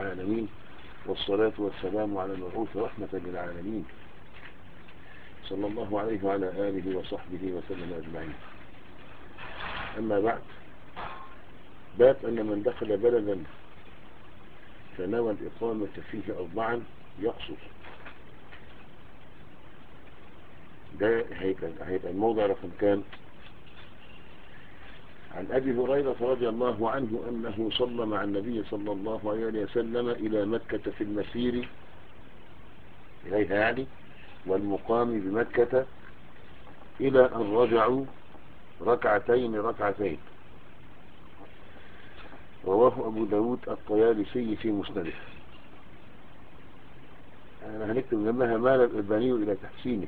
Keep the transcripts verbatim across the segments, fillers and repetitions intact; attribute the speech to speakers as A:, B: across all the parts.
A: العالمين، والصلاة والسلام على المبعوث رحمة للعالمين صلى الله عليه وعلى آله وصحبه وسلم أجمعين. أما بعد، باب أن من دخل بلدا فنوى الإقامة فيه أربعا يقصر. ده هيبقى الموضع رقم كام؟ عن أبي هريرة رضي الله عنه أنه صلى مع النبي صلى الله عليه وسلم إلى مكة في المسير إليها يعني والمقام بمكة إلى أن رجعوا ركعتين ركعتين. رواه أبو داود الطيالسي في مسنده. أنا هنكتب جنبها مال الألباني إلى تحسينه.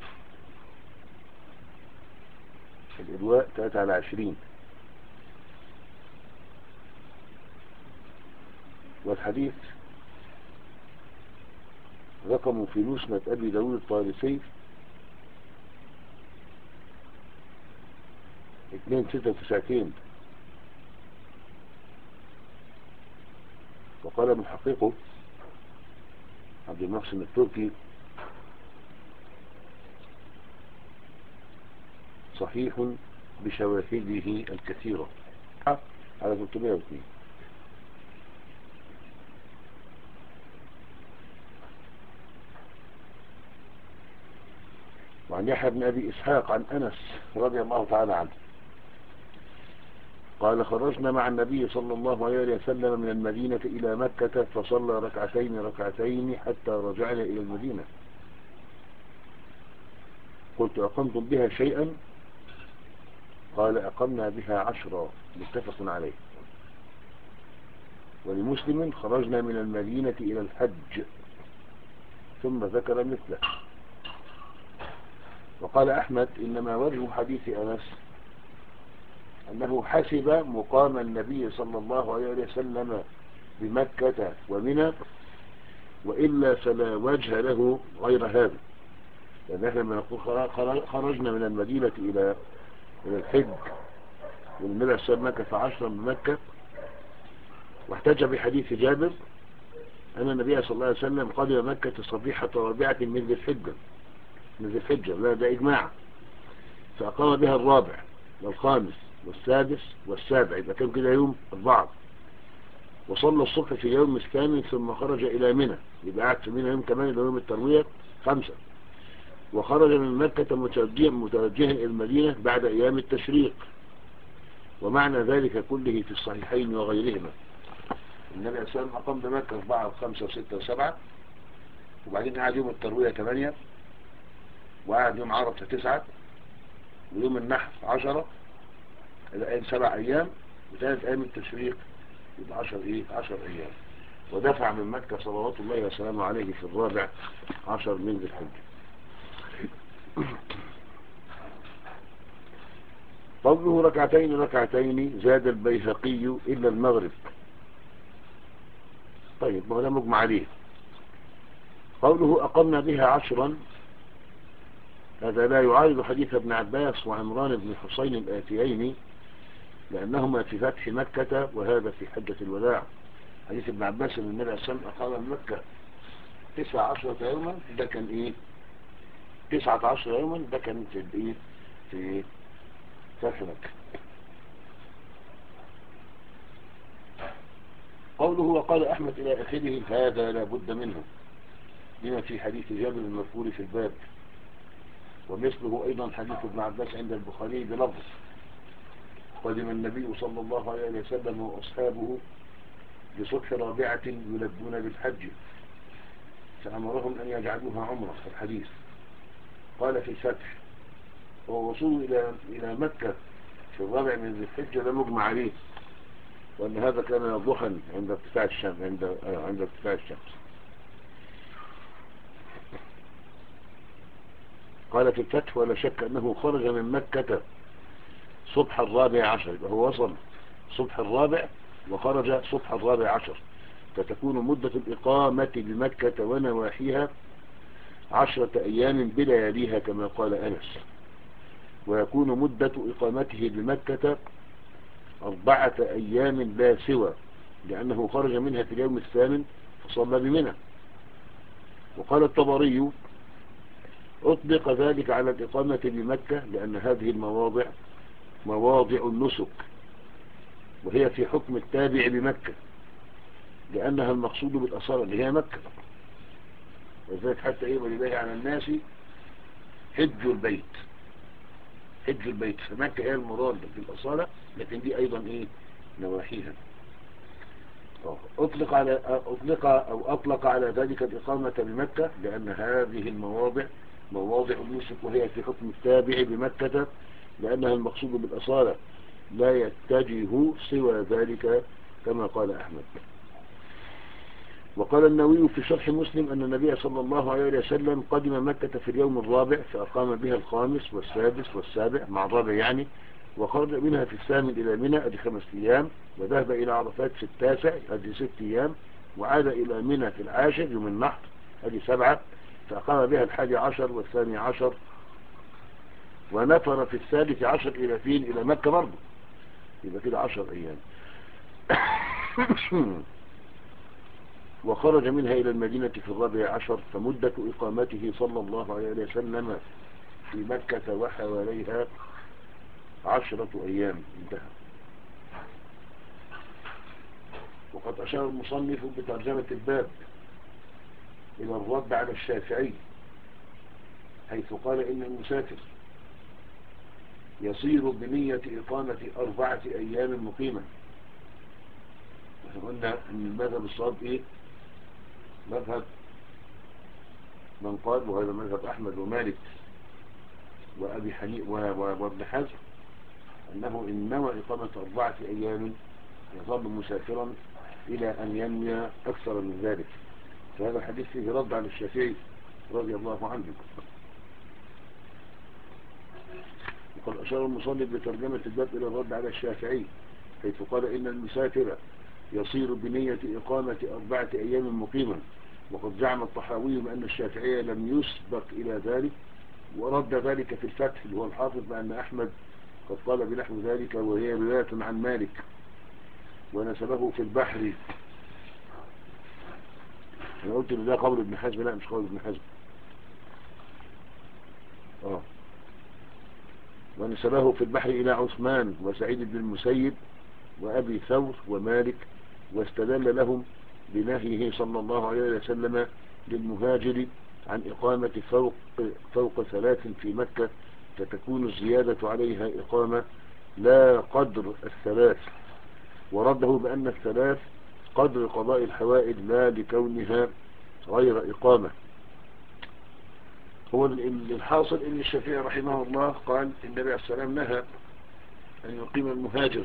A: الإلواء ثلاثة على عشرين. والحديث رقم في مسند أبي داود الطيالسي اثنين ستة وتسعين. وقال محققه عبد المحسن التركي صحيح بشواهده الكثيرة على ثلاثمائة واثنين. وعن يحيى بن أبي إسحاق عن أنس رضي الله تعالى عنه قال: خرجنا مع النبي صلى الله عليه وسلم من المدينة إلى مكة فصلى ركعتين ركعتين حتى رجعنا إلى المدينة. قلت: أقمتم بها شيئا؟ قال: أقمنا بها عشرا. متفق عليه. ولمسلم: خرجنا من المدينة إلى الحج، ثم ذكر مثله. وقال أحمد: إنما وجه حديث أنس أنه حسب مقام النبي صلى الله عليه وسلم بمكة ومنى، وإلا فلا وجه له غير هذا. لأن احنا لما نقول خرجنا من المدينة إلى إلى الحج والنبي صلى الله عليه وسلم عشرا بمكة، واحتج بحديث جابر أن النبي صلى الله عليه وسلم قدم مكة صبيحة رابعة من ذي الحجة من ذي الحجة لا ده إجماع، فأقام بها الرابع والخامس والسادس والسابع، يبقى كان كده يوم أربعة. وصلى الصبح في يوم الثامن ثم خرج إلى منى، يبقى قاعد في منى يوم كمان، يبقى يوم التروية خمسة. وخرج من مكة متوجها متوجها إلى المدينة بعد أيام التشريق. ومعنى ذلك كله في الصحيحين وغيرهما. النبي صلى الله عليه وسلم أقام بمكة أربعة وخمسة وستة وسبعة، وبعدين قعد يوم التروية ثمانية، وقعد يوم عرفة تسعة، ويوم النحر عشرة، الآن سبع أيام، وثلاث أيام التشريق يبقى عشر إيه؟ عشر أيام. ودفع من مكة صلوات الله وسلامه عليه في الرابع عشر من ذي الحجة. قوله ركعتين ركعتين زاد البيهقي إلا المغرب. طيب، ما هو ده مجمع عليه. قوله أقمنا بها عشرا، هذا لا يعارض حديث ابن عباس وعمران بن حسين الآتيين، لأنهما في فتح مكة وهذا في حجة الوداع. حديث ابن عباس ان النبي صلى الله عليه وسلم أقام مكة تسعة عشرة يوما، ده كان إيه؟ تسعة عشر يوما، ده كان في إيه؟ في فتح مكة. قوله وقال أحمد إلى آخره، هذا لا بد منه لما في حديث جابر المذكور في الباب، ومثله أيضا حديث ابن عباس عند البخاري بلفظ: قدم النبي صلى الله عليه وسلم وأصحابه لصبح رابعة يلبون بالحج، فأمرهم أن يجعلوها عمرة. الحديث. قال في الفتح: ووصول إلى إلى مكة في الرابع من ذي الحجة ده مجمع عليه، وأن هذا كان ضحى عند ارتفاع الشمس عند عند ارتفاع الشمس. قال في الفتح: ولا شك أنه خرج من مكة صبح الرابع عشر، يبقى هو وصل صبح الرابع وخرج صبح الرابع عشر، فتكون مدة الإقامة بمكة ونواحيها عشرة أيام بلياليها كما قال أنس، ويكون مدة إقامته بمكة أربعة أيام لا سوى، لأنه خرج منها في اليوم الثامن فصلى بمنى. وقال الطبري أطلق ذلك على الإقامة بمكة لأن هذه المواضع مواضع النسك، وهي في حكم التابع بمكة لأنها المقصود بالأصالة اللي هي مكة. وذلك حتى إيه ولله على الناس حج البيت، حج البيت، فمكة هي المراد بالأصالة، لكن دي أيضا إيه نواحيها. أطلق على أطلق أو أطلق على ذلك الإقامة بمكة لأن هذه المواضع مواضع النسك، وهي في حكم التابع بمكة لأنها المقصود بالأصالة لا يتجه سوى ذلك كما قال أحمد. وقال النووي في شرح مسلم أن النبي صلى الله عليه وسلم قدم مكة في اليوم الرابع فأقام بها الخامس والسادس والسابع مع الرابع يعني، وخرج منها في الثامن إلى منى أدي خمس أيام، وذهب إلى عرفات في التاسع أدي ست أيام، وعاد إلى منى في العاشر يوم النحر أدي سبعة، فأقام بها الحادي عشر والثاني عشر، ونفر في الثالث عشر إلى فين إلى مكة برضه، يبقى كده عشر أيام. وخرج منها إلى المدينة في الرابع عشر، فمدة إقامته صلى الله عليه وسلم في مكة وحواليها عشرة أيام انتهى. وقد أشار المصنف بترجمة الباب إلى الرد على الشافعي حيث قال إن المسافر يصير بنية إقامة أربعة أيام مقيمة. قلنا أن المذهب الصواب إيه؟ مذهب من قال، وهذا مذهب أحمد ومالك وأبي حنيفة وابن حزم، أنه إن نوى إقامة أربعة أيام يظل مسافرا إلى أن ينوي أكثر من ذلك. فهذا الحديث فيه رد على الشافعي رضي الله عنه. وقد أشار المصنف بترجمة الباب إلى الرد على الشافعي حيث قال إن المسافر يصير بنية إقامة أربعة أيام مقيما. وقد زعم الطحاوي بأن الشافعي لم يسبق إلى ذلك، ورد ذلك في الفتح اللي هو الحافظ بأن أحمد قد قال بنحو ذلك، وهي رواية عن مالك، ونسبه في البحر. أنا قلت إن ده قول ابن حزم، لا مش قول ابن حزم. آه. ونسبه في البحر إلى عثمان وسعيد بن المسيب وأبي ثور ومالك، واستدل لهم بنهيه صلى الله عليه وسلم للمهاجر عن إقامة فوق, فوق ثلاث في مكة، فتكون الزيادة عليها إقامة لا قدر الثلاث، ورده بأن الثلاث قدر قضاء الحوائج لا لكونها غير إقامة. هو الحاصل إن الشافعي رحمه الله قال النبي عليه السلام نهى أن يقيم المهاجر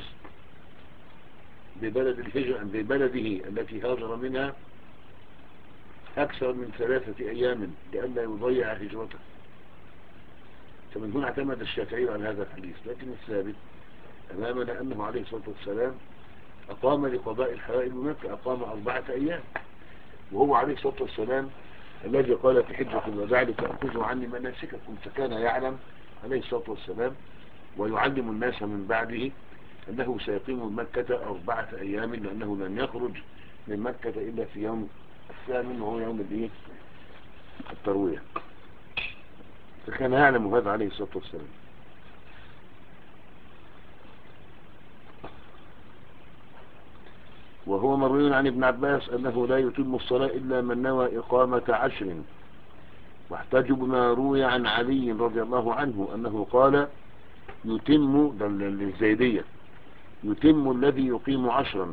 A: ببلد الهجرة ببلده التي هاجر منها أكثر من ثلاثة أيام لئلا يضيع هجرته. فمن هنا اعتمد الشافعي على هذا الحديث، لكن الثابت أمامنا أنه عليه الصلاة والسلام أقام لقضاء الحوائج بمكة، أقام أربعة أيام، وهو عليه الصلاة والسلام الذي قال في حجة الوداع لتأخذوا عني مناسككم، فكان يعلم عليه الصلاة والسلام ويعلم الناس من بعده أنه سيقيم بمكة أربعة أيام، لأنه لن يخرج من مكة إلا في يوم الثامن وهو يوم الإيه؟ التروية. فكان يعلم هذا عليه الصلاة والسلام. وهو مروي عن ابن عباس أنه لا يتم الصلاة إلا من نوى إقامة عشر، واحتجوا بما روي عن علي رضي الله عنه أنه قال يتم للزيدية يتم الذي يقيم عشرا،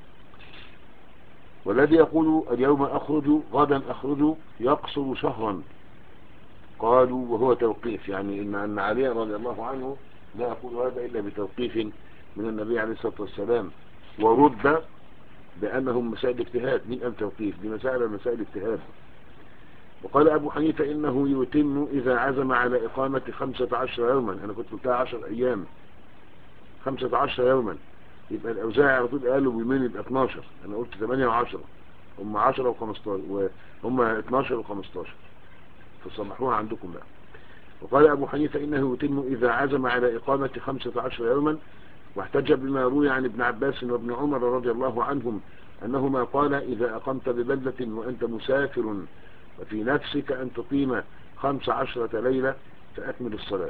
A: والذي يقول اليوم أخرج غدا أخرج يقصر شهرا. قالوا وهو توقيف، يعني إن أن علي رضي الله عنه لا يقول هذا إلا بتوقيف من النبي عليه الصلاة والسلام، ورد بأنهم مسائل اجتهاد. من التوقيف دي مسائل مسائل اجتهاد. وقال أبو حنيفة إنه يتم إذا عزم على إقامة خمسة عشر يوما. أنا كنت قلتها عشر أيام، خمسة عشر يوما، يبقى الأوزاعي على طول قالوا بيمين يبقى اتناشر، أنا قلت ثمانية وعشرة، هم عشرة وخمستاشر، وهم اتناشر وخمستاشر، فصلحوها عندكم بقى. وقال أبو حنيفة إنه يتم إذا عزم على إقامة خمسة عشر يوما، واحتج بما روي عن ابن عباس وابن عمر رضي الله عنهم أنهما قال إذا أقمت ببلدة وأنت مسافر وفي نفسك أن تقيم خمس عشرة ليلة فأكمل الصلاة.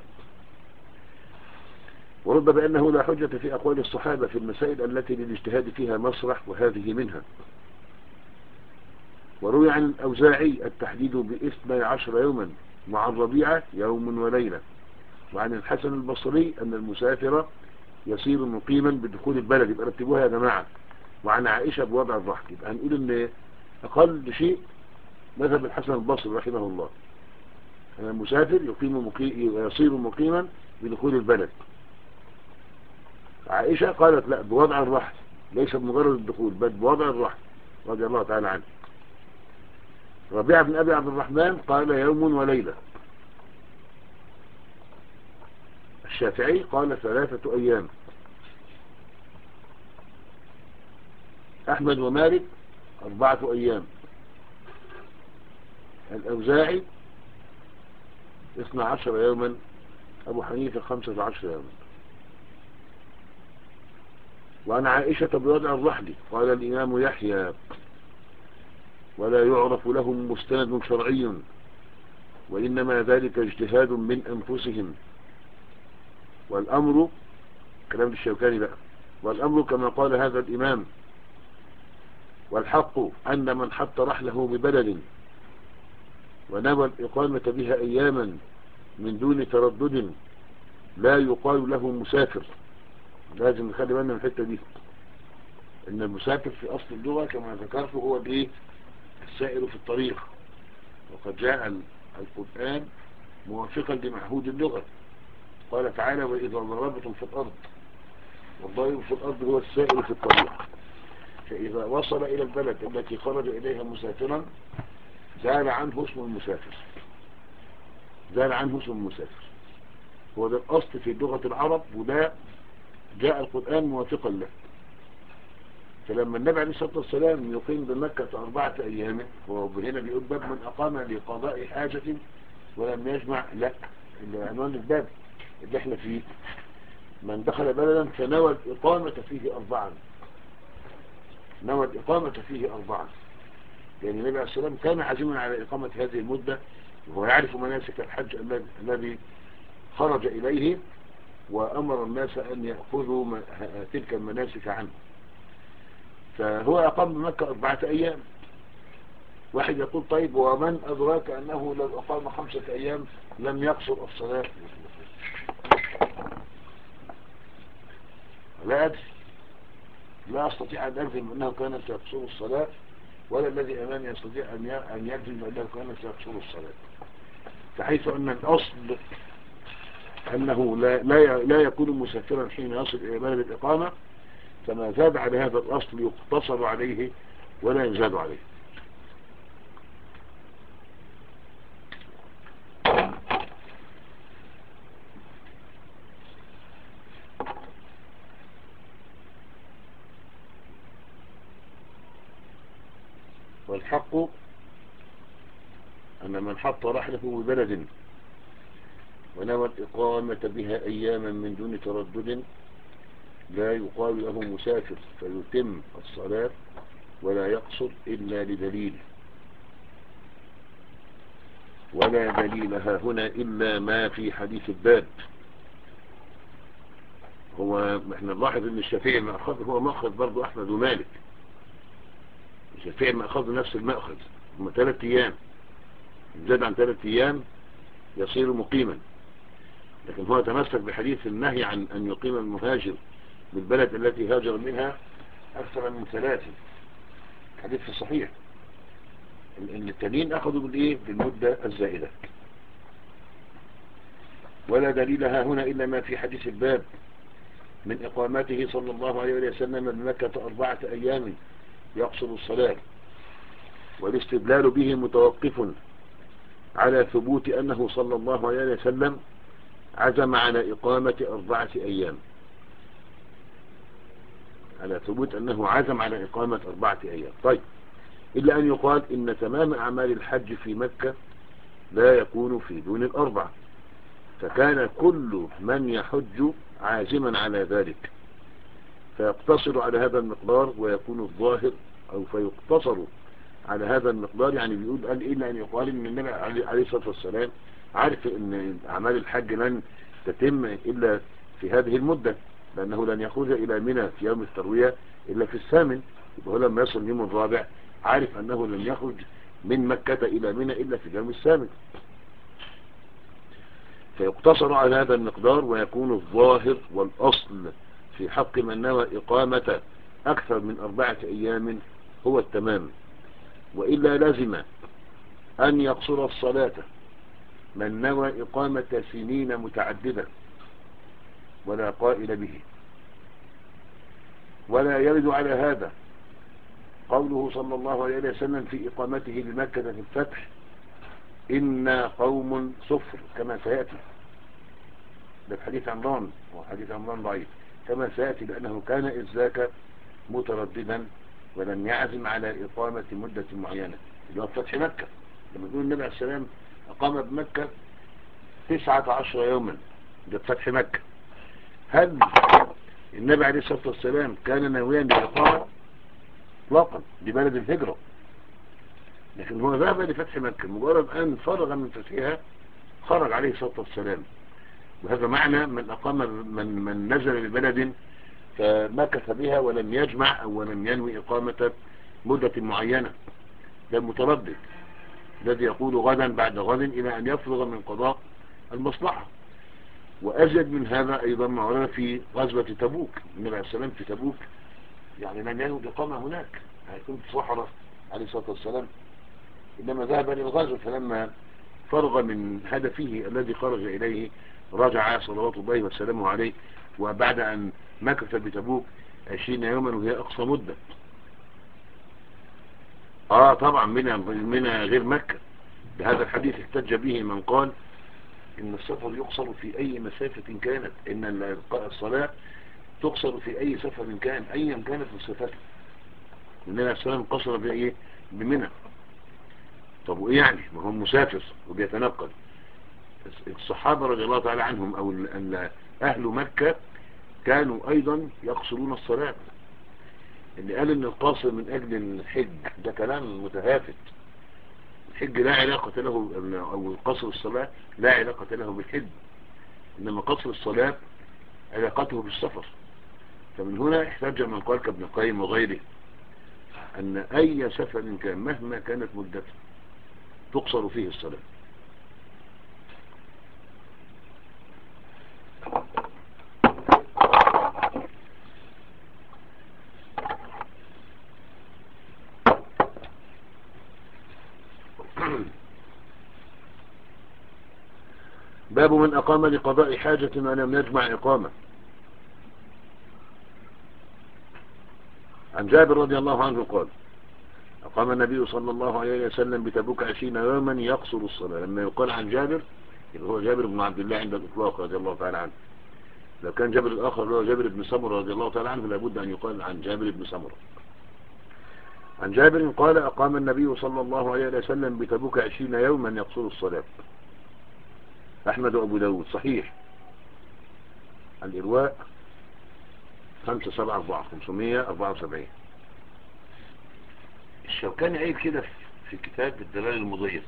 A: ورد بأنه لا حجة في أقوال الصحابة في المسائل التي للاجتهاد فيها مسرح، وهذه منها. وروي عن الأوزاعي التحديد باثني عشر يوما مع الربيعة يوم وليلة. وعن الحسن البصري أن المسافر يصير مقيما بدخول البلد. يبقى رتبوها يا جماعة. وعن عائشة بوضع الرحل. يبقى هنقول ان أقل شيء مذهب الحسن البصري رحمه الله أن المسافر يقيم مقيم يصير مقيما بدخول البلد. عائشة قالت لا، بوضع الرحل، ليس بمجرد الدخول بل بوضع الرحل رضي الله تعالى عنه. ربيعة بن أبي عبد الرحمن قال يوم وليلة. الشافعي قال ثلاثة أيام. أحمد ومالك أربعة أيام. الأوزاعي اثنى عشر يوما. أبو حنيفة خمسة عشر يوما. وعن عائشة بوضع الرحل قال الإمام يحيى ولا يعرف لهم مستند شرعي وإنما ذلك اجتهاد من أنفسهم. والأمر كلام الشوكاني بقى. والأمر كما قال هذا الإمام والحق أن من حط رحله ببلد ونوى الإقامة بها أياما من دون تردد لا يقال له مسافر. لازم نخلي بالنا من الحتة دي، ان المسافر في اصل اللغة كما ذكرت هو الايه؟ السائر في الطريق. وقد جاء القرآن موافقا لمعهود اللغة. قال تعالى وإذا ضربتم في الأرض، والضارب في الأرض هو السائر في الطريق. فإذا وصل إلى البلد التي خرج إليها مسافرا زال عنه اسم المسافر. زال عنه اسم المسافر. هو ده الأصل في لغة العرب، وده جاء القرآن موافقا له. فلما النبي عليه الصلاة والسلام يقيم بمكة أربعة أيام، هو هنا بيقول باب من أقام لقضاء حاجة ولم يجمع. لا، عنوان الباب اللي احنا فيه من دخل بلدا فنوى الإقامة فيه أربعا. نوى الإقامة فيه أربعا، يعني النبي عليه السلام كان عزيما على إقامة هذه المدة، وهو يعرف مناسك الحج الذي خرج إليه، وأمر الناس أن يأخذوا تلك المناسك عنه. فهو أقام بمكة أربعة أيام. واحد يقول طيب ومن أدراك أنه لو أقام خمسة أيام لم يقصر الصلاة؟ لا أدري، لا أستطيع أن أجزم أنه كان سيقصر الصلاة، ولا الذي أمامي يستطيع أن يجزم أنه كان سيقصر الصلاة. فحيث أن الأصل أنه لا, لا, لا يكون مسافرا حين يصل إلى بلد الإقامة، فما زاد على هذا الأصل يقتصر عليه ولا يزاد عليه. والحق أن من حط رحله ببلد ونوى الإقامة بها أياما من دون تردد لا يقال له مسافر، فيتم الصلاة ولا يقصر إلا لدليل. ولا دليل ها هنا إلا ما في حديث الباب. هو احنا نلاحظ ان الشافعي مأخذ هو مأخذ برضو أحمد ومالك. الشافعي مأخذ نفس المأخذ، هم ثلاث أيام، زاد عن ثلاث أيام يصير مقيما. لكن هو تمسك بحديث النهي عن أن يقيم المهاجر بالبلد التي هاجر منها أكثر من ثلاثة. حديث في الصحيح. ان التانيين أخذوا بالإيه؟ بالمدة الزائدة. ولا دليلها هنا إلا ما في حديث الباب من إقامته صلى الله عليه وسلم بمكة أربعة أيام يقصر الصلاة. والاستدلال به متوقف على ثبوت أنه صلى الله عليه وسلم عزم على إقامة أربعة أيام، على ثبوت أنه عزم على إقامة أربعة أيام. طيب، إلا أن يقال إن تمام أعمال الحج في مكة لا يكون في دون الأربعة، فكان كل من يحج عازما على ذلك. فيقتصر على هذا المقدار ويكون الظاهر، أو فيقتصر على هذا المقدار. يعني بيقول قال إلا أن يقال إن النبي عليه الصلاة والسلام عارف أن أعمال الحج لن تتم إلا في هذه المدة، لأنه لن يخرج إلى منى في يوم التروية إلا في الثامن، وهو لما يصل يوم الرابع عارف أنه لن يخرج من مكة إلى منى إلا في اليوم الثامن، فيقتصر على هذا المقدار ويكون الظاهر والأصل في حق من نوى إقامة أكثر من أربعة أيام هو التمام. وإلا لازم أن يقصر الصلاة من نوى إقامة سنين متعددة ولا قائل به. ولا يرد على هذا قوله صلى الله عليه وسلم في إقامته بمكة في الفتح إنا قوم صفر، كما سيأتي. ده في حديث عمران، وحديث عمران ضعيف كما سيأتي، لأنه كان إذ ذاك مترددا ولم يعزم على إقامة مدة معينة اللي هو فتح مكة. لما يقول النبي عليه السلام أقام بمكة تسعة عشر يوما، ده فتح مكة. هل النبي عليه الصلاة والسلام كان ناويا لإقامة؟ اطلاقا، دي بلد الهجرة، لكن هو ذهب لفتح مكة، مجرد أن فرغ من فتحها خرج عليه الصلاة والسلام. وهذا معنى من أقام من, من نزل ببلد فمكث بها ولم يجمع أو ولم ينوي إقامة مدة معينة، ده المتردد الذي يقول غدا بعد غد إلى أن يفرغ من قضاء المصلحة. وأزيد من هذا أيضا ما ورد في غزوة تبوك، النبي عليه السلام في تبوك يعني لم ينوي إقامة هناك، هيكون في صحراء عليه الصلاة والسلام، إنما ذهب للغزو، فلما فرغ من هدفه الذي خرج إليه رجع صلوات الله وسلامه عليه. وبعد أن مكث بتبوك عشرين يوما وهي أقصى مدة. آه طبعا منها منها غير مكة. بهذا الحديث احتج به من قال إن السفر يقصر في أي مسافة كانت، إن الصلاة تقصر في أي سفر كان أيا كانت مسافته. النبي عليه السلام قصر بإيه؟ بمنى. طب وإيه يعني؟ ما هو مسافر وبيتنقل. الصحابة رضي الله تعالى عنهم أو أهل مكة كانوا أيضا يقصرون الصلاة. اللي قال إن القاصر من أجل الحج ده كلام متهافت. الحج لا علاقة له، أو قصر الصلاة لا علاقة له بالحج، إنما قصر الصلاة علاقته بالسفر. فمن هنا احتج من قال كابن القيم وغيره أن أي سفر كان مهما كانت مدته تقصر فيه الصلاة. باب من أقام لقضاء حاجة ولم يجمع إقامة. عن جابر رضي الله عنه قال أقام النبي صلى الله عليه وسلم بتبوك عشرين يوما يقصر الصلاة. لما يقال عن جابر اللي هو جابر بن عبد الله عند الإطلاق رضي الله تعالى عنه. لو كان جابر الآخر اللي هو جابر بن سمرة رضي الله تعالى عنه لابد أن يقال عن جابر بن سمرة. عن جابر قال أقام النبي صلى الله عليه وسلم بتبوك عشرين يوما يقصر الصلاة. أحمد وأبو داود صحيح. الإرواء خمسة سبعة أربعة خمسمية أربعة وسبعين. الشوكاني قايل كده في كتاب الدلال المضيق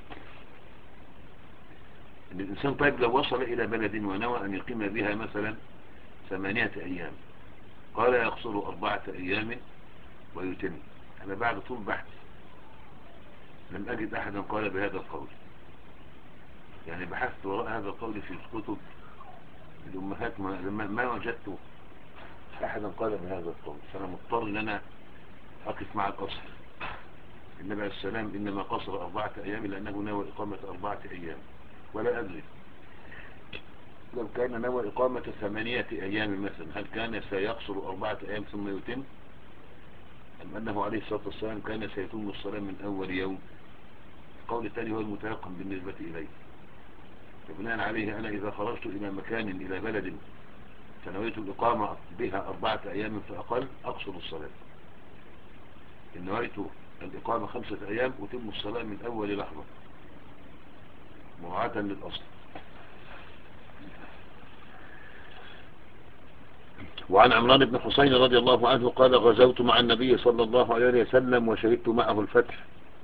A: ان الانسان طيب لو وصل الى بلد ونوى ان يقيم بها مثلا ثمانية ايام قال يقصر اربعة ايام ويتم. انا بعد طول بحث لم اجد احدا قال بهذا القول، يعني بحثت وراء هذا القول في الكتب الامهات ما, ما وجدت احدا قال بهذا القول، فانا مضطر ان انا اقف مع الاصل. النبي عليه السلام انما قصر اربعة ايام لانه نوى اقامة اربعة ايام، ولا ادري لو كان نوى اقامة ثمانية ايام مثلا هل كان سيقصر اربعة ايام ثم يتم، ام انه عليه الصلاة والسلام كان سيتم الصلاة من اول يوم؟ القول الثاني هو المتيقن بالنسبة اليه. فبناء عليه انا اذا خرجت الى مكان الى بلد فنويت الاقامة بها اربعة ايام فاقل اقصر الصلاة. ان نويت الإقامة خمسة أيام وتم الصلاة من أول لحظة مراعاة للأصل. وعن عمران بن حسين رضي الله عنه قال غزوت مع النبي صلى الله عليه وسلم وشهدت معه الفتح،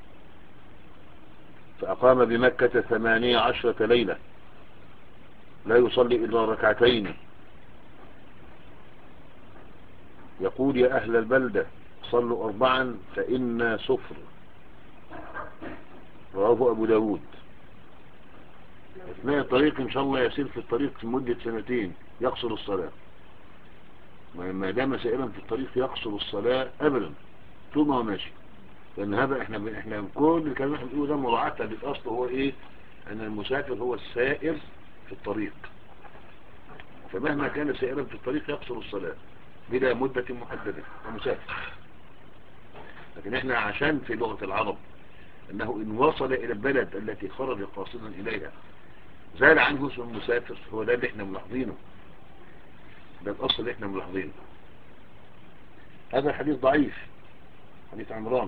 A: فأقام بمكة ثمانية عشرة ليلة لا يصلي إلا ركعتين، يقول يا أهل البلدة صلوا أربعا فإنا صفر. رواه أبو داود. أثناء الطريق إن شاء الله يسير في الطريق لمدة سنتين يقصر الصلاة، ما دام سائرا في الطريق يقصر الصلاة أبدا طول ما هو ماشي، لأن هذا إحنا إحنا كل الكلام اللي بنقوله ده مراعاة للأصل هو إيه؟ أن المسافر هو السائر في الطريق، فمهما كان سائرا في الطريق يقصر الصلاة بلا مدة محددة ومسافر. لكن إحنا عشان في لغة العرب أنه إن وصل إلى البلد التي خرج قاصدا إليها زال عنه اسم المسافر، هو ده اللي إحنا ملاحظينه، ده الأصل اللي إحنا ملاحظينه. هذا الحديث ضعيف، حديث عمران،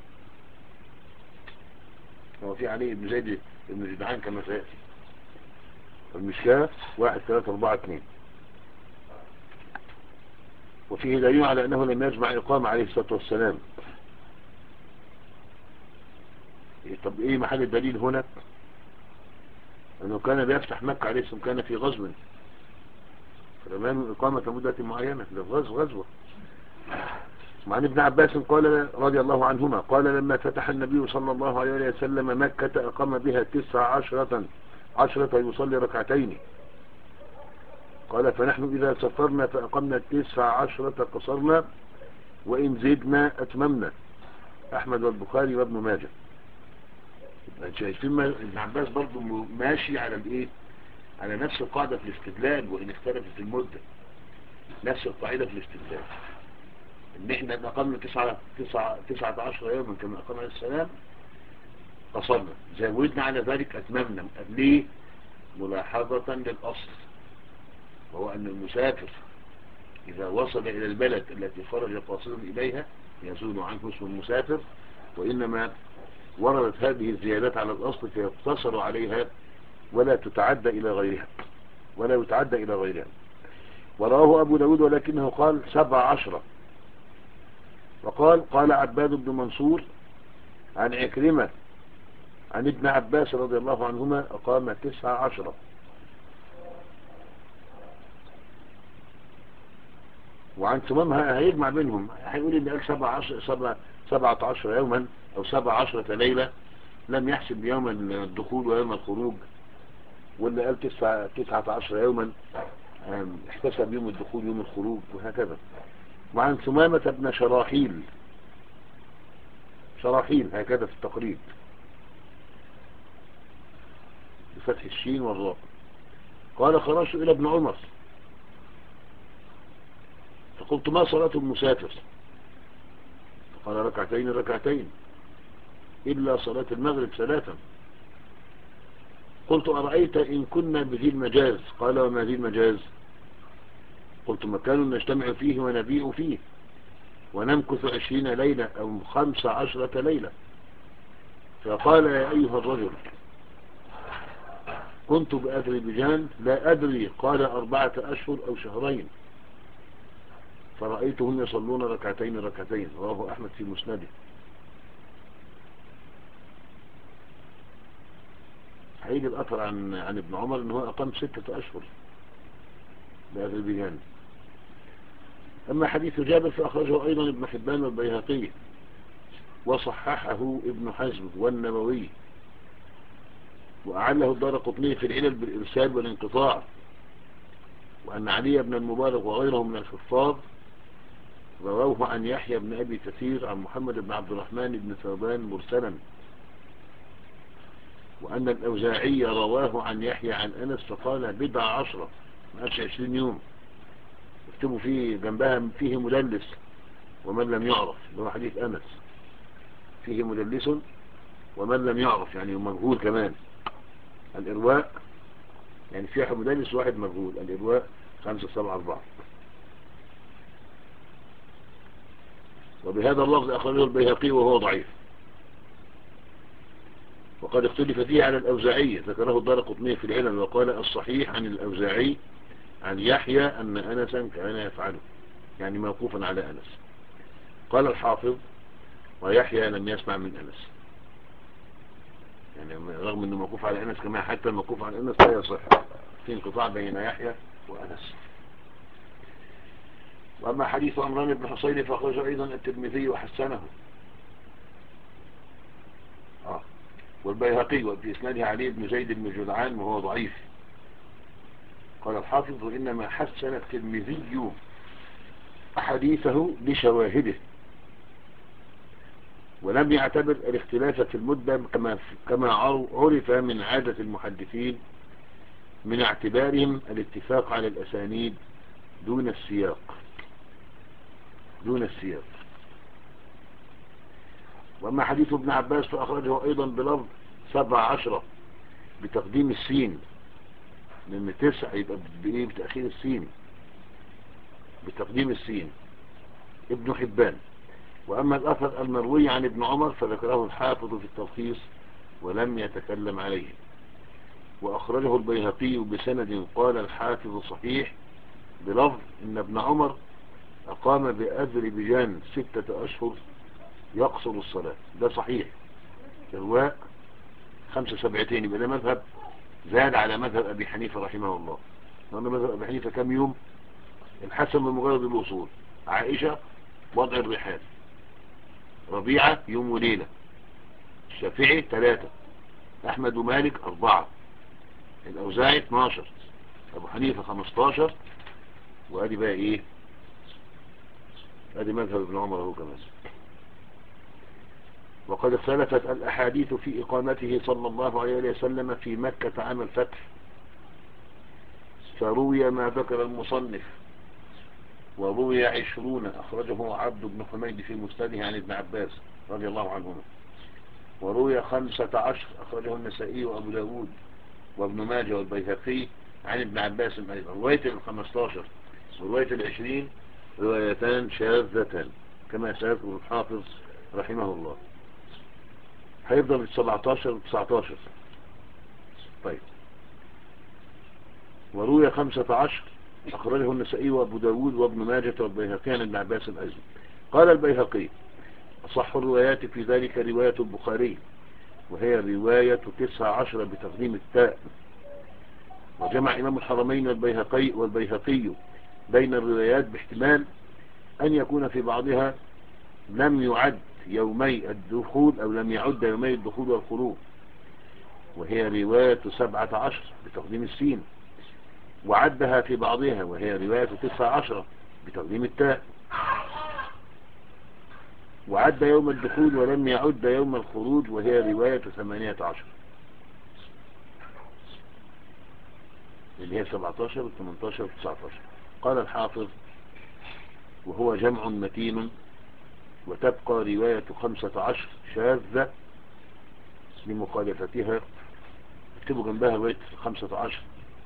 A: هو في علي بن زيد بن جدعان كما سيأتي. المشكاة واحد ثلاثة أربعة اثنين. وفيه دليل على أنه لم يجمع إقامة عليه الصلاة والسلام. طب إيه محل الدليل هنا؟ أنه كان بيفتح مكة عليه السلام، كان في غزو، فلما إقامة مدة معينة للغزو غزوة. وعن ابن عباس قال رضي الله عنهما قال لما فتح النبي صلى الله عليه وسلم مكة أقام بها تسع عشرة عشرة يصلي ركعتين، قال فنحن إذا سفرنا فأقمنا تسع عشرة قصرنا وإن زدنا أتممنا. أحمد والبخاري وابن ماجه. شايفين ابن عباس برضو ماشي على الايه، على نفس القاعدة في الاستدلال وإن اختلفت المدة، نفس القاعدة في الاستدلال، ان احنا اقمنا تسعة تسعة تسعة عشر يوما كما اقام عليه السلام قصرنا، زودنا على ذلك اتممنا. ليه؟ ملاحظة للاصل، وهو ان المسافر اذا وصل الى البلد التي خرج قاصدا اليها يزول عنه اسم المسافر، وانما وردت هذه الزيادات على الاصل فيقتصر عليها ولا تتعدى الى غيرها ولا يتعدى الى غيرها. ورواه ابو داود ولكنه قال سبع عشرة. وقال قال عباد بن منصور عن عكرمة عن ابن عباس رضي الله عنهما أقام تسع عشرة. وعن تمامها هيجمع بينهم، هيقول ان قال سبع عشر سبع سبعة عشر يوما او سبع عشرة ليلة لم يحسب يوم الدخول ويوم الخروج، واللي قال تسعة تسعة عشر يوما احتسب يوم الدخول يوم الخروج وهكذا. وعن ثمامة بن شراحيل شراحيل هكذا في التقريب بفتح الشين والراء قال خرجت إلى ابن عمر فقلت ما صلاة المسافر؟ فقال ركعتين ركعتين إلا صلاة المغرب ثلاثا. قلت أرأيت إن كنا بذي المجاز؟ قال وما ذي المجاز؟ قلت مكان نجتمع فيه ونبيع فيه ونمكث عشرين ليلة أو خمس عشرة ليلة. فقال يا أيها الرجل كنت بأذربيجان لا أدري، قال أربعة أشهر أو شهرين، فرأيتهم يصلون ركعتين ركعتين. رواه أحمد في مسنده. هيجي الأثر عن عن ابن عمر أنه أقام ستة أشهر بأذربيجان. أما حديث جابر فأخرجه أيضا ابن حبان والبيهقي وصححه ابن حزم والنووي، وأعله الدارقطني في العلل بالإرسال والانقطاع. وأن علي بن المبارك وغيره من الحفاظ رواه عن يحيى بن أبي كثير عن محمد بن عبد الرحمن بن ثوبان مرسلا. وأن الأوزاعي رواه عن يحيى عن أنس فقال بدع عشرة، ما قالش عشرين يوم، اكتبوا فيه جنبها فيه مدلس ومن لم يعرف، اللي هو حديث أنس فيه مدلس ومن لم يعرف يعني مجهول كمان. الإرواء يعني فيه واحد مدلس وواحد مجهول، الإرواء خمسة سبعة أربعة. وبهذا اللفظ أخرجه البيهقي وهو ضعيف، وقد اختلف فيه على الأوزاعي، ذكره الدارقطني في العلل وقال الصحيح عن الأوزاعي عن يحيى أن أنسا كان يفعله، يعني موقوفا على أنس. قال الحافظ ويحيى لم يسمع من أنس، يعني رغم أنه موقوف على أنس كما حتى الموقوف على أنس لا يصح، في انقطاع بين يحيى وأنس. وأما حديث عمران بن حصين فأخرجه أيضا الترمذي وحسنه آه. والبيهقي وفي إسناده علي بن زيد بن جدعان وهو ضعيف. قال الحافظ إنما حسن الترمذي حديثه لشواهده، ولم يعتبر الاختلاف في المدة كما كما عرف من عادة المحدثين من اعتبارهم الاتفاق على الأسانيد دون السياق دون السياق. وأما حديث ابن عباس فأخرجه أيضا بلفظ سبع عشرة بتقديم السين، لأن تسع يبقى بإيه؟ بتأخير السين، بتقديم السين، ابن حبان. وأما الأثر المروي عن ابن عمر فذكره الحافظ في التلخيص ولم يتكلم عليه، وأخرجه البيهقي بسند قال الحافظ صحيح بلفظ إن ابن عمر أقام بأذربيجان ستة أشهر يقصر الصلاة. ده صحيح، إرواء خمسة سبعتين، يبقى ده مذهب زاد على مذهب أبي حنيفة رحمه الله. لأن مذهب أبي حنيفة كم يوم؟ الحسن بمجرد الوصول، عائشة وضع الرحال، ربيعة يوم وليلة، الشافعي ثلاثة، أحمد ومالك أربعة، الأوزاعي اثناشر، أبو حنيفة خمستاشر، وأدي بقى إيه؟ أدي مذهب ابن عمر هو كمان. وقد اختلفت الأحاديث في إقامته صلى الله عليه وسلم في مكة عام الفتح، فروي ما ذكر المصنف، وروي عشرون أخرجه عبد بن حميد في مسنده عن ابن عباس رضي الله عنهما، وروي خمسة عشر أخرجه النسائي وأبو داود وابن ماجه والبيهقي عن ابن عباس أيضا. رواية الخمستاشر ورواية العشرين روايتان شاذتان كما سيذكر الحافظ رحمه الله. هيفضل السبعتاشر والتسعتاشر. طيب، وروي خمسة عشر أخرجه النسائي وأبو داود وابن ماجه والبيهقي عن ابن عباس أيضا. قال البيهقي أصح الروايات في ذلك رواية البخاري، وهي رواية تسعة عشر بتقديم التاء. وجمع إمام الحرمين والبيهقي والبيهقي بين الروايات باحتمال أن يكون في بعضها لم يعد يومي الدخول أو لم يعد يومي الدخول والخروج، وهي رواية سبعة عشر بتقديم السين، وعدها في بعضها وهي رواية تسعة عشر بتقديم التاء، وعد يوم الدخول ولم يعد يوم الخروج وهي رواية ثمانية عشر، اللي هي سبعتاشر وثمانتاشر وتسعتاشر. قال الحافظ وهو جمع متين، وتبقى رواية خمسة عشر شاذة لمخالفتها. اكتبوا جنبها رواية خمسة عشر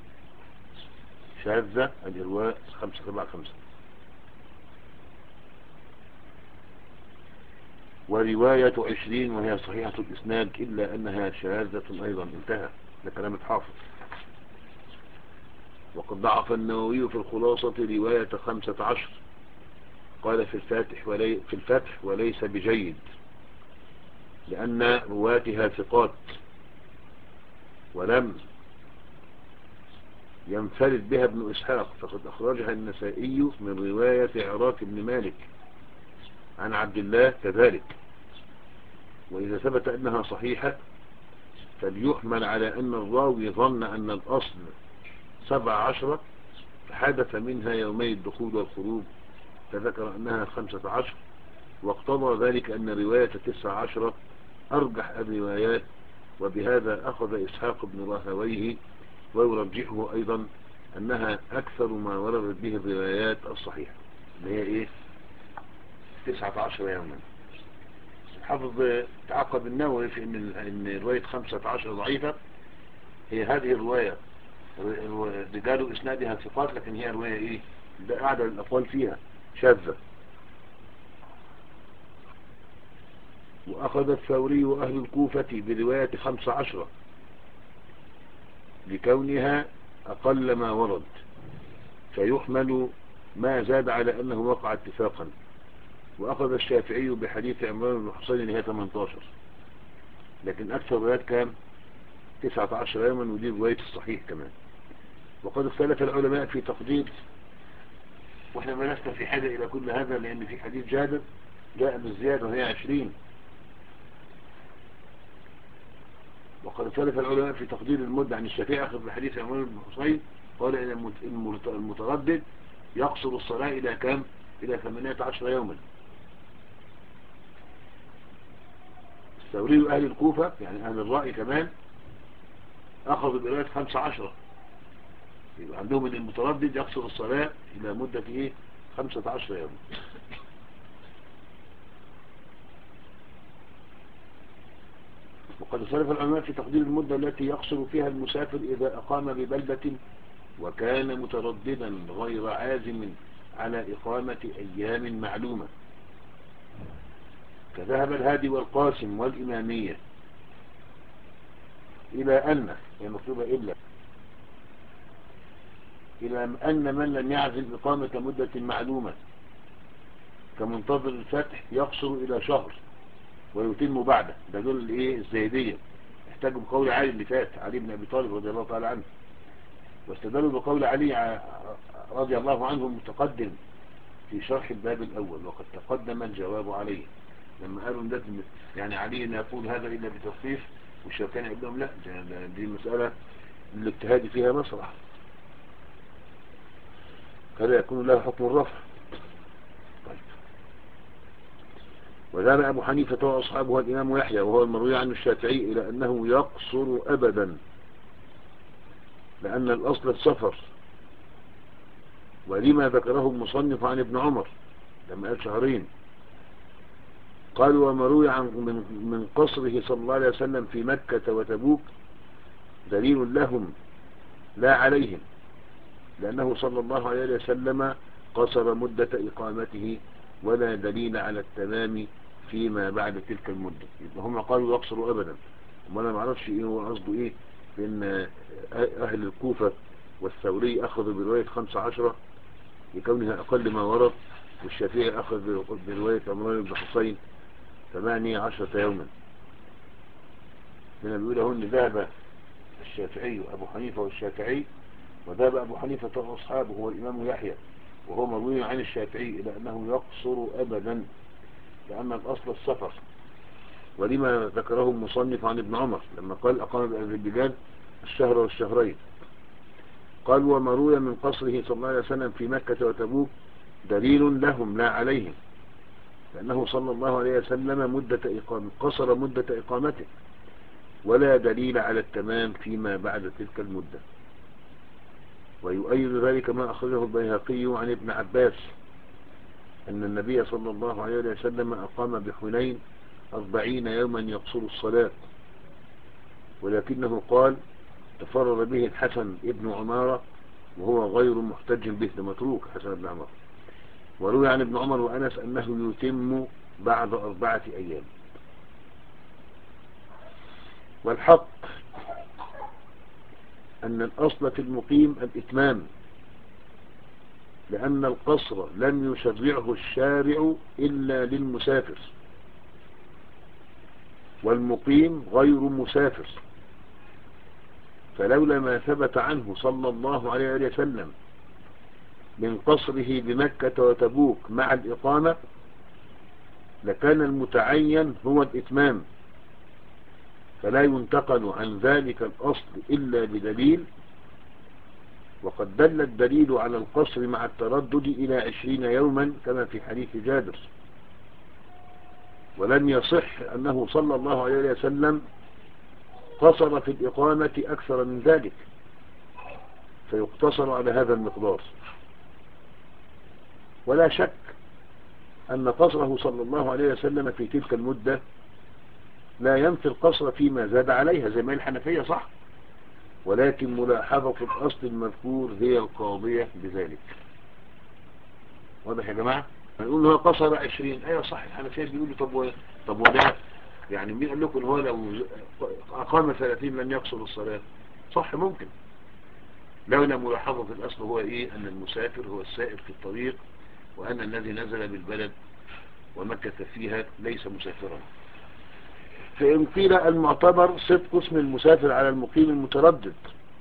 A: شاذة الإرواء خمسة سبعة خمسة. ورواية عشرين وهي صحيحة الإسناد إلا أنها شاذة أيضا. انتهى، ده كلام الحافظ. وقد ضعف النووي في الخلاصة رواية خمسة عشر، قال في الفاتح ولي في الفتح وليس بجيد، لأن رواتها ثقات، ولم ينفرد بها ابن إسحاق، فقد أخرجها النسائي من رواية عراك بن مالك عن عبد الله كذلك. وإذا ثبت أنها صحيحة فليحمل على أن الراوي ظن أن الأصل سبع عشرة فحدث منها يومي الدخول والخروج فذكر أنها خمسة عشر، واقتضى ذلك أن رواية تسع عشرة أرجح الروايات، وبهذا أخذ إسحاق بن راهويه ويرجحه أيضا أنها أكثر ما وردت به الروايات الصحيحة، اللي هي إيه؟ تسعة عشر يوما. حافظ تعقب النووي في إن, إن رواية خمسة عشر ضعيفة. هي هذه الرواية رجال إسنادها ثقات، لكن هي رواية إيه؟ ده أعدل الأقوال فيها شاذة. وأخذ الثوري وأهل الكوفة برواية خمس عشرة لكونها أقل ما ورد، فيحمل ما زاد على أنه وقع اتفاقا. وأخذ الشافعي بحديث عمران بن حسين اللي هي ثمانية عشر، لكن أكثر روايات كام؟ تسعة عشر يوما، ودي رواية الصحيح كمان. وقد اختلف العلماء في تقدير، واحنا ما لسنا في حاجة إلى كل هذا، لأن في حديث جابر جاء بالزيادة وهي عشرين. وقد اختلف العلماء في تقدير المدة. عن الشافعي أخذ بحديث عمران بن حسين قال إن المتردد يقصر الصلاة إلى كام؟ إلى ثمانية عشر يوما. الثوري أهل الكوفة يعني أهل الرأي كمان أخذوا برواية خمسة عشر، يبقى عندهم أن المتردد يقصر الصلاة إلى مدة إيه؟ خمسة عشر يوما. وقد اختلف العلماء في تقدير المدة التي يقصر فيها المسافر إذا أقام ببلدة وكان مترددا غير عازم على إقامة أيام معلومة، كذهب الهادي والقاسم والإمامية إلى أن هي مكتوبة إلا إلى أن من لم يعزم إقامة مدة معلومة كمنتظر الفتح يقصر إلى شهر ويتم بعده. ده دول الإيه الزيدية، احتاجوا بقول علي اللي فات، علي بن أبي طالب رضي الله تعالى عنه، واستدلوا بقول علي رضي الله عنه المتقدم في شرح الباب الأول، وقد تقدم الجواب عليه لما قالوا ده يعني علي يقول هذا إلا بتصريف، والشوكاني يقول لهم لا، دي مسألة الاجتهاد فيها مسرح، فلا يكون له حكم الرفع. طيب. وذهب أبو حنيفة وأصحابه الإمام يحيى وهو المروي عن الشافعي إلى أنه يقصر أبدا، لأن الأصل السفر، ولما ذكره المصنف عن ابن عمر لما قال شهرين. قال ومروي عن من, من قصره صلى الله عليه وسلم في مكة وتبوك دليل لهم لا عليهم، لأنه صلى الله عليه وسلم قصر مدة إقامته ولا دليل على التمام فيما بعد تلك المدة. يبقى هم قالوا يقصروا أبدا، وما ما اعرفش إيه هو قصده إيه، لأن أهل الكوفة والثوري أخذوا برواية خمسة عشرة لكونها أقل ما ورد، والشافعي أخذ برواية عمران بن حسين ثمانية عشرة يوما. هنا بيقول هون ذهب الشافعي وأبو حنيفة والشافعي، وذهب أبو حنيفة وأصحابه هو الإمام يحيى وهو مروي عن الشافعي إلى أنه يقصر أبدا، لأن الأصل السفر، ولما ذكره المصنف عن ابن عمر لما قال أقام بالرجال الشهر والشهرين. قال ومروي من قصره صلى الله عليه وسلم في مكة وتبوك دليل لهم لا عليهم، لأنه صلى الله عليه وسلم مدة إقامة قصر مدة إقامته ولا دليل على التمام فيما بعد تلك المدة. ويؤيد ذلك ما أخرجه البيهقي عن ابن عباس أن النبي صلى الله عليه وسلم أقام بحنين أربعين يوما يقصر الصلاة، ولكنه قال تفرد به الحسن ابن عمارة وهو غير محتج به، متروك حسن بن عمارة. وروي عن ابن عمر وأنس أنه يتم بعد أربعة أيام. والحق أن الأصل في المقيم الإتمام، لأن القصر لم يشرعه الشارع إلا للمسافر، والمقيم غير مسافر، فلولا ما ثبت عنه صلى الله عليه وسلم من قصره بمكة وتبوك مع الإقامة لكان المتعين هو الإتمام، فلا ينتقل عن ذلك الأصل إلا بدليل. وقد دل الدليل على القصر مع التردد إلى عشرين يوما كما في حديث جابر، ولم يصح أنه صلى الله عليه وسلم قصر في الإقامة أكثر من ذلك فيقتصر على هذا المقدار. ولا شك أن قصره صلى الله عليه وسلم في تلك المدة لا ينفي القصر فيما زاد عليها زي ما الحنفية صح، ولكن ملاحظة الأصل المذكور هي القاضية بذلك. واضح يا جماعة؟ نقول هو قصر عشرين، ايوه صح، الحنفية بيقولوا طب و... طب وده يعني مين قال لكم ان هو لو أقام ثلاثين لن يقصر الصلاة؟ صح ممكن، لولا ملاحظة الأصل هو إيه؟ أن المسافر هو السائر في الطريق، وأن الذي نزل بالبلد ومكث فيها ليس مسافرا. فإن قيل المعتبر صدق اسم المسافر على المقيم المتردد،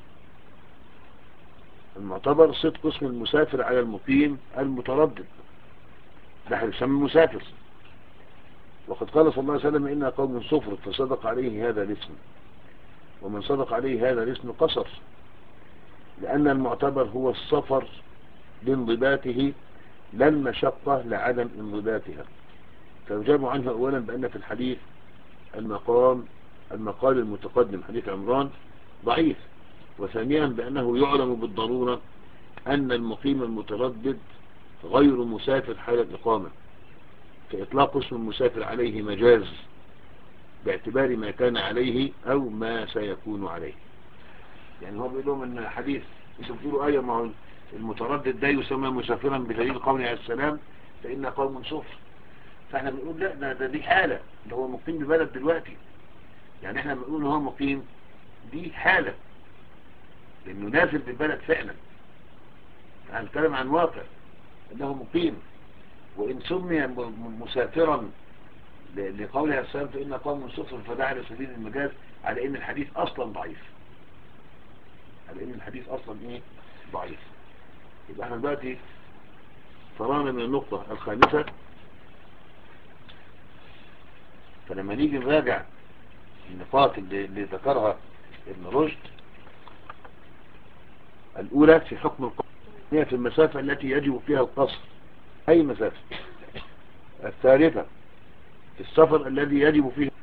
A: المعتبر صدق اسم المسافر على المقيم المتردد، ده يسمى مسافر. وقد قال صلى الله عليه وسلم إن قوم صفر فصدق عليه هذا الاسم، ومن صدق عليه هذا الاسم قصر، لأن المعتبر هو السفر لانضباطه لا المشقة لعدم انضباطها. فيجاب عنه أولا بأن في الحديث المقام المقال المتقدم حديث عمران ضعيف، وثانيا بأنه يعلم بالضرورة أن المقيم المتردد غير مسافر حال الإقامة، فإطلاق اسم المسافر عليه مجاز باعتبار ما كان عليه أو ما سيكون عليه. يعني هو بيقول لهم أن حديث انتم بتقولوا آية، ما هو المتردد ده يسمى مسافرا بدليل قوله عليه السلام فإن قوم صفر، فاحنا بنقول لا، ده, ده دي حالة، ده هو مقيم ببلد دلوقتي. يعني احنا بنقول هو مقيم دي حالة لأنه نازل بالبلد فعلا، هنتكلم عن واقع أنه مقيم. وإن سمي مسافرا لقوله عليه السلام فإن قوم صفر، فده على سبيل المجاز، على إن الحديث أصلا ضعيف، على إن الحديث أصلا إيه ضعيف. يبقى احنا دلوقتي فرغنا من النقطة الخامسة. فلما نيجي نراجع النقاط اللي, اللي ذكرها ابن رشد، الأولى في حكم القصر هي في المسافة التي يجب فيها القصر، أي مسافة. الثالثة في السفر الذي يجب فيه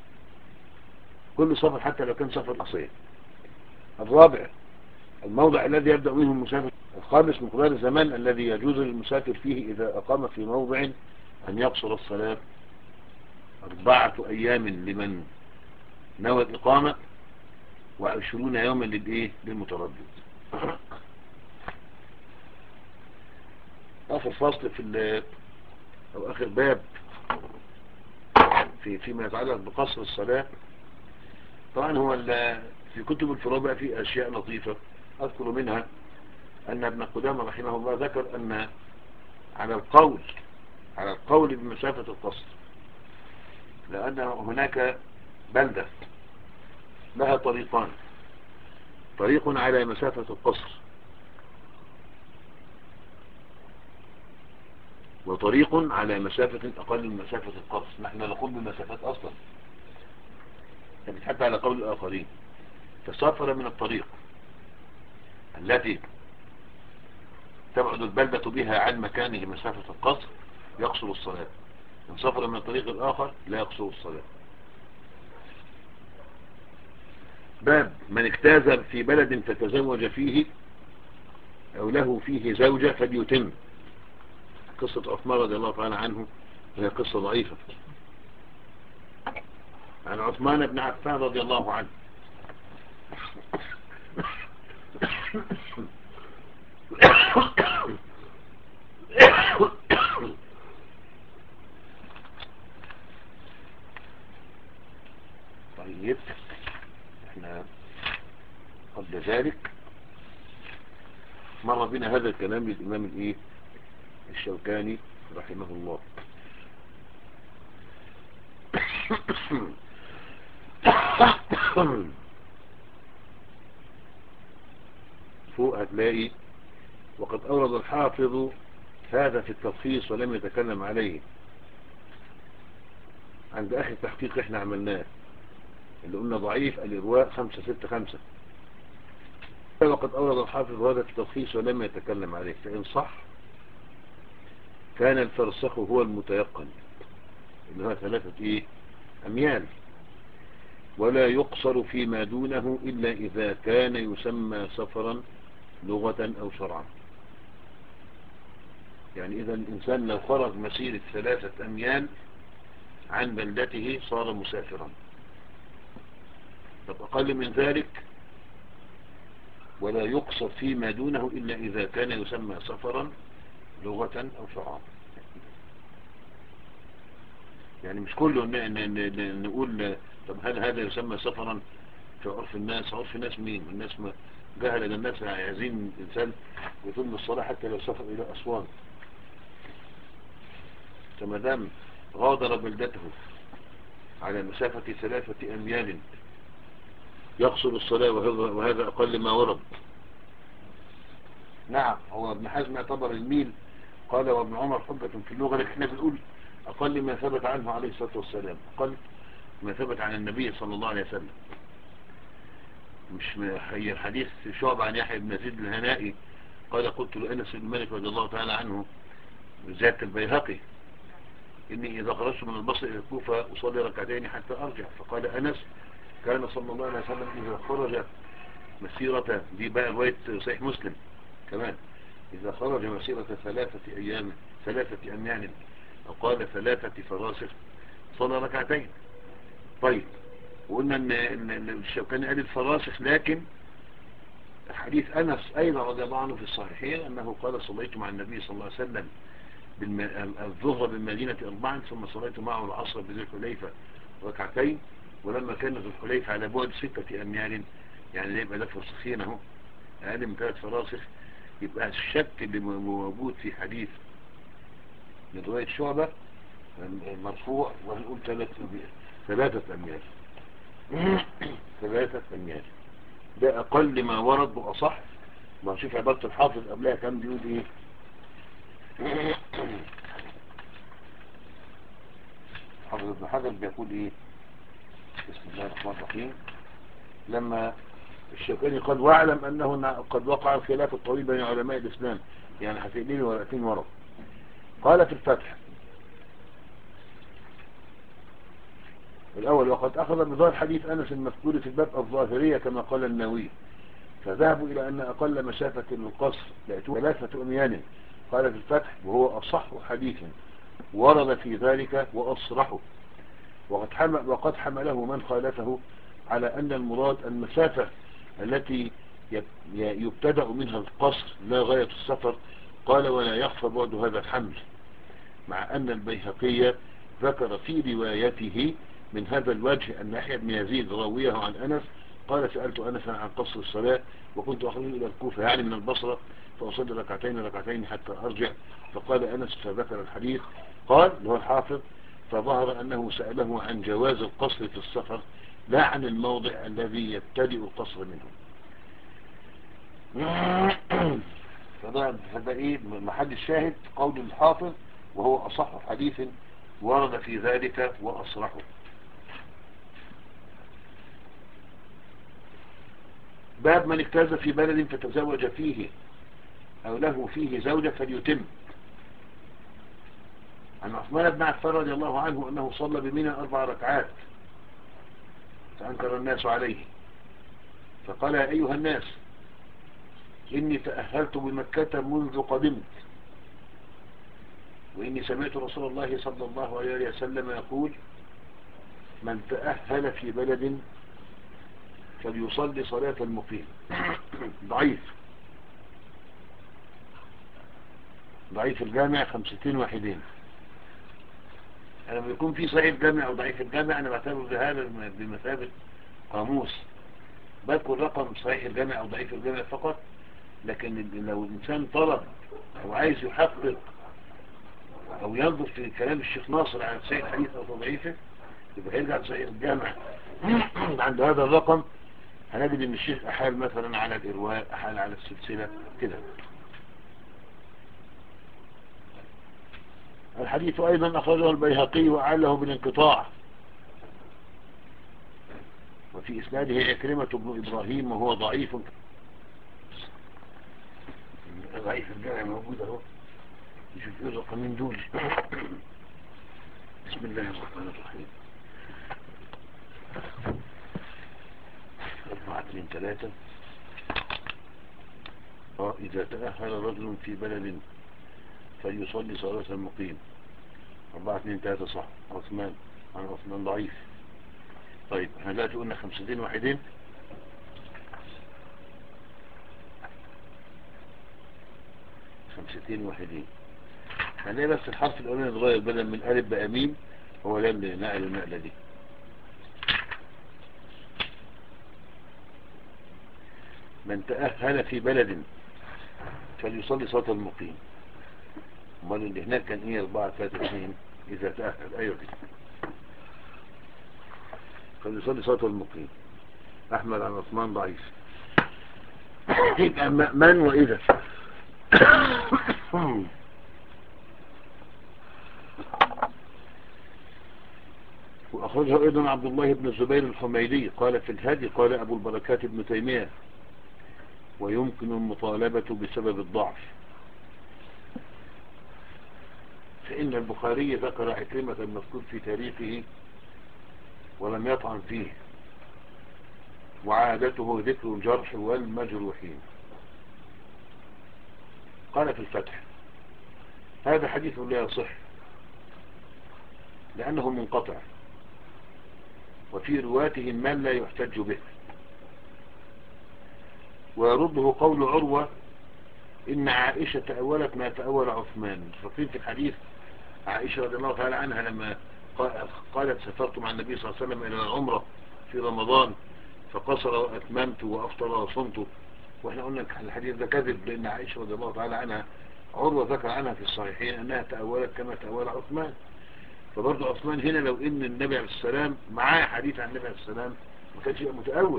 A: كل سفر حتى لو كان سفر قصير. الرابع الموضع الذي يبدأ منه المسافر. الخامس مقدار الزمان الذي يجوز للمسافر فيه إذا أقام في موضع أن يقصر الصلاة. أربعة أيام لمن نوى الإقامة، وعشرون يوما للإيه للمتردد. آخر فصل في أو آخر باب في فيما يتعلق بقصر الصلاة. طبعا هو في كتب الفروع بقى في أشياء لطيفة أذكر منها أن ابن قدامة رحمه الله ذكر أن على القول على القول بمسافة القصر، لأن هناك بلدة لها طريقان: طريق على مسافة القصر، وطريق على مسافة أقل من مسافة القصر. نحن نقول بمسافات أصلا، حتى على قول الآخرين. فسافر من الطريق التي تبعد البلدة بها عن مكانه مسافة القصر يقصر الصلاة، من سافر من الطريق الآخر لا يقصر الصلاة. باب من اجتاز في بلد فتزوج فيه أو له فيه زوجة فليتم. قصة عثمان رضي الله تعالى عنه وهي قصة ضعيفة. عن عثمان بن عفان رضي الله عنه طيب احنا قبل ذلك مر بنا هذا الكلام للإمام الايه الشوكاني رحمه الله. فوق هتلاقي وقد أورد الحافظ هذا في التلخيص ولم يتكلم عليه. عند آخر تحقيق احنا عملناه اللي قلنا ضعيف الإرواء خمسة ستة خمسة، وقد أورد الحافظ هذا في التلخيص ولم يتكلم عليه. فإن صح كان الفرسخ هو المتيقن اللي هو ثلاثة ايه أميال، ولا يقصر فيما دونه إلا إذا كان يسمى سفرا لغة أو شرعا. يعني إذا الإنسان لو خرج مسيرة ثلاثة أميال عن بلدته صار مسافرا. طب أقل من ذلك ولا يقصر فيما دونه إلا إذا كان يسمى سفرا لغة أو شرعا. يعني مش كله نقول طب هل هذا يسمى سفرا في عرف الناس؟ عرف الناس مين؟ الناس جهل الناس عايزين الإنسان يتم الصلاة حتى لو سافر إلى أسوان، فما دام غادر بلدته على مسافة ثلاثة أميال يقصر الصلاة، وهذا أقل ما ورد. نعم، هو ابن حزم اعتبر الميل، قال وابن عمر حجة في اللغة، لكن احنا بنقول أقل ما ثبت عنه عليه الصلاة والسلام، أقل ما ثبت عن النبي صلى الله عليه وسلم. مش هي حديث شعب عن يحيى بن يزيد الهنائي قال قلت لأنس بن مالك رضي الله تعالى عنه زيادة البيهقي إني إذا خرجت من البصر إلى الكوفة أصلي ركعتين حتى أرجع، فقال أنس كان صلى الله عليه وسلم إذا خرج مسيرة، دي بقى رواية صحيح مسلم كمان، إذا خرج مسيرة ثلاثة أيام ثلاثة أميال أو قال ثلاثة فراسخ صلى ركعتين. طيب، وقلنا إن الشوكاني قال الفراسخ، لكن حديث أنس أيضا رضي الله عنه في الصحيحين أنه قال صليت مع النبي صلى الله عليه وسلم الظهر بالمدينة أربعا ثم صليت معه العصر بذي الحليفة ركعتين، ولما كان ذو الحليفة على بعد ستة أميال، يعني يبقى ده فرسخين اهو، أقل من ثلاث فراسخ. يبقى الشك اللي موجود في حديث من رواية شعبة مرفوع، وهنقول ثلاثة أميال ثلاثة أميال، ده أقل ما ورد وأصح. ما نشوف عبارة الحافظ قبلها كان بيقول إيه. حافظ ابن حجر بيقول إيه، بسم الله الرحمن الرحيم، لما الشوكاني قال واعلم أنه قد وقع الخلاف الطويل بين علماء الإسلام، يعني هتقليل ورقتين ورق. قال في الفتح الأول وقد أخذ بظاهر حديث أنس المذكور في الباب الظاهرية كما قال النووي، فذهبوا إلى أن أقل مسافة للقصر لأتوا ثلاثة أميال. قال في الفتح وهو أصح حديث ورد في ذلك وأصرحه، وقد حمل وقد حمله من خالفه على أن المراد المسافة التي يبتدأ منها القصر لا غاية السفر. قال ولا يخفى بعد هذا الحمل، مع أن البيهقي ذكر في روايته من هذا الوجه أن يحيى بن يزيد راويه عن أنس قال سألت أنسا عن قصر الصلاة وكنت أخرج إلى الكوفة يعني من البصرة فأصلي ركعتين ركعتين حتى أرجع، فقال أنس فذكر الحديث. قال هو الحافظ فظهر أنه سأله عن جواز القصر في السفر لا عن الموضع الذي يبتدئ القصر منه. فده ايه محل الشاهد قول الحافظ وهو أصح حديث ورد في ذلك وأصرحه. باب من اجتاز في بلد فتزوج فيه أو له فيه زوجة فليتم. عن عثمان بن عفان رضي الله عنه أنه صلى بمنى أربع ركعات فأنكر الناس عليه، فقال يا أيها الناس إني تأهلت بمكة منذ قدمت، وإني سمعت رسول الله صلى الله عليه وسلم يقول من تأهل في بلد فليصلي صلاة المقيم. ضعيف ضعيف الجامع خمستين واحدين. لما يكون في صحيح الجامع أو ضعيف الجامع أنا بعتبر هذا بمثابة قاموس، بذكر رقم صحيح الجامع أو ضعيف الجامع فقط، لكن لو الإنسان طلب أو عايز يحقق أو ينظر في كلام الشيخ ناصر عن صحيح الحديث أو ضعيفه يبقى يرجع لصحيح الجامع. عند هذا الرقم هنجد ان الشيخ احال مثلا على الارواء، احال على السلسلة كده. الحديث ايضا اخرجه البيهقي واعله بالانقطاع، وفي اسناده عكرمة بن ابراهيم وهو ضعيف. ضعيف الجامع موجود اهو، نشوف ايه الرقمين دول. بسم الله الرحمن الرحيم. أربعة اثنين ثلاثة. إذا تأهل رجل في بلد فليصلي صلاة المقيم. أربعة اثنين ثلاثة صح. عثمان عن عثمان ضعيف. طيب احنا دلوقتي قلنا خمستين واحدين. خمستين واحدين هنلاقي بس الحرف الأولاني اتغير، بدل من ألف بقى ميم، هو ده اللي نقل النقلة دي. من تأهل في بلد فليصلي صلاة المقيم. امال اللي هناك كان ايه أربعة ثلاثة اثنين إذا تأهل. أيوة كده فليصلي صلاة المقيم. أحمد عن عثمان ضعيف. يبقى من وإذا. وأخرجه أيضا عبد الله بن الزبير الحميدي قال في الهادي قال أبو البركات ابن تيمية ويمكن المطالبة بسبب الضعف، فإن البخاري ذكر عكرمة المذكور في تاريخه ولم يطعن فيه، وعادته ذكر الجرح والمجروحين. قال في الفتح هذا حديث لا يصح لأنه منقطع وفي رواته من لا يحتج به، ويرده قول عروة إن عائشة تأولت ما تأول عثمان. فقيل في الحديث عائشة رضي الله تعالى عنها لما قالت سافرت مع النبي صلى الله عليه وسلم إلى العمرة في رمضان فقصر وأتممت وأفطر وصمت، وإحنا قلنا الحديث ده كذب، لأن عائشة رضي الله تعالى عنها عروة ذكر عنها في الصحيحين أنها تأولت كما تأول عثمان. فبرضه عثمان هنا لو إن النبي عليه السلام معاه حديث عن النبي عليه السلام ما كانش يبقى متأول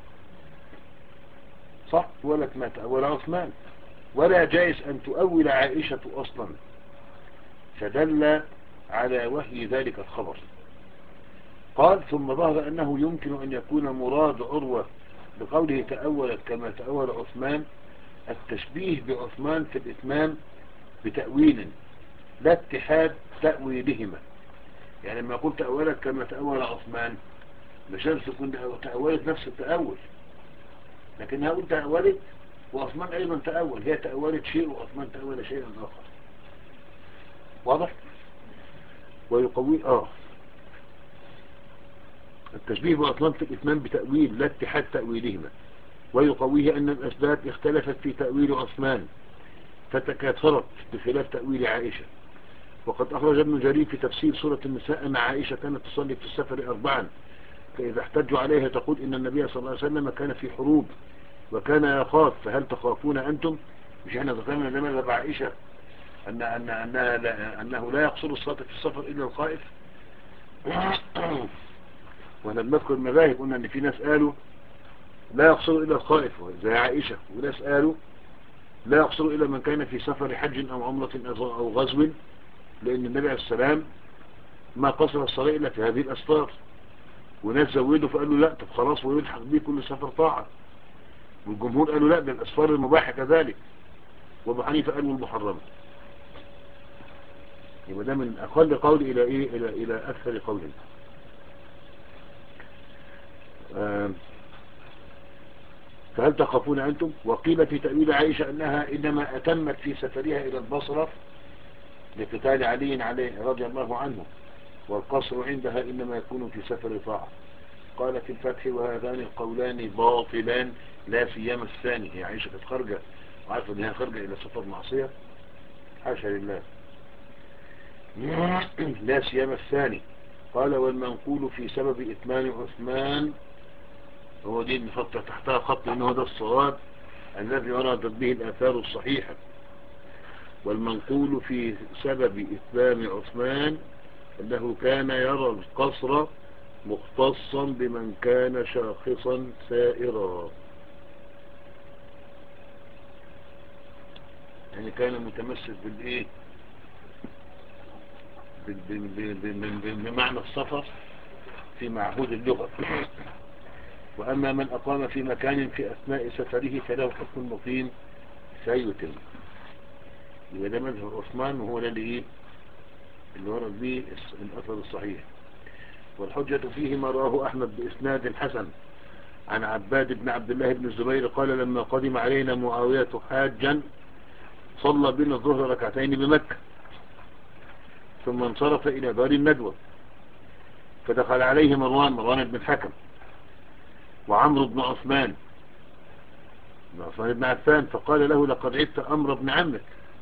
A: صح، ولا ما تأول عثمان، ولا جائز أن تؤول عائشة أصلا، فدل على وحي ذلك الخبر. قال ثم ظهر أنه يمكن أن يكون مراد عروة بقوله تأولت كما تأول عثمان التشبيه بعثمان في الإتمام بتأويل لا اتحاد تأويلهما. يعني لما يقول تأولت كما تأول عثمان مش لازم تكون تأولت نفس التأول، لكنها قلت تأولت وعثمان أيضا تأول، هي تأولت شيء وعثمان تأول شيئا آخر. واضح؟ ويقوي آه التشبيه بعثمان في الإتمام بتأويل لا اتحاد تأويلهما، ويقويه أن الأسباب اختلفت في تأويل عثمان فتكاثرت بخلاف تأويل عائشة. وقد أخرج ابن جرير في تفسير سورة النساء أن عائشة كانت تصلي في السفر أربعا، فإذا احتجوا عليها تقول إن النبي صلى الله عليه وسلم كان في حروب وكان يخاف فهل تخافون أنتم؟ مش احنا ذكرنا لما ذهب عائشة أن أن أنها لا أنه لا يقصر الصلاة في السفر إلا الخائف. وانا بنذكر المذاهب قلنا ان في ناس قالوا لا يقصر الا الخائف زي عائشة، وناس قالوا لا يقصر الا من كان في سفر حج او عمرة او غزو، لان النبي عليه السلام ما قصر الصلاة الا في هذه الاسفار. وناس زودوا فقالوا لا طب خلاص ويلحق به كل سفر طاعة، والجمهور قالوا لا ده الاسفار المباحة كذلك، وابو حنيفة قالوا المحرمة. يبقى ده من اقل قول الى ايه الى الى اكثر قول. فهل تخافون أنتم؟ وقيل في تأويل عائشة أنها إنما أتمت في سفرها إلى البصرة لقتال علي عليه رضي الله عنه، والقصر عندها إنما يكون في سفر طاعة. قال في الفتح وهذان القولان باطلان لا سيما الثاني. هي عائشة كانت خارجة وعارفة أنها خارجة إلى سفر معصية؟ حاشا لله. لا سيما الثاني. قال والمنقول في سبب إتمام عثمان هو دي نحط تحتها خط انه ده الصواب الذي وردت به الاثار الصحيحة. والمنقول في سبب اتمام عثمان انه كان يرى القصر مختصا بمن كان شاخصا سائرا، يعني كان متمسك بالايه بمعنى السفر في معهود اللغة. وأما من أقام في مكان في أثناء سفره فله حكم المقيم سيتم. يبقى ده مذهب عثمان وهو ده اللي إيه اللي ورد به الأثر الصحيح. والحجة فيه ما رواه أحمد بإسناد الحسن عن عباد بن عبد الله بن الزبير قال لما قدم علينا معاوية حاجا صلى بنا الظهر ركعتين بمكة ثم انصرف إلى دار الندوة، فدخل عليه مروان مروان بن الحكم وعمرو بن عثمان عثمان بن عفان، فقال له لقد عدت أمر ابن عمك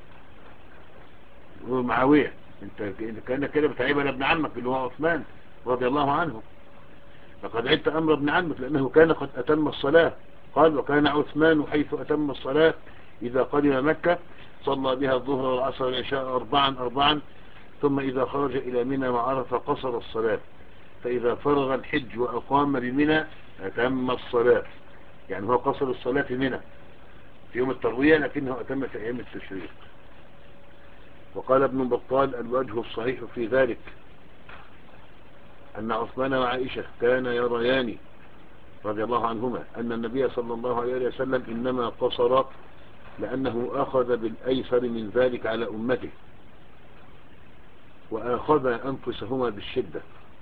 A: هو معاوية، انت كأنك كده بتعيبنا ابن عمك اللي هو عثمان رضي الله عنه. لقد عدت أمر ابن عمك لأنه كان قد أتم الصلاة قال وكان عثمان حيث أتم الصلاة إذا قدم مكة صلى بها الظهر والعصر والعشاء أربعا أربعا، ثم إذا خرج إلى منى وعرف قصر الصلاة، فإذا فرغ الحج وأقام بمنى أتم الصلاة. يعني هو قصر الصلاة في منى في يوم التروية، لكنه أتم في أيام التشريق. وقال ابن بطال الوجه الصحيح في ذلك أن عثمان وعائشة كان يريان رضي الله عنهما أن النبي صلى الله عليه وسلم إنما قصر لأنه أخذ بالأيسر من ذلك على أمته، وأخذ أنفسهما بالشدة.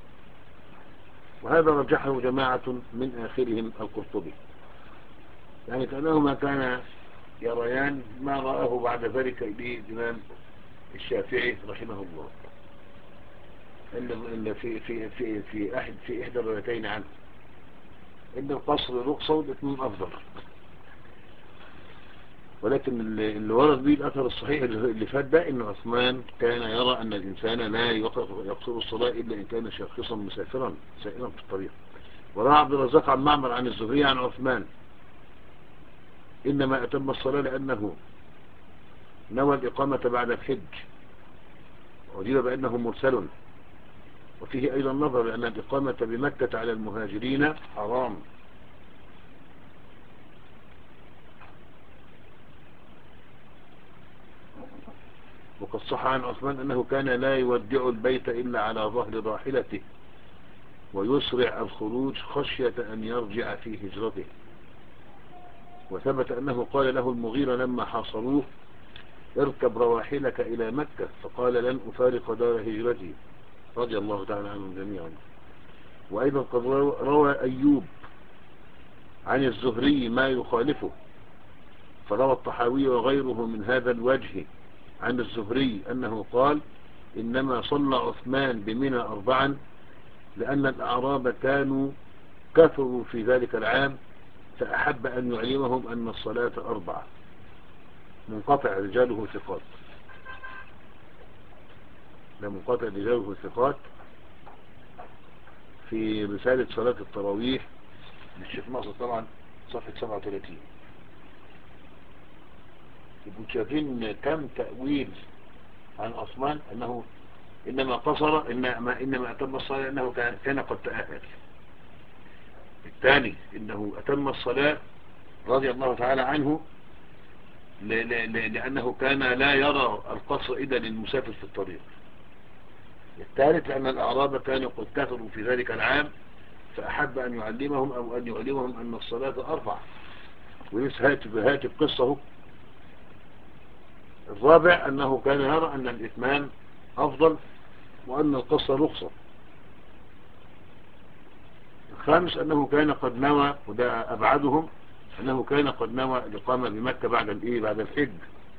A: وهذا رجحه جماعة من آخرهم القرطبي، يعني كأنهما كان يريان ما رآه بعد ذلك إليه الإمام الشافعي رحمه الله، إن في في في في أحد في إحدى الروايتين عنه إن القصر رخصة والاثنين أفضل. ولكن اللي ورد به الأثر الصحيح اللي فات ده إن عثمان كان يرى أن الإنسان لا يقصر الصلاة إلا إن كان شاخصا مسافرا سائرا في الطريق. وراى عبد الرزاق عن معمر عن الزهري عن عثمان إنما أتم الصلاة لأنه نوى الإقامة بعد الحج، وجيب بأنه مرسل. وفيه أيضا نظر لأن الإقامة بمكة على المهاجرين حرام. وقد صح عن عثمان أنه كان لا يودع البيت إلا على ظهر راحلته ويسرع الخروج خشية أن يرجع في هجرته. وثبت أنه قال له المغيرة لما حاصروه اركب رواحلك إلى مكة، فقال لن أفارق دار هجرتي، رضي الله تعالى عنهم جميعا. وأيضا قد روى أيوب عن الزهري ما يخالفه، فروى الطحاوي وغيره من هذا الوجه عن الزهري أنه قال إنما صلى عثمان بمنى أربعا لأن الأعراب كانوا كثروا في ذلك العام، فأحب أن يعلمهم أن الصلاة أربعة. منقطع رجاله ثقات، لا منقطع رجاله ثقات في رسالة صلاة التراويح للشيخ ناصر طبعا صفحة سبعة وثلاثين. يبقوا شايفين كم تأويل عن عثمان أنه إنما قصر إنما, إنما أتم الصلاة أنه كان قد تأهل. الثاني إنه أتم الصلاة رضي الله تعالى عنه لأنه كان لا يرى القصر إلا للمسافر في الطريق. الثالث لأن الأعراب كانوا قد كثروا في ذلك العام، فأحب أن يعلمهم أو أن يعلمهم أن الصلاة أربع. وهات القصة. الرابع أنه كان يرى أن الإتمام أفضل وأن القصة رخصة. الخامس أنه كان قد نوى، وده أبعدهم، أنه كان قد نوى الإقامة بمكة بعد الإيه بعد الحج.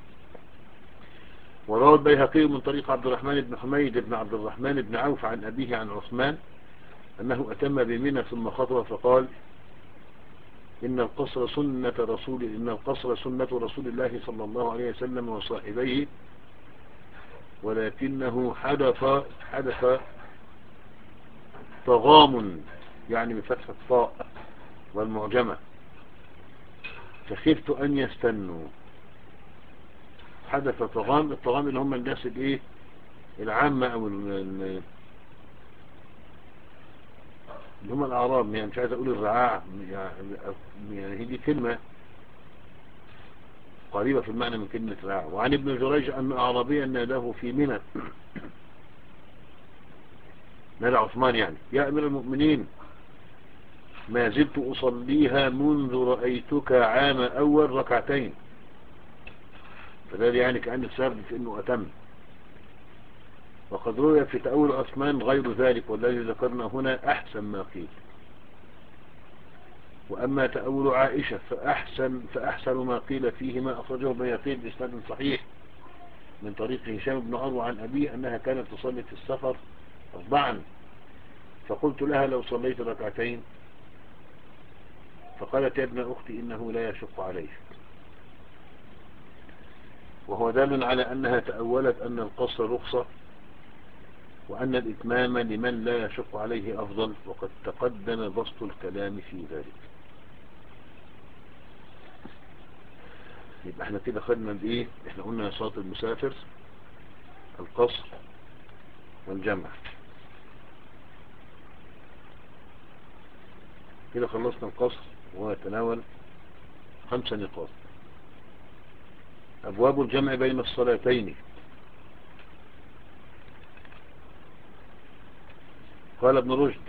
A: وروى البيهقي من طريق عبد الرحمن بن حميد بن عبد الرحمن بن عوف عن أبيه عن عثمان أنه أتم بمنى ثم خطب فقال إن القصر سنة رسول إن القصر سنة رسول الله صلى الله عليه وسلم وصاحبيه، ولكنه حدث حدث طغام، يعني بفتح الطاء والمعجمة، فخفت أن يستنوا. حدث طغام، الطغام اللي هم الناس الايه العامة أو اللي هم الأعراب، يعني مش عايز أقول الرعاع، يعني هي دي كلمة قريبة في المعنى من كلمة رعاع. وعن ابن جريج أن أعرابيا ناداه في منى، نادى عثمان يعني يا أمير المؤمنين ما زلت أصليها منذ رأيتك عام أول ركعتين. فذلك يعني كأن السبب في أنه أتم. وقد روي في تأول عثمان غير ذلك، والذي ذكرنا هنا أحسن ما قيل. وأما تأول عائشة فأحسن, فأحسن ما قيل فيه ما أخرجه بيهقي بإسناد صحيح من طريق هشام بن عروة عن أبيه أنها كانت تصلي في السفر أربعا، فقلت لها لو صليت ركعتين، فقالت يا ابن أختي إنه لا يشق عليه. وهو دال على أنها تأولت أن القصر رخصة وأن الإتمام لمن لا يشق عليه أفضل، وقد تقدم بسط الكلام في ذلك. يبقى احنا كده خدنا الايه، احنا قلنا صلاة المسافر، القصر، والجمع. كده خلصنا القصر وهو يتناول خمسة نقاط. أبواب الجمع بين الصلاتين. قال ابن رشد: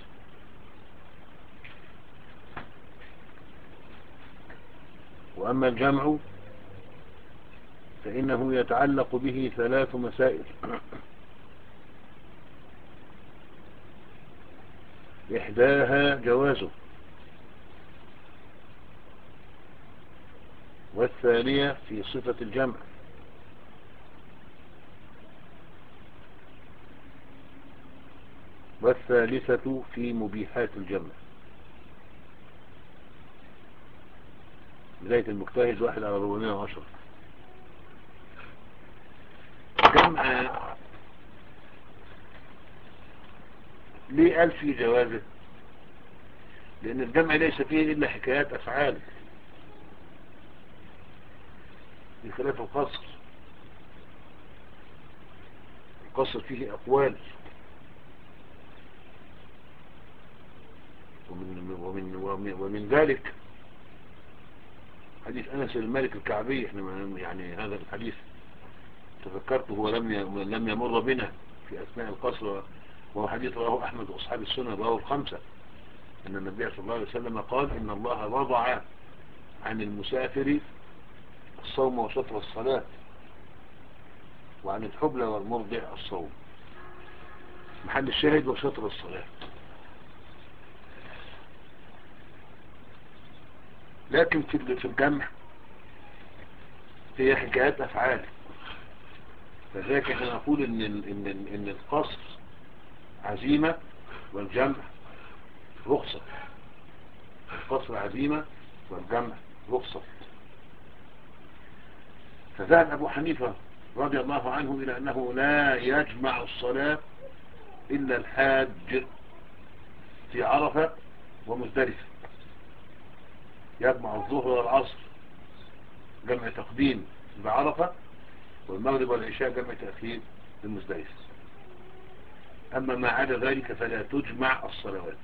A: وأما الجمع فإنه يتعلق به ثلاث مسائل. إحداها جوازه، والثانية في صفة الجمع، والثالثة في مبيحات الجمع. بداية المجتهد واحد على أربعمائة وعشرة. جمع ليه قال في جوازه؟ لأن الجمع ليس فيه إلا حكايات أفعال، بخلاف القصر. القصر فيه أقوال، ومن, ومن, ومن, ومن ذلك حديث أنس المالك الكعبي. احنا يعني هذا الحديث تذكرته ولم لم يمر بنا في أثناء القصر، وهو حديث رواه أحمد وأصحاب السنة، رواه الخمسة، أن النبي صلى الله عليه وسلم قال: إن الله وضع عن المسافر الصوم وشطر الصلاة، وعن الحبلى والمرضع الصوم. محل الشاهد وشطر الصلاة. لكن في الجمع هي حكايات أفعال، فذلك احنا نقول إن, إن, إن القصر عزيمة والجمع رخصة. القصر عزيمة والجمع رخصة. فذهب أبو حنيفة رضي الله عنه إلى أنه لا يجمع الصلاة إلا الحاج في عرفة ومزدلفة. يجمع الظهر والعصر جمع تقديم بعرفة، والمغرب والعشاء جمع تأخير بالمزدلفة. أما ما عدا ذلك فلا تجمع الصلوات.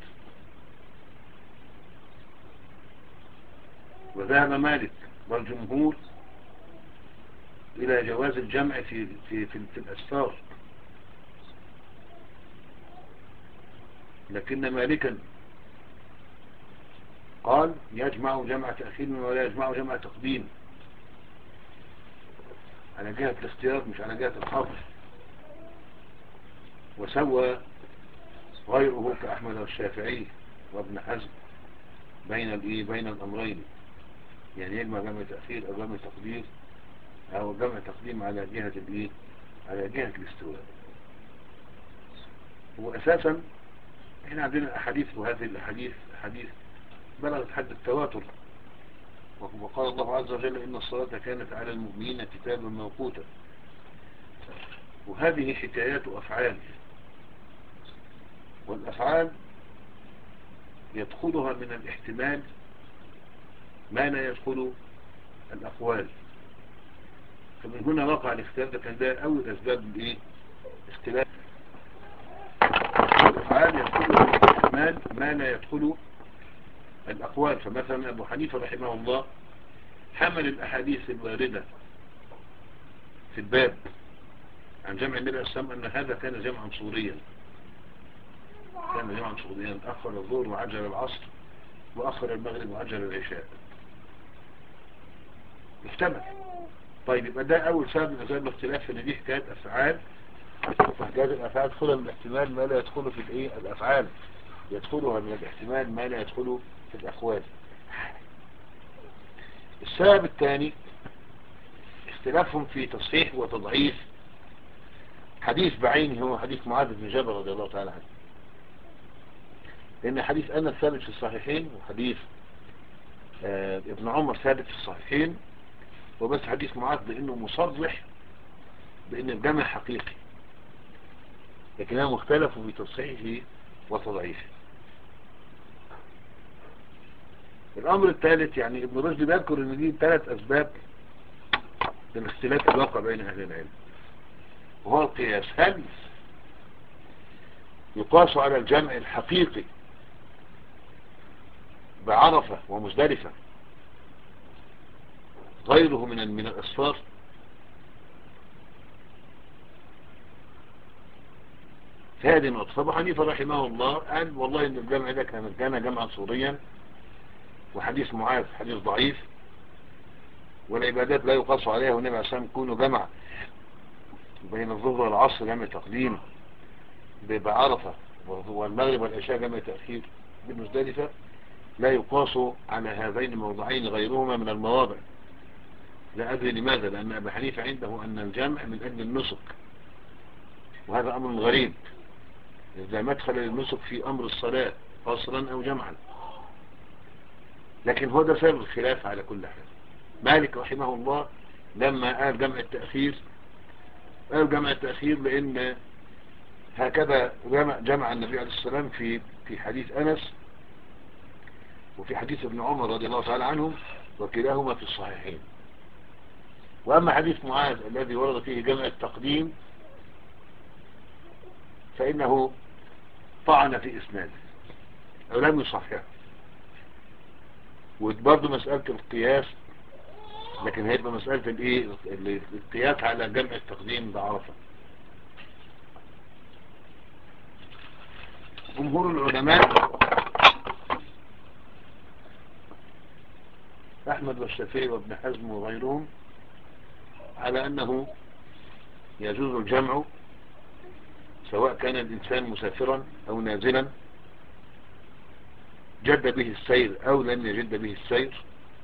A: وذهب مالك والجمهور إلى جواز الجمع في, في, في, في الأسفار، لكن مالكا قال يجمع جمع تأخير ولا يجمع جمع تقديم، على جهة الاختيار مش على جهة الحظر. وسوى غيره كأحمد والشافعي وابن حزم بين الايه بين الأمرين، يعني يجمع جمع تأخير أو جمع تقدير، أو جمع تقديم على جهة الايه على جهة الاستواء. وأساسا احنا عندنا أحاديث، وهذه الأحاديث حديث بلغت حد التواتر. وقال الله عز وجل: إن الصلاة كانت على المؤمنين كتابا موقوتا. وهذه حكايات أفعال، والأفعال يدخلها من الاحتمال ما لا يدخل الأقوال. فمن هنا وقع الاختلاف. ده كان ده أول أسباب الايه اختلاف. الأفعال يدخلها من الاحتمال ما لا يدخل الأقوال. فمثلا أبو حنيفة رحمه الله حمل الأحاديث الواردة في الباب عن جمع النبي عليه الصلاة والسلام أن هذا كان جمعا صوريا، كان جمعا صوريا، أخر الظهر وعجل العصر، وأخر المغرب وعجل العشاء. محتمل. طيب يبقى ده أول سبب من أسباب الاختلاف، إن دي حكايات أفعال، وحكايات الأفعال تدخلها من الاحتمال ما لا يدخله في الإيه الأفعال، يدخلها من الاحتمال ما لا يدخله في الأقوال. السبب الثاني اختلافهم في تصحيح وتضعيف حديث بعينه، هو حديث معاذ بن جبل رضي الله تعالى عنه. لأن حديث أنس ثابت في الصحيحين، وحديث آه ابن عمر ثابت في الصحيحين، وبس حديث معاذ بأنه مصرح بأن الجمع حقيقي، لكنهم اختلفوا في تصحيحه وتضعيفه. الأمر الثالث، يعني ابن رشد بيذكر أن دي ثلاث أسباب للاختلاف الواقع بين أهل العلم، وهو القياس. هل يقاس على الجمع الحقيقي بعرفة ومزدلفة غيره من من الأسفار؟ هذه نقطة. أبو حنيفة رحمه الله قال والله إن الجمع ده كان كان جمعا صوريا، وحديث معاذ حديث ضعيف، والعبادات لا يقاس عليها، والنبي عليه الصلاة والسلام يكون جمع بين الظهر والعصر جمع تقديم بعرفة، والمغرب والعشاء جمع تأخير بالمزدلفة، لا يقاس على هذين الموضعين غيرهما من المواضع. لا أدري لماذا، لأن أبو حنيفة عنده أن الجمع من أجل النسك، وهذا أمر غريب إذا مدخل للنسك في أمر الصلاة قصرا أو جمعا. لكن هو ده سبب الخلاف على كل حال. مالك رحمه الله لما قال جمع التأخير قال جمع التأخير لأن هكذا جمع, جمع النبي عليه السلام في في حديث أنس وفي حديث ابن عمر رضي الله تعالى عنهم، وكلاهما في الصحيحين. وأما حديث معاذ الذي ورد فيه جمع التقديم فإنه طعن في إسناده أو لم يصححه، وبرضه مسألة القياس، لكن هيبقى مسألة الايه القياس على جمع التقديم بعرفة. جمهور العلماء أحمد والشافعي وابن حزم وغيرهم على أنه يجوز الجمع سواء كان الإنسان مسافرا أو نازلا، جد به السير أو لم يجد به السير،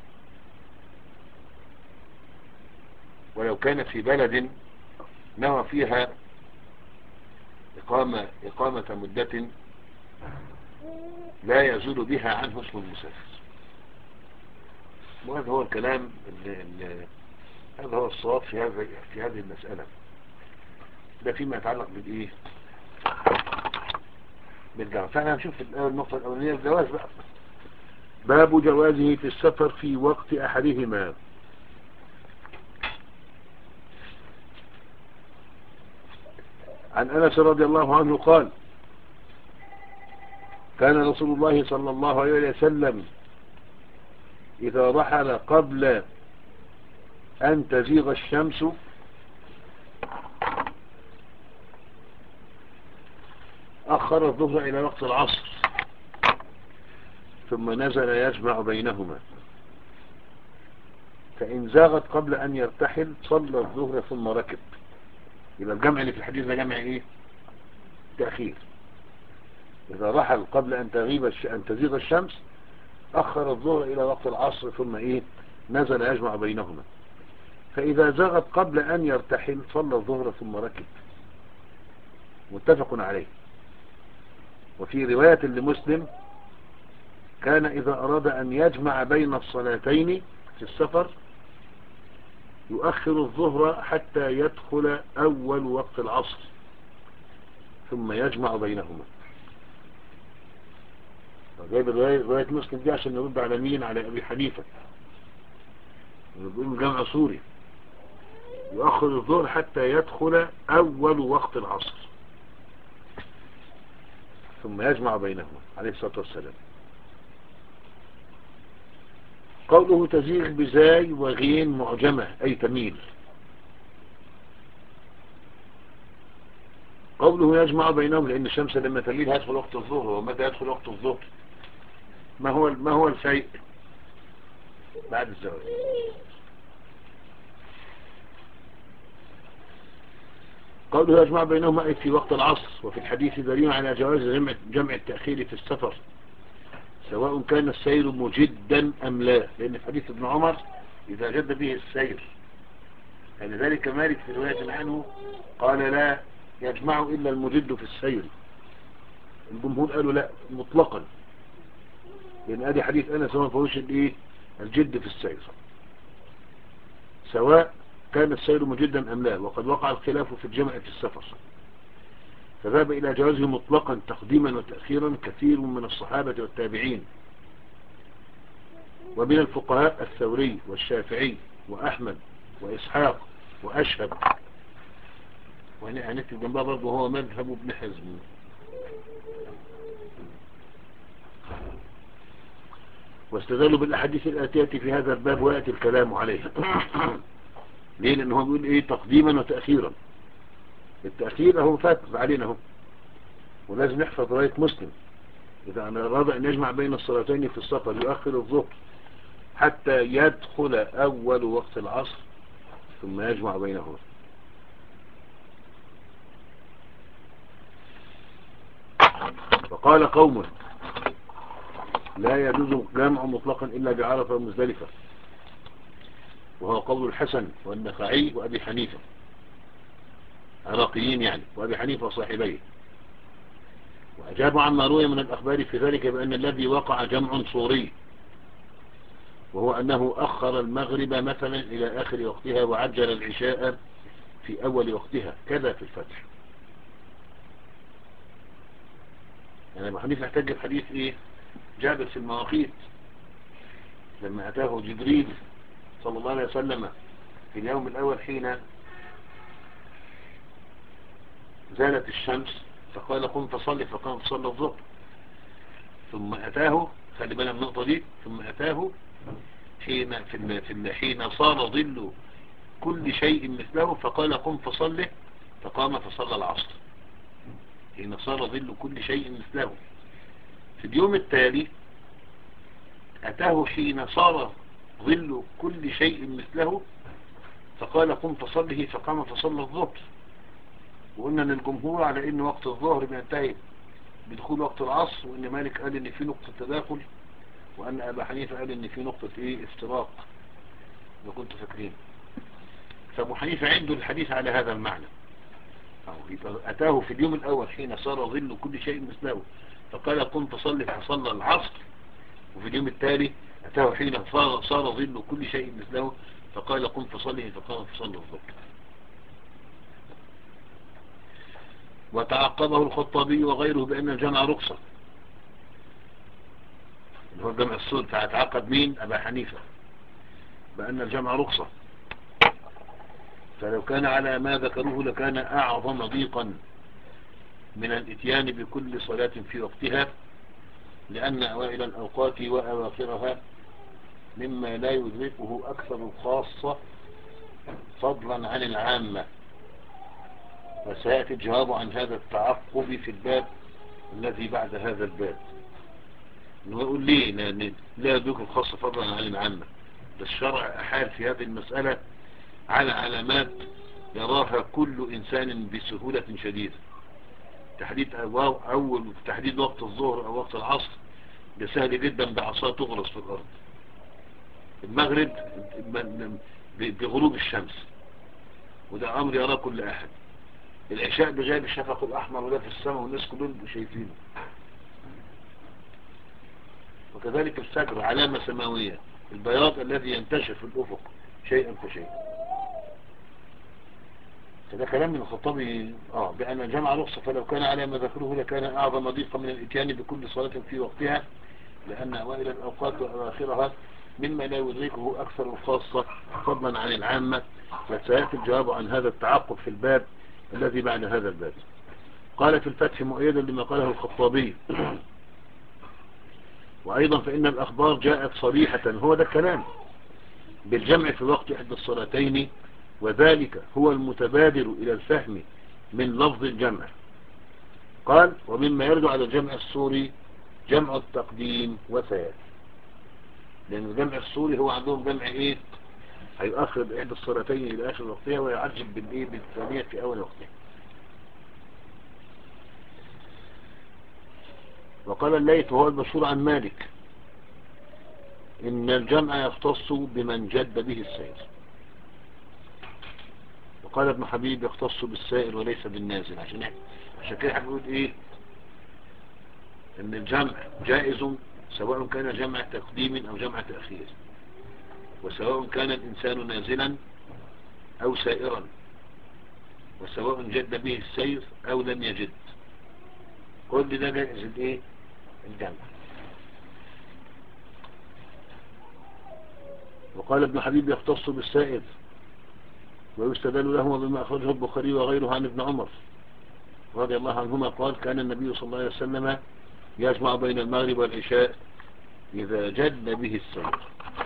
A: ولو كان في بلد نوى فيها إقامة, إقامة مدة لا يزول بها عنه اسم المسافر. وهذا هو الكلام اللي اللي هذا هو الصواب في هذا في هذه المسألة. ده فيما يتعلق بالإيه بالجواز. فاحنا هنشوف النقطة الأولانية الجواز بقى. باب جوازه في السفر في وقت أحدهما. عن أنس رضي الله عنه قال كان رسول الله صلى الله عليه وسلم إذا رحل قبل أن تزيغ الشمس أخر الظهر إلى وقت العصر ثم نزل يجمع بينهما، فإن زاغت قبل أن يرتحل صلى الظهر ثم ركب. يبقى الجمع اللي في الحديث ده جمع إيه؟ تأخير. إذا رحل قبل أن تغيب الش... أن تزيغ الشمس أخر الظهر إلى وقت العصر ثم إيه؟ نزل يجمع بينهما، فإذا زاغت قبل أن يرتحل صلى الظهر ثم ركب. متفق عليه. وفي رواية لمسلم كان إذا أراد أن يجمع بين الصلاتين في السفر يؤخر الظهر حتى يدخل أول وقت العصر ثم يجمع بينهما. جايب رواية مسلم دي عشان نرد على مين؟ على أبي حنيفة. نقول جمع صوري يؤخر الظهر حتى يدخل أول وقت العصر ثم يجمع بينهما عليه الصلاة والسلام. قوله تزيغ بزاي وغين معجمة أي تميل. قوله يجمع بينهم لأن الشمس لما تميل هيدخل وقت الظهر. ومتى يدخل وقت الظهر؟ ما هو ما هو الفيء بعد الزواج. قوله يجمع بينهما أي في وقت العصر. وفي الحديث دليل على جواز جمع التأخير في السفر سواء كان السير مجدا أم لا، لأن في حديث ابن عمر إذا جد به السير. يعني ذلك مالك في رواية عنه قال لا يجمع إلا المجد في السير. الجمهور قالوا لا مطلقا، لأن هذه حديث أنس ما فيهوش الايه الجد في السير سواء كان السير مجدا أم لا. وقد وقع الخلاف في الجمع في السفر، فذهب إلى جوازه مطلقا تقديما وتأخيرا كثير من الصحابة والتابعين، ومن الفقهاء الثوري والشافعي وأحمد وإسحاق وأشهب، وهنكتب جنبها برضه هو مذهب ابن حزم. واستدلوا بالأحاديث الآتية في هذا الباب ويأتي الكلام عليها. ليه؟ لأنه هو بيقول إيه تقديما وتأخيرا. التأخير هو فات علينا هو، ولازم نحفظ رواية مسلم إذا أنا أراد أن يجمع بين الصلاتين في السفر يؤخر الظهر حتى يدخل أول وقت العصر ثم يجمع بينهما. فقال قوم لا يجوز جمع مطلقا إلا بعرفة ومزدلفة، وهو قول الحسن والنخعي وأبي حنيفة عراقيين يعني، وأبي حنيفة وصاحبيه. وأجابوا عما روي من الأخبار في ذلك بأن الذي وقع جمع صوري، وهو أنه أخر المغرب مثلا إلى آخر وقتها وعجل العشاء في أول وقتها كذا في الفتح. يعني أبو حنيفة احتج بحديث إيه جابر في المواقيت لما أتاه جبريل صلى الله عليه وسلم في اليوم الأول حين زالت الشمس فقال قم فصلي، فقام فصلى الظهر. ثم أتاه، خلي بالنا من النقطة دي، ثم أتاه حين في في حين صار ظل كل شيء مثله فقال قم فصلي، فقام فصلى العصر. حين صار ظل كل شيء مثله. في اليوم التالي أتاه حين صار ظل كل شيء مثله فقال قم فصله، فقام فصلى الظهر. وقلنا ان الجمهور على ان وقت الظهر بينتهي بدخول وقت العصر، وان مالك قال ان في نقطة تداخل، وان ابا حنيفة قال ان في نقطة ايه افتراق لو كنت فاكرين. فابو حنيفة عنده الحديث على هذا المعنى، أتاه في اليوم الأول حين صار ظل كل شيء مثله فقال قم فصلي، فصلى العصر. وفي اليوم التالي أتاه حين صار ظل كل شيء مثله فقال قم فصلي، فقام فصلى الظهر. وتعقبه الخطابي وغيره بأن الجمع رخصة، هو الجمع الصور. فتعقب مين؟ أبا حنيفة بأن الجمع رخصة، فلو كان على ما ذكروه لكان أعظم ضيقا من الاتيان بكل صلاة في وقتها، لأن أوائل الأوقات وأواخرها مما لا يدركه أكثر الخاصة فضلا عن العامة. وسيأتي الجواب عن هذا التعقب في الباب الذي بعد هذا الباب. انه يقول ليه لا, لا يدرك الخاصة فضلا عن العامة. ده الشرع أحال في هذه المسألة على علامات يراها كل إنسان بسهولة شديدة. تحديد أول تحديد وقت الظهر أو وقت العصر ده سهل جدا بعصا تغرس في الأرض. المغرب بغروب الشمس وده أمر يراه كل أحد. العشاء بغير الشفق الأحمر وده في السماء والناس كلهم شايفينه. وكذلك الفجر علامة سماوية، البياض الذي ينتشر في الأفق شيئا فشيئا. فده كلام من الخطابي آه بأن الجمع رخصة، فلو كان على ما ذكره لكان أعظم ضيقا من الاتيان بكل صلاة في وقتها، لأن أوائل الأوقات وأواخرها مما لا يدركه أكثر الخاصة فضلا عن العامة. وسيأتي الجواب عن هذا التعقب في الباب الذي بعد هذا الباب. قال في الفتح مؤيدا لما قاله الخطابي وأيضا فإن الأخبار جاءت صريحة، هو ده الكلام، بالجمع في وقت إحدى الصلاتين، وذلك هو المتبادر إلى الفهم من لفظ الجمع. قال ومما يرجع على الجمع السوري جمع التقديم وسيأتي، لأن الجمع السوري هو عندهم جمع إيه هيؤخر إحدى الصلاتين إلى آخر وقتها ويعجب بالإيه بالثانية في أول وقتها. وقال الليث وهو المشهور عن مالك إن الجمع يختص بمن جد به السير. وقال ابن حبيب يختص بالسائر وليس بالنازل. عشان ايه؟ عشان كده هنقول ايه ان الجمع جائز سواء كان جمع تقديم او جمع تأخير، وسواء كان الانسان نازلا او سائرا، وسواء جد به السير او لم يجد، كل ده جائز الايه الجمع. وقال ابن حبيب يختص بالسائر ويستدل لهما بما أخرجه البخاري وغيره عن ابن عمر رضي الله عنهما قال كان النبي صلى الله عليه وسلم يجمع بين المغرب والعشاء إذا جد به السير.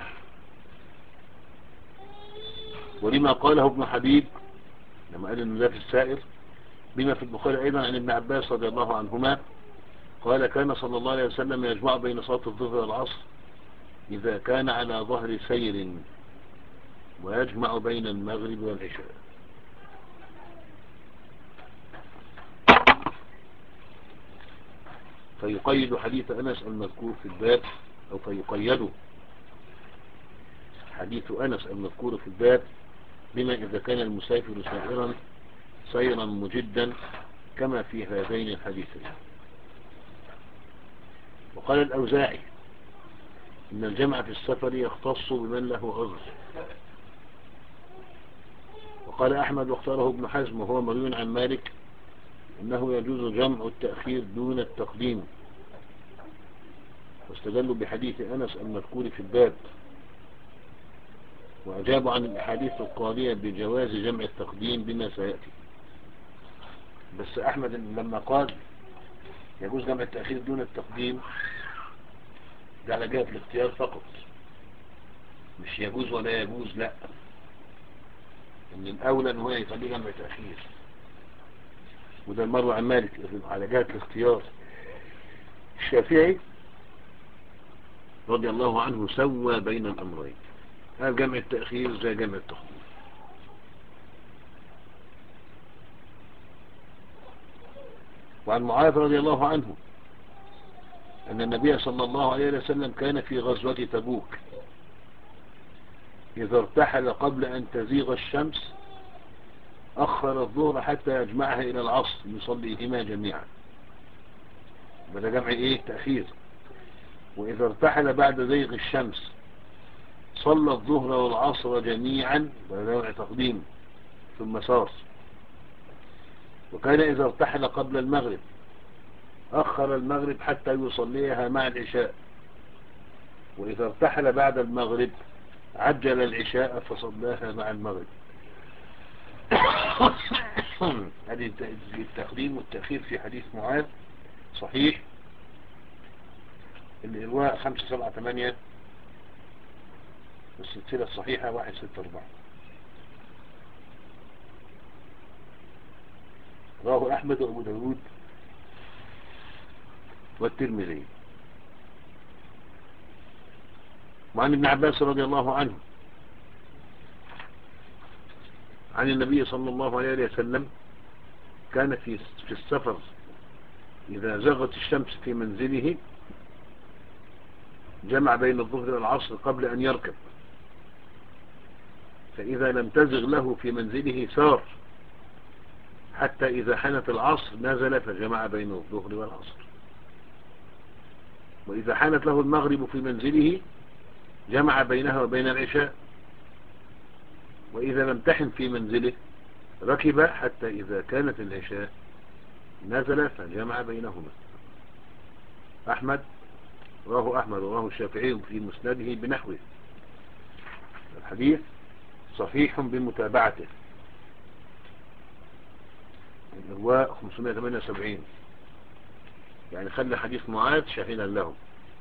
A: ولما قاله ابن حبيب لما قال إنه لا في السائر بما في البخاري أيضا عن ابن عباس رضي الله عنهما قال كان صلى الله عليه وسلم يجمع بين صلاة الظهر والعصر إذا كان على ظهر سير ويجمع بين المغرب والعشاء. فيقيد حديث أنس المذكور في الباب أو فيقيد حديث أنس المذكور في الباب بما إذا كان المسافر سائرا سيرا مجدا كما في هذين الحديثين. وقال الأوزاعي إن الجمع في السفر يختص بمن له عذر. وقال أحمد واختاره ابن حزم وهو مروي عن مالك إنه يجوز جمع التأخير دون التقديم، واستدلوا بحديث أنس المذكور في الباب، وأجابوا عن الأحاديث القاضية بجواز جمع التقديم بما سيأتي. بس أحمد لما قال يجوز جمع التأخير دون التقديم ده على جهة الاختيار فقط، مش يجوز ولا يجوز، لا، إن الأولى أنه يخليه جمع تأخير، وده المروي عن مالك على جهة الاختيار. الشافعي رضي الله عنه سوى بين الأمرين، قال جمع التأخير زي جمع التقديم. وعن معاذ رضي الله عنه أن النبي صلى الله عليه وسلم كان في غزوة تبوك إذا ارتحل قبل أن تزيغ الشمس أخر الظهر حتى يجمعها إلى العصر يصليهما جميعا، بدأ جمع إيه؟ تأخير. وإذا ارتحل بعد زيغ الشمس صلى الظهر والعصر جميعا بدأ جمع تقديم ثم سار. وكان إذا ارتحل قبل المغرب أخر المغرب حتى يصليها مع العشاء، وإذا ارتحل بعد المغرب عجل العشاء فصلاها مع المغرب. هذه التقديم والتأخير في حديث معاذ صحيح. الإرواء خمسة سبعة ثمانية والسلسلة الصحيحة واحد ستة أربعة. رواه أحمد وأبو داود والترمذي. وعن ابن عباس رضي الله عنه عن النبي صلى الله عليه وسلم كان في في السفر إذا زغت الشمس في منزله جمع بين الظهر والعصر قبل أن يركب، فإذا لم تزغ له في منزله سار حتى إذا حانت العصر نزل فجمع بين الظهر والعصر. وإذا حانت له المغرب في منزله جمع بينها وبين العشاء. وإذا لم تحن في منزله ركب حتى إذا كانت العشاء نزل فجمع بينهما. أحمد رواه أحمد ورواه الشافعي في مسنده بنحوه. الحديث صحيح بمتابعته. الإرواء خمسمائة وثمانية وسبعين، يعني خلى حديث معاذ شاهدا له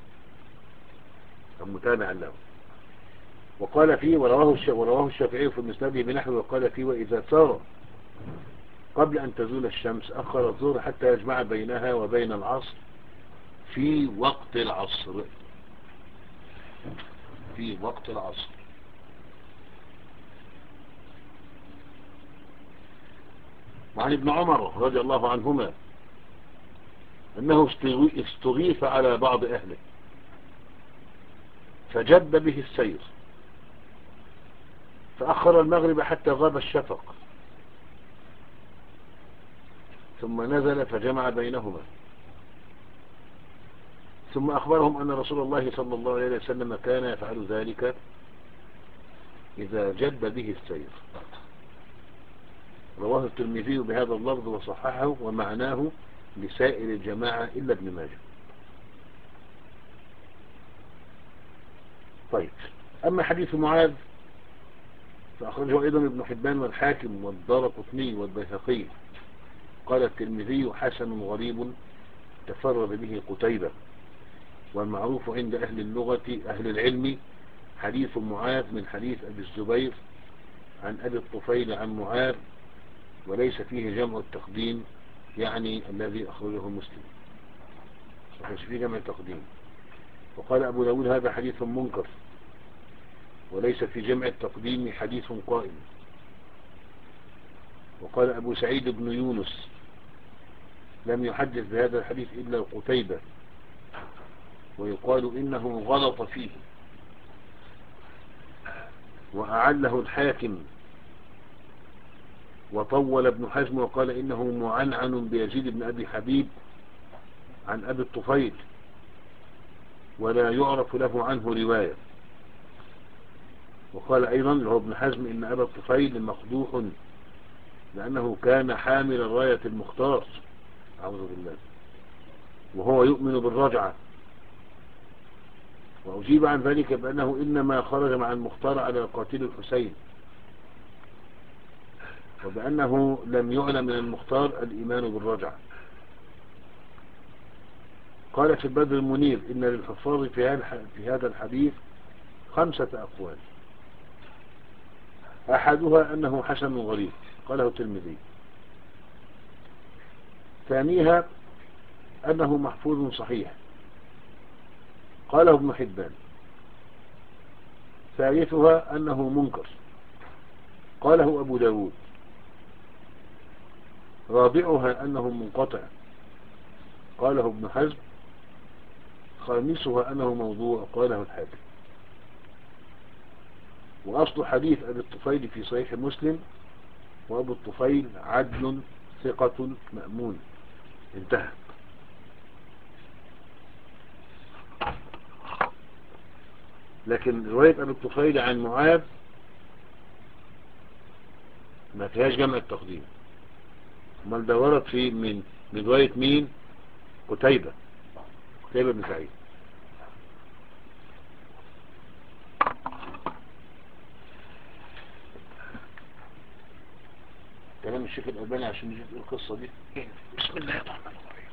A: أو متابعا له. وقال فيه ورواه الشافعي في مسنده بنحوه وقال فيه وإذا سار قبل أن تزول الشمس أخر الظهر حتى يجمع بينها وبين العصر في وقت العصر في وقت العصر. وعن ابن عمر رضي الله عنهما أنه استغيث على بعض أهله فجد به السير فأخر المغرب حتى غاب الشفق ثم نزل فجمع بينهما، ثم أخبرهم أن رسول الله صلى الله عليه وسلم كان يفعل ذلك إذا جد به السير. رواه الترمذي بهذا اللفظ وصححه ومعناه لسائر الجماعة إلا ابن ماجه. طيب، أما حديث معاذ فأخرجه أيضا ابن حبان والحاكم والدارقطني والبيهقي. قال الترمذي حسن غريب تفرد به قتيبة. والمعروف عند أهل اللغة أهل العلم حديث معاذ من حديث أبي الزبير عن أبي الطفيل عن معاذ، وليس فيه جمع التقديم، يعني الذي أخرجه مسلم، وليس فيه جمع التقديم. وقال أبو داود هذا حديث منكر، وليس في جمع التقديم حديث قائم. وقال أبو سعيد بن يونس لم يحدث بهذا الحديث إلا قتيبة، ويقال إنه غلط فيه. وأعله الحاكم وطول ابن حزم وقال إنه معنعن بيزيد بن أبي حبيب عن أبي الطفيل، ولا يعرف له عنه رواية. وقال أيضا له ابن حزم إن أبا الطفيل مقدوح لأنه كان حامل راية المختار، أعوذ بالله، وهو يؤمن بالرجعة. وأجيب عن ذلك بأنه إنما خرج مع المختار على قاتل الحسين، وبأنه لم يعلم من المختار الإيمان بالرجعة. قال في البدر المنير إن للحفاظ في هذا الحديث خمسة أقوال، أحدها أنه حسن غريب، قاله الترمذي. ثانيها أنه محفوظ صحيح، قاله ابن حبان. ثالثها أنه منكر، قاله أبو داود. رابعها أنه منقطع، قاله ابن حزم. خامسها أنه موضوع، قاله الحاكم. وأصل حديث أبي الطفيل في صحيح مسلم، وأبو الطفيل عدل ثقة مأمون، انتهى. لكن رواية أبي الطفيل عن معاذ ما فيهاش جمع التقديم، امال ده ورد في من من رواية مين؟ قتيبة قتيبة بن سعيد. كلام الشيخ الألباني عشان نجيب القصة دي. بسم الله الرحمن الرحيم.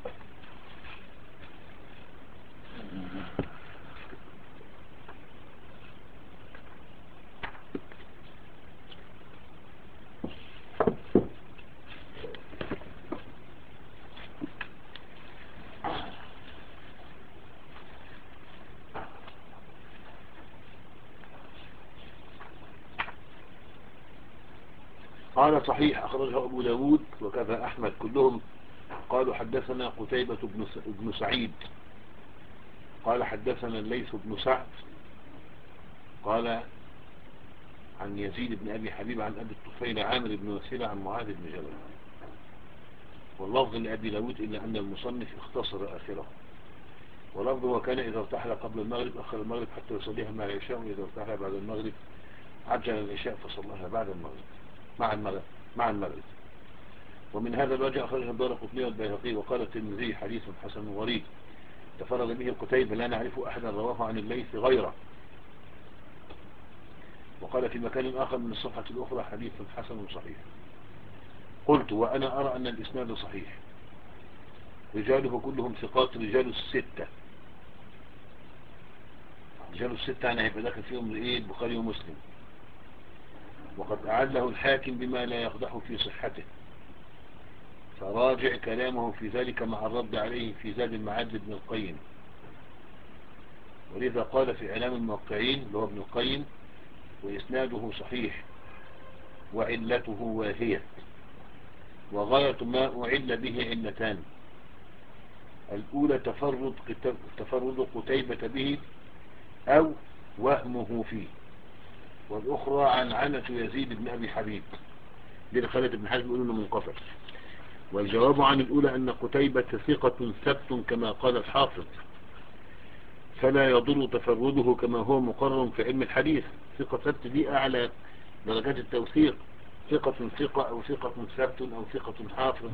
A: قال صحيح أخرجه أبو داود وكذا أحمد، كلهم قالوا حدثنا قتيبة بن سعيد قال حدثنا الليث بن سعد قال عن يزيد بن أبي حبيب عن أبي الطفيل عامر بن وسيلة عن معاذ بن جبل. واللفظ لأبي داود إلا أن المصنف اختصر آخره، ولفظه وكان إذا ارتحل قبل المغرب أخر المغرب حتى يصليها مع العشاء، وإذا ارتحل بعد المغرب عجل العشاء فصلىها بعد المغرب مع المغرب مع المغرب. ومن هذا الوجه أخرجه الدارقطني والبيهقي. وقال الترمذي حديث حسن غريب تفرد به قتيبة لا نعرف أحدا رواه عن الليث غيره. وقال في مكان آخر من الصفحة الأخرى حديث حسن صحيح. قلت وأنا أرى أن الإسناد صحيح، رجاله كلهم ثقات، رجال الستة. رجال الستة أنا هيبقى داخل فيهم رئيه البخاري ومسلم. وقد أعله الحاكم بما لا يقدح في صحته، فراجع كلامه في ذلك مع الرد عليه في زاد المعاد لابن القيم. ولذا قال في إعلام الموقعين اللي هو ابن القيم وإسناده صحيح وعلته واهية. وغاية ما أعل به علتان: الأولى تفرد تفرد قتيبة به أو وهمه فيه، والأخرى عن عنة يزيد بن أبي حبيب. دي رخالة ابن حزم يقول إنه منقطع. والجواب عن الأولى أن قتيبة ثقة ثبت كما قال الحافظ، فلا يضر تفرده كما هو مقرر في علم الحديث. ثقة ثبت دي أعلى درجات التوثيق، ثقة ثقة أو ثقة ثبت أو ثقة حافظ.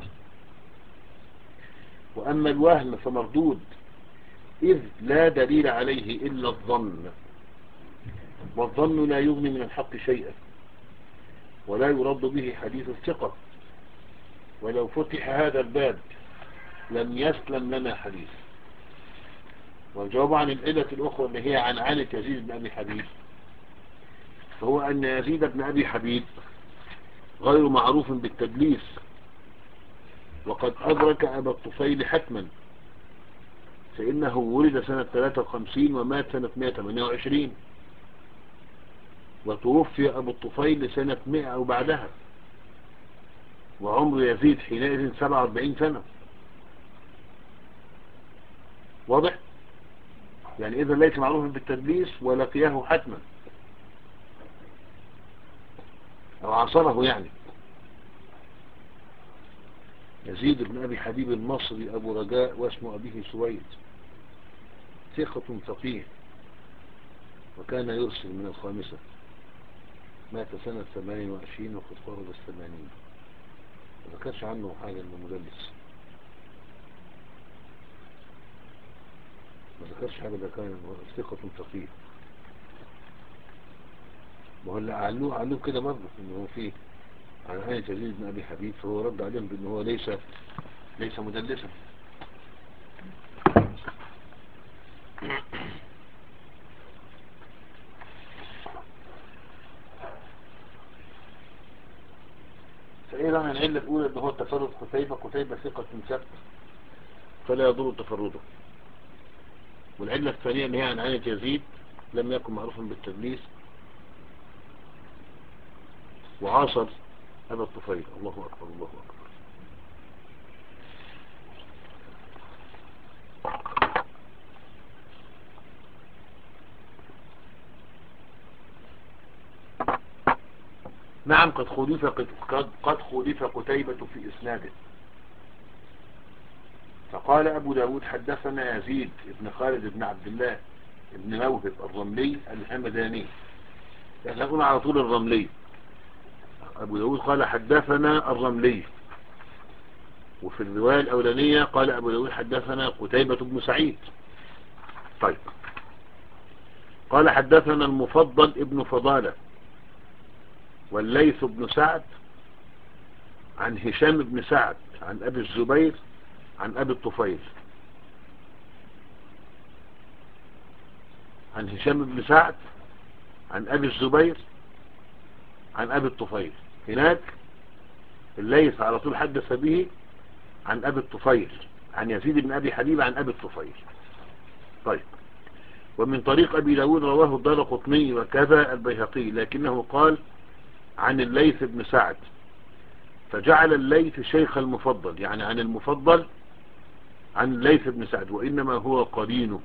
A: وأما الوهم فمردود، إذ لا دليل عليه إلا الظن، والظن لا يغني من الحق شيئا. ولا يرد به حديث الثقة. ولو فتح هذا الباب لم يسلم لنا حديث. والجواب عن العلة الأخرى اللي هي عن عالة يزيد بن أبي حبيب، فهو أن يزيد بن أبي حبيب غير معروف بالتدليس، وقد أدرك أبا الطفيل حتما، فإنه ولد سنة ثلاثة وخمسين ومات سنة مئة وثمانية وعشرين، وتوفي أبو الطفيل سنة مئة أو بعدها، وعمر يزيد حينئذ سبعة وأربعين سنة. واضح؟ يعني إذا ليس معروفا بالتدليس ولقياه حتما أو عصره. يعني يزيد بن أبي حبيب المصري أبو رجاء واسم أبيه سويد، ثقة فقيه، وكان يرسل من الخامسة، مات سنة ثمان وعشرين وقد قرب الثمانين. ما ذكرش عنه حاجة انه مدلس، ما ذكرش حاجة، ده كان ثقة فقيه. وهلا علوه علوه كده برضه انه هو فيه عن آية يزيد بن أبي حبيب، فهو رد عليهم بأنه هو ليس ليس مدلسا. فإذا عن العلة الأولى أنه هو تفرد قتيبة، قتيبة ثقة ثبت فلا يضر تفرده. والعلة الثانية اللي هي عن آية يزيد لم يكن معروفا بالتدليس، وعاصر أبا الطفيل. الله أكبر الله أكبر. نعم قد خولف قد قد خولف قتيبة في إسناده. فقال أبو داود حدثنا يزيد بن خالد بن عبد الله بن موهب الرملي الحمداني، يعني نقول على طول الرملي. أبو داود قال حدثنا الرملي، وفي الرواية الأولانية قال أبو داود حدثنا قتيبة بن سعيد. طيب، قال حدثنا المفضل ابن فضالة والليث بن سعد عن هشام بن سعد عن أبي الزبير عن أبي الطفيل. عن هشام بن سعد عن أبي الزبير عن أبي الطفيل. هناك الليث على طول حدث به عن أبي الطفيل عن يزيد بن أبي حبيب عن أبي الطفيل. طيب، ومن طريق أبي داود رواه الدارقطني وكذا البيهقي، لكنه قال عن الليث بن سعد، فجعل الليث شيخ المفضل، يعني عن المفضل عن الليث بن سعد، وإنما هو قرينه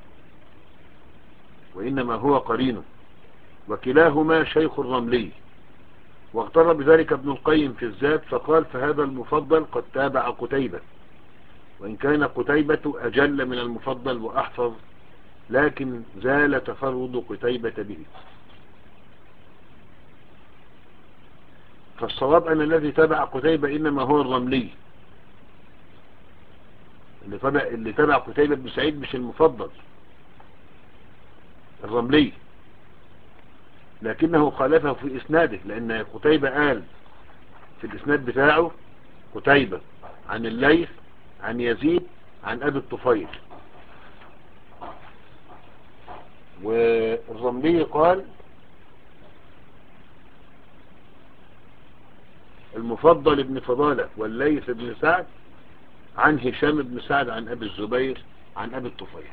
A: وإنما هو قرينه وكلاهما شيخ الرملي. واغتر بذلك ابن القيم في الزاد فقال فهذا المفضل قد تابع قتيبة، وإن كان قتيبة أجل من المفضل وأحفظ، لكن زال تفرد قتيبة به. فالصواب أن الذي تابع قتيبة إنما هو الرملي، اللي تابع, اللي تابع قتيبة بن سعيد مش المفضل، الرملي، لكنه خالفه في إسناده، لأن قتيبة قال في الإسناد بتاعه قتيبة عن الليث عن يزيد عن أبي الطفيل، والرملي قال المفضل ابن فضالة والليث بن سعد عن هشام بن سعد عن أبي الزبير عن أبي الطفيل.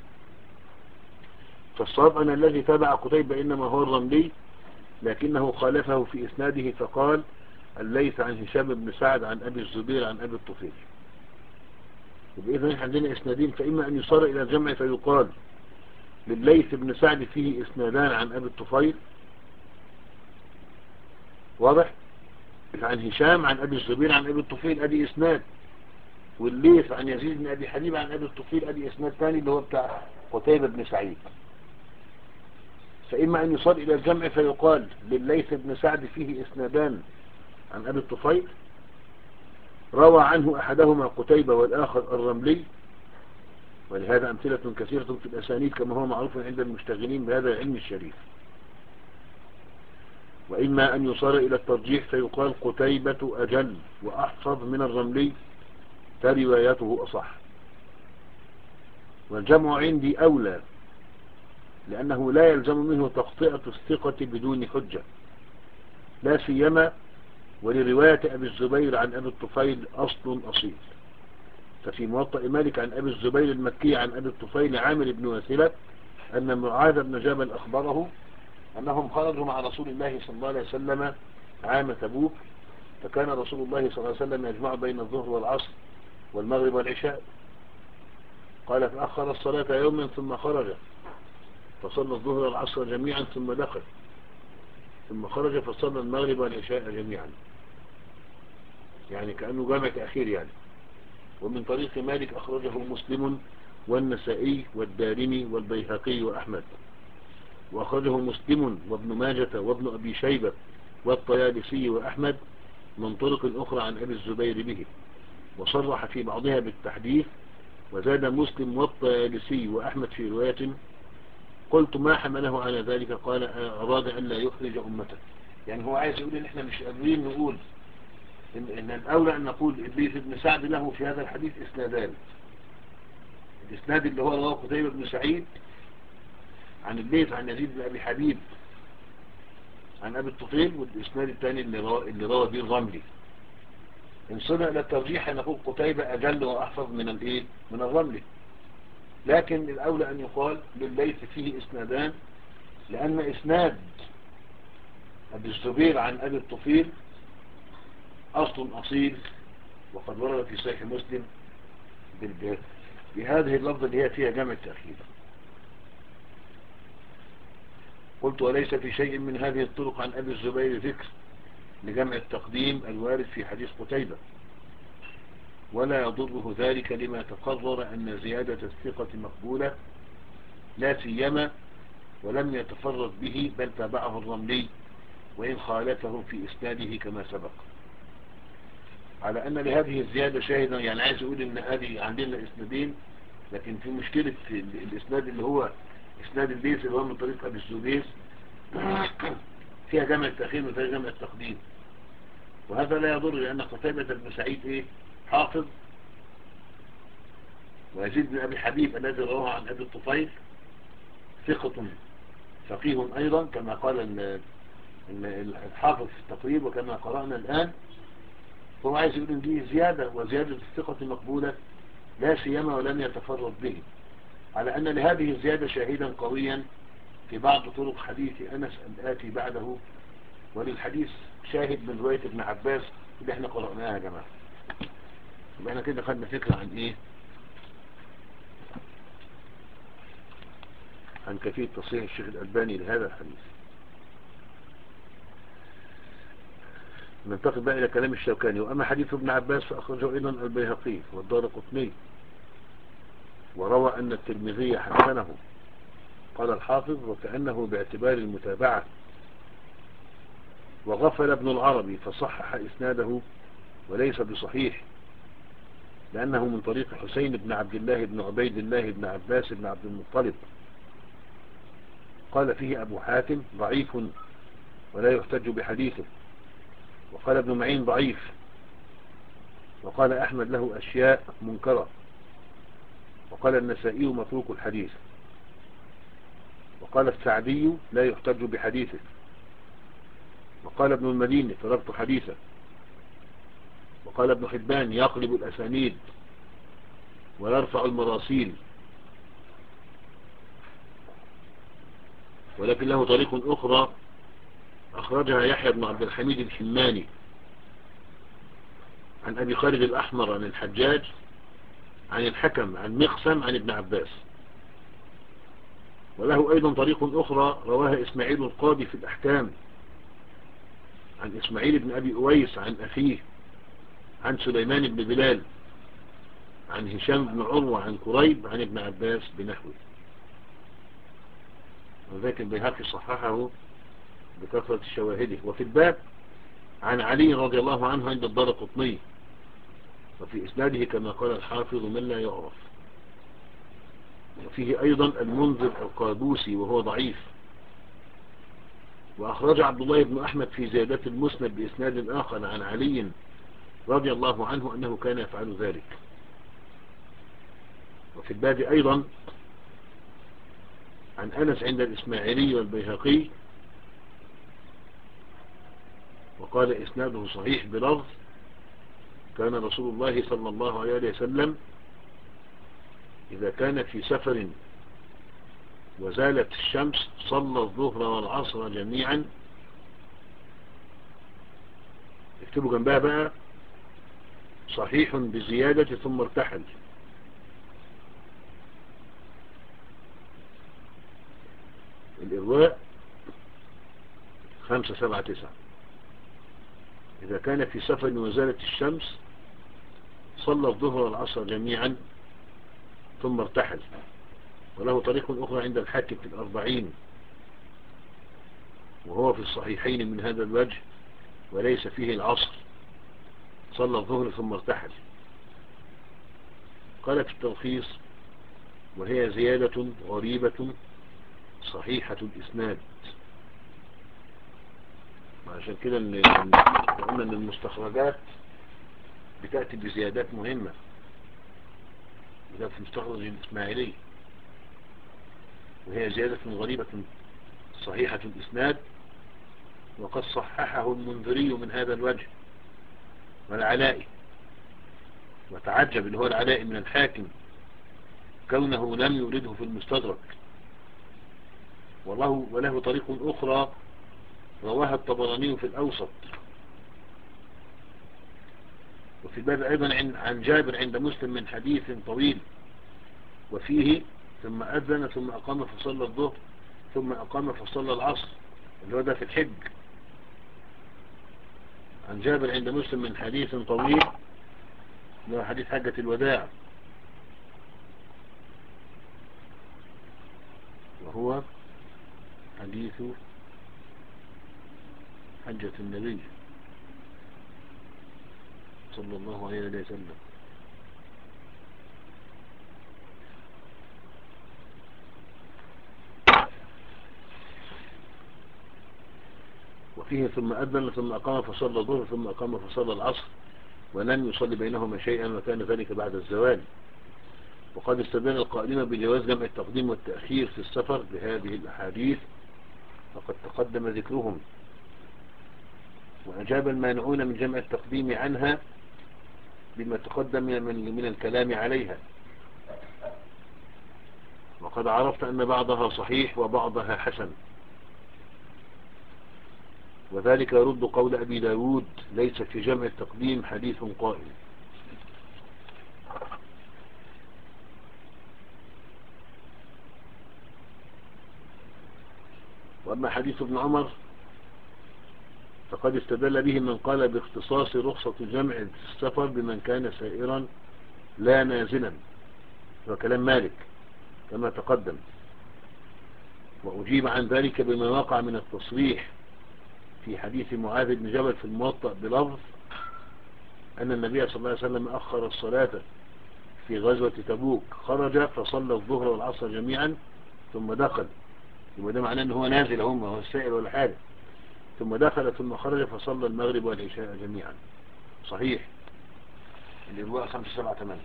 A: فالصواب أن الذي تابع قتيبة إنما هو الرملي، لكنه خالفه في إسناده فقال الليث عن هشام بن سعد عن أبي الزبير عن أبي الطفيل. وبإذن عندنا إسنادين، فإما أن يصار إلى الجمع فيقال للليث بن سعد فيه إسنادان عن أبي الطفيل، واضح؟ عن هشام عن أبي الزبير عن أبي الطفيل أدي إسناد، والليث عن يزيد بن أبي حبيب عن أبي الطفيل أدي إسناد ثاني اللي هو بتاع قتيبة بن سعيد. فإما أن يصل إلى الجمع فيقال للليث بن سعد فيه إسنادان عن أبي الطفيل روى عنه أحدهما قتيبة والآخر الرملي، ولهذا أمثلة كثيرة في الأسانيد كما هو معروف عند المشتغلين بهذا العلم الشريف. وإما أن يصار إلى الترجيح فيقال قتيبة أجل وأحفظ من الرملي فروايته أصح. والجمع عندي أولى، لأنه لا يلزم منه تخطئة الثقة بدون حجة، لا سيما ولرواية أبي الزبير عن أبي الطفيل أصل أصيل. ففي موطأ مالك عن أبي الزبير المكي عن أبي الطفيل عامر بن وثيلة أن معاذ بن جبل أخبره أنهم خرجوا مع رسول الله صلى الله عليه وسلم عام تبوك، فكان رسول الله صلى الله عليه وسلم يجمع بين الظهر والعصر والمغرب والعشاء. قال فأخر الصلاة يوما ثم خرج فصلى الظهر والعصر جميعا ثم دخل، ثم خرج فصلى المغرب والعشاء جميعا، يعني كأنه جامع تأخير يعني. ومن طريق مالك أخرجه مسلم والنسائي والدارمي والبيهقي وأحمد، وأخرجه مسلم وابن ماجة وابن أبي شيبة والطيالسي وأحمد من طرق أخرى عن أبي الزبير به، وصرح في بعضها بالتحديث. وزاد مسلم والطيالسي وأحمد في رواية قلت ما حمله على ذلك؟ قال أراد أن لا يخرج أمته. يعني هو عايز يقول إن إحنا مش قادرين نقول إن, إن الأولى أن نقول الليث بن سعد له في هذا الحديث إسنادان، الإسناد اللي هو رواه قتيبة بن سعيد عن الليث عن يزيد بن أبي حبيب عن أبي الطفيل، والإسناد الثاني اللي روى, اللي روى به الرملي. إن صنع إلى الترجيح نقول قتيبة أجل وأحفظ من الإيه من الرملي، لكن الأولى أن يقال للليث فيه إسنادان، لأن إسناد أبي الزبير عن أبي الطفيل أصل أصيل، وقد ورد في صحيح مسلم بهذه اللفظة اللي هي فيها جمع التأخير. قلت وليس في شيء من هذه الطرق عن أبي الزبير ذكر لجمع التقديم الوارد في حديث قتيبة، ولا يضره ذلك لما تقرر أن زيادة الثقة مقبولة، لا سيما ولم يتفرد به بل تابعه الرملي وإن خالفه في إسناده كما سبق، على أن لهذه الزيادة شاهدا. يعني عايز يقول إن هذه عندنا إسنادين، لكن في مشكلة الإسناد اللي هو إسناد الليث اللي هو من طريق أبي الزبير فيها جمع التأخير وفيها جمع التقديم، وهذا لا يضر، لأن قتيبة بن سعيد إيه حافظ، ويزيد بن أبي حبيب الذي رواه عن أبي الطفيل ثقة فقيه أيضا كما قال الحافظ في التقريب وكما قرأنا الآن. هو عايز يقول إن دي زيادة، وزيادة الثقة مقبولة لا سيما ولم يتفرد به، على أن لهذه الزيادة شاهدا قويا في بعض طرق حديث أنس الآتي بعده، وللحديث شاهد من رواية ابن عباس اللي احنا قرأناها يا جماعة. يبقى احنا كده خدنا فكرة عن ايه، عن كيفية تصحيح الشيخ الألباني لهذا الحديث. ننتقل بقى إلى كلام الشوكاني. وأما حديث ابن عباس فأخرجه أيضا البيهقي والدارقطني، وروى أن الترمذي حسنه. قال الحافظ وكأنه باعتبار المتابعة، وغفل ابن العربي فصحح إسناده وليس بصحيح، لأنه من طريق حسين بن عبد الله بن عبيد الله بن عباس بن عبد المطلب. قال فيه أبو حاتم ضعيف ولا يحتج بحديثه، وقال ابن معين ضعيف، وقال أحمد له أشياء منكرة، وقال النسائي متروك الحديث، وقال السعدي لا يحتج بحديثه، وقال ابن المديني تركت حديثه، وقال ابن حبان يقلب الأسانيد ويرفع المراسيل، ولكن له طريق أخرى أخرجها يحيى بن عبد الحميد الحماني عن أبي خالد الأحمر عن الحجاج عن الحكم عن مقسم عن ابن عباس. وله أيضا طريق أخرى رواها إسماعيل القاضي في الأحكام عن إسماعيل بن أبي أويس عن أخيه عن سليمان بن بلال عن هشام بن عروة عن قريب عن ابن عباس بنحوه. وذلك البيهقي صححه بكثرة شواهده. وفي الباب عن علي رضي الله عنه عند الدارقطني، وفي إسناده كما قال الحافظ من لا يعرف. وفيه أيضا المنذر القادوسي وهو ضعيف، وأخرج عبد الله بن أحمد في زيادة المسند بإسناد آخر عن علي رضي الله عنه أنه كان يفعل ذلك. وفي الباب أيضا عن أنس عند الإسماعيلي والبيهقي، وقال إسناده صحيح بلفظ: كان رسول الله صلى الله عليه وسلم إذا كان في سفر وزالت الشمس صلى الظهر والعصر جميعا. اكتبوا جنبها بقى: صحيح بزيادة ثم ارتحل. الإرواء خمسة سبعة تسعة. إذا كان في سفر وزالت الشمس صلى الظهر والعصر جميعا ثم ارتحل. وله طريق أخرى عند الحاكم في الأربعين، وهو في الصحيحين من هذا الوجه وليس فيه العصر، صلى الظهر ثم ارتحل. قال في التلخيص: وهي زيادة غريبة صحيحة الإسناد. عشان كده قلنا ان المستخرجات بتأتي بزيادات مهمة. وده في مستخرج الإسماعيلي: وهي زيادة غريبة صحيحة الإسناد، وقد صححه المنذري من هذا الوجه والعلائي. وتعجب اللي هو العلائي من الحاكم كونه لم يورده في المستدرك. وله, وله طريق أخرى رواها الطبراني في الأوسط. وفي الباب أيضا عن جابر عند مسلم من حديث طويل، وفيه: ثم أذن ثم أقام فصلى الظهر ثم أقام فصلى العصر، اللي هو ده في الحج. عن جابر عند مسلم من حديث طويل، اللي هو حديث حجة الوداع، وهو حديث حجة النبي صلى الله عليه وسلم. وفيه: ثم أذن ثم أقام فصلى الظهر ثم أقام فصلى العصر ولم يصلي بينهما شيئا، وكان ذلك بعد الزوال. وقد استدل القائلين بجواز جمع التقديم والتأخير في السفر بهذه الأحاديث، فقد تقدم ذكرهم. وأجاب المانعون من جمع التقديم عنها بما تقدم من, من الكلام عليها. وقد عرفت أن بعضها صحيح وبعضها حسن، وذلك يرد قول أبي داود: ليس في جمع التقديم حديث قائم. وأما حديث ابن عمر فقد استدل به من قال باختصاص رخصة جمع السفر بمن كان سائرا لا نازلا، وكلام مالك كما تقدم. وأجيب عن ذلك بما وقع من التصريح في حديث معاذ بن جبل في الموطأ بلفظ أن النبي صلى الله عليه وسلم أخر الصلاة في غزوة تبوك، خرج فصلى الظهر والعصر جميعا ثم دخل. يبقى ده معناه أنه هو نازل، هم هو السائر ولا حاجة. ثم دخل ثم خرج فصلى المغرب والعشاء جميعا. صحيح. الإرواء خمسة سبعة ثمانية.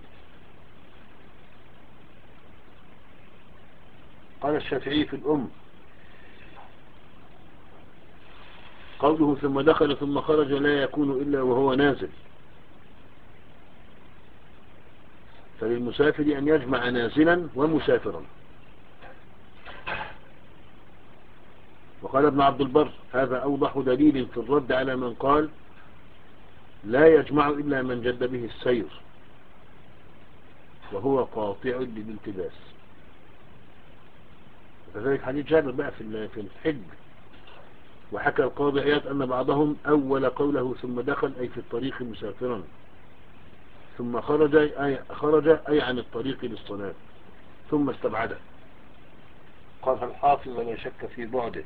A: قال الشافعي في الأم: قوله ثم دخل ثم خرج لا يكون إلا وهو نازل، فللمسافر أن يجمع نازلا ومسافرا. وقال ابن عبد البر: هذا أوضح دليل في الرد على من قال لا يجمع إلا من جد به السير، وهو قاطع للالتباس. وكذلك حديث جابر بقى في الحج. وحكى القاضي عياض أن بعضهم أول قوله ثم دخل أي في الطريق مسافرا، ثم خرج أي, خرج أي عن الطريق للصلاة، ثم استبعده. قال الحافظ: ولا شك في بعده.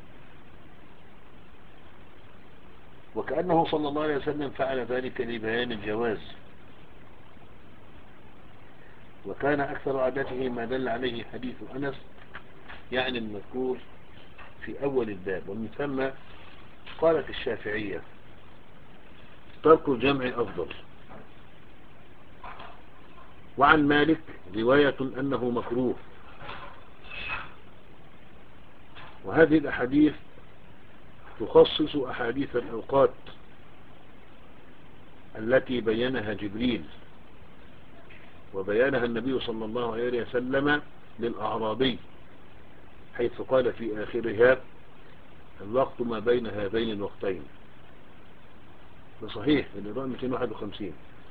A: وكأنه صلى الله عليه وسلم فعل ذلك لبيان الجواز، وكان أكثر عادته ما دل عليه حديث أنس، يعني المذكور في أول الباب. ومن ثم قالت الشافعية ترك الجمع أفضل. وعن مالك رواية أنه مكروه. وهذه الأحاديث تخصص أحاديث الأوقات التي بينها جبريل وبيانها النبي صلى الله عليه وسلم للأعرابي، حيث قال في آخرها الوقت ما بين هذين الوقتين. ده صحيح في الإضاءة مئتين وواحد وخمسين.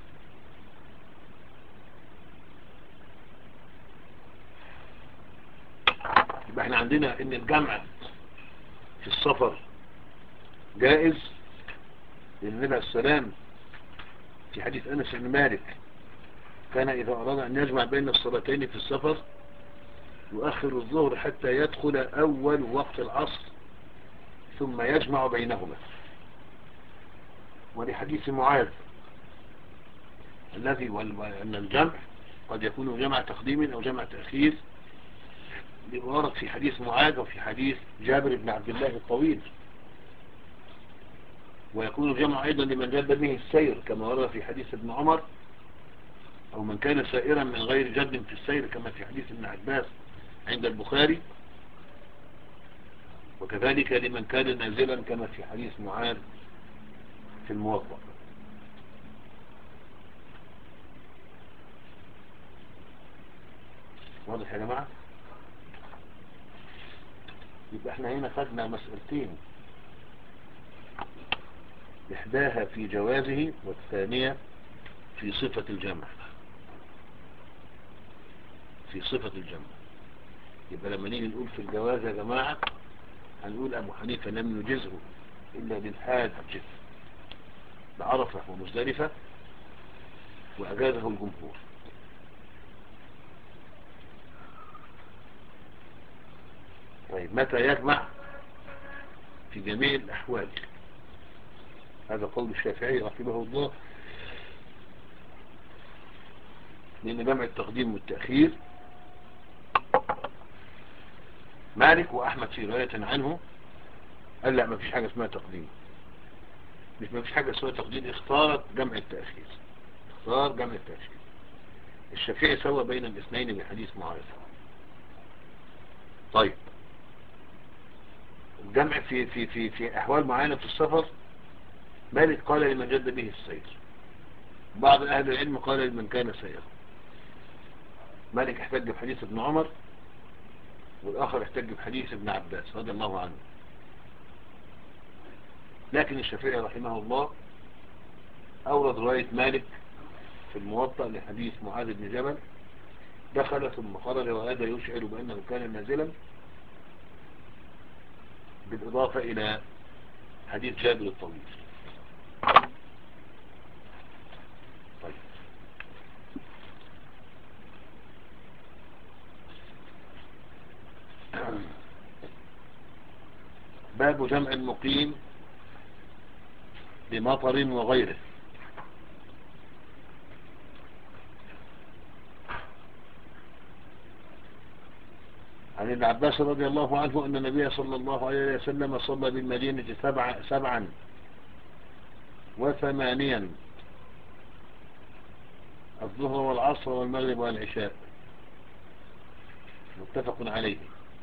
A: يبقى احنا عندنا ان الجمع في السفر جائز، لأن النبي عليه السلام في حديث أنس بن مالك كان إذا أراد أن يجمع بين الصلاتين في السفر يؤخر الظهر حتى يدخل أول وقت العصر ثم يجمع بينهما. ولحديث معاذ الذي أن الجمع قد يكون جمع تقديم أو جمع تأخير، ورد في حديث معاذ وفي حديث جابر بن عبد الله الطويل. ويكون الجمع أيضا لمن جد به السير كما ورد في حديث ابن عمر، أو من كان سائرا من غير جد في السير كما في حديث ابن عباس عند البخاري، وكذلك لمن كان نازلا كما في حديث معاذ في الموطأ. واضح يا جماعة؟ يبقى احنا هنا خدنا مسألتين، إحداها في جوازه والثانية في صفة الجمع. في صفة الجمع يبقى لما نيجي نقول في الجواز يا جماعة هنقول أبو حنيفة لم يجزه إلا بالحاج بعرفة ومزدلفة، وأجازه الجمهور. طيب متى يجمع؟ في جميع الأحوال. هذا قول الشافعي رحمه الله، لأن جمع التقديم والتأخير مالك وأحمد في رواية عنه قال لا ما فيش حاجة اسمها تقديم، مش ما فيش حاجة اسمها تقديم، اختارت جمع التأخير، اختار جمع التأخير. الشافعي سوى بين الاثنين بحديث معاذ. طيب الجمع في في في في أحوال معينة في السفر مالك قال لمن جد به السير، بعض أهل العلم قال لمن كان سيرا. مالك احتج بحديث ابن عمر، والآخر احتج بحديث ابن عباس رضي الله عنه. لكن الشافعي رحمه الله أورد رواية مالك في الموطأ لحديث معاذ بن جبل دخل ثم خرج، وهذا يشعر بأنه كان نازلا، بالإضافة إلى حديث جابر الطويل. طيب باب جمع المقيم بمطر وغيره. عن ابن عباس رضي الله عنه أن النبي صلى الله عليه وسلم صلى بالمدينة سبع سبعا وثمانيا الظهر والعصر والمغرب والعشاء، متفق عليه.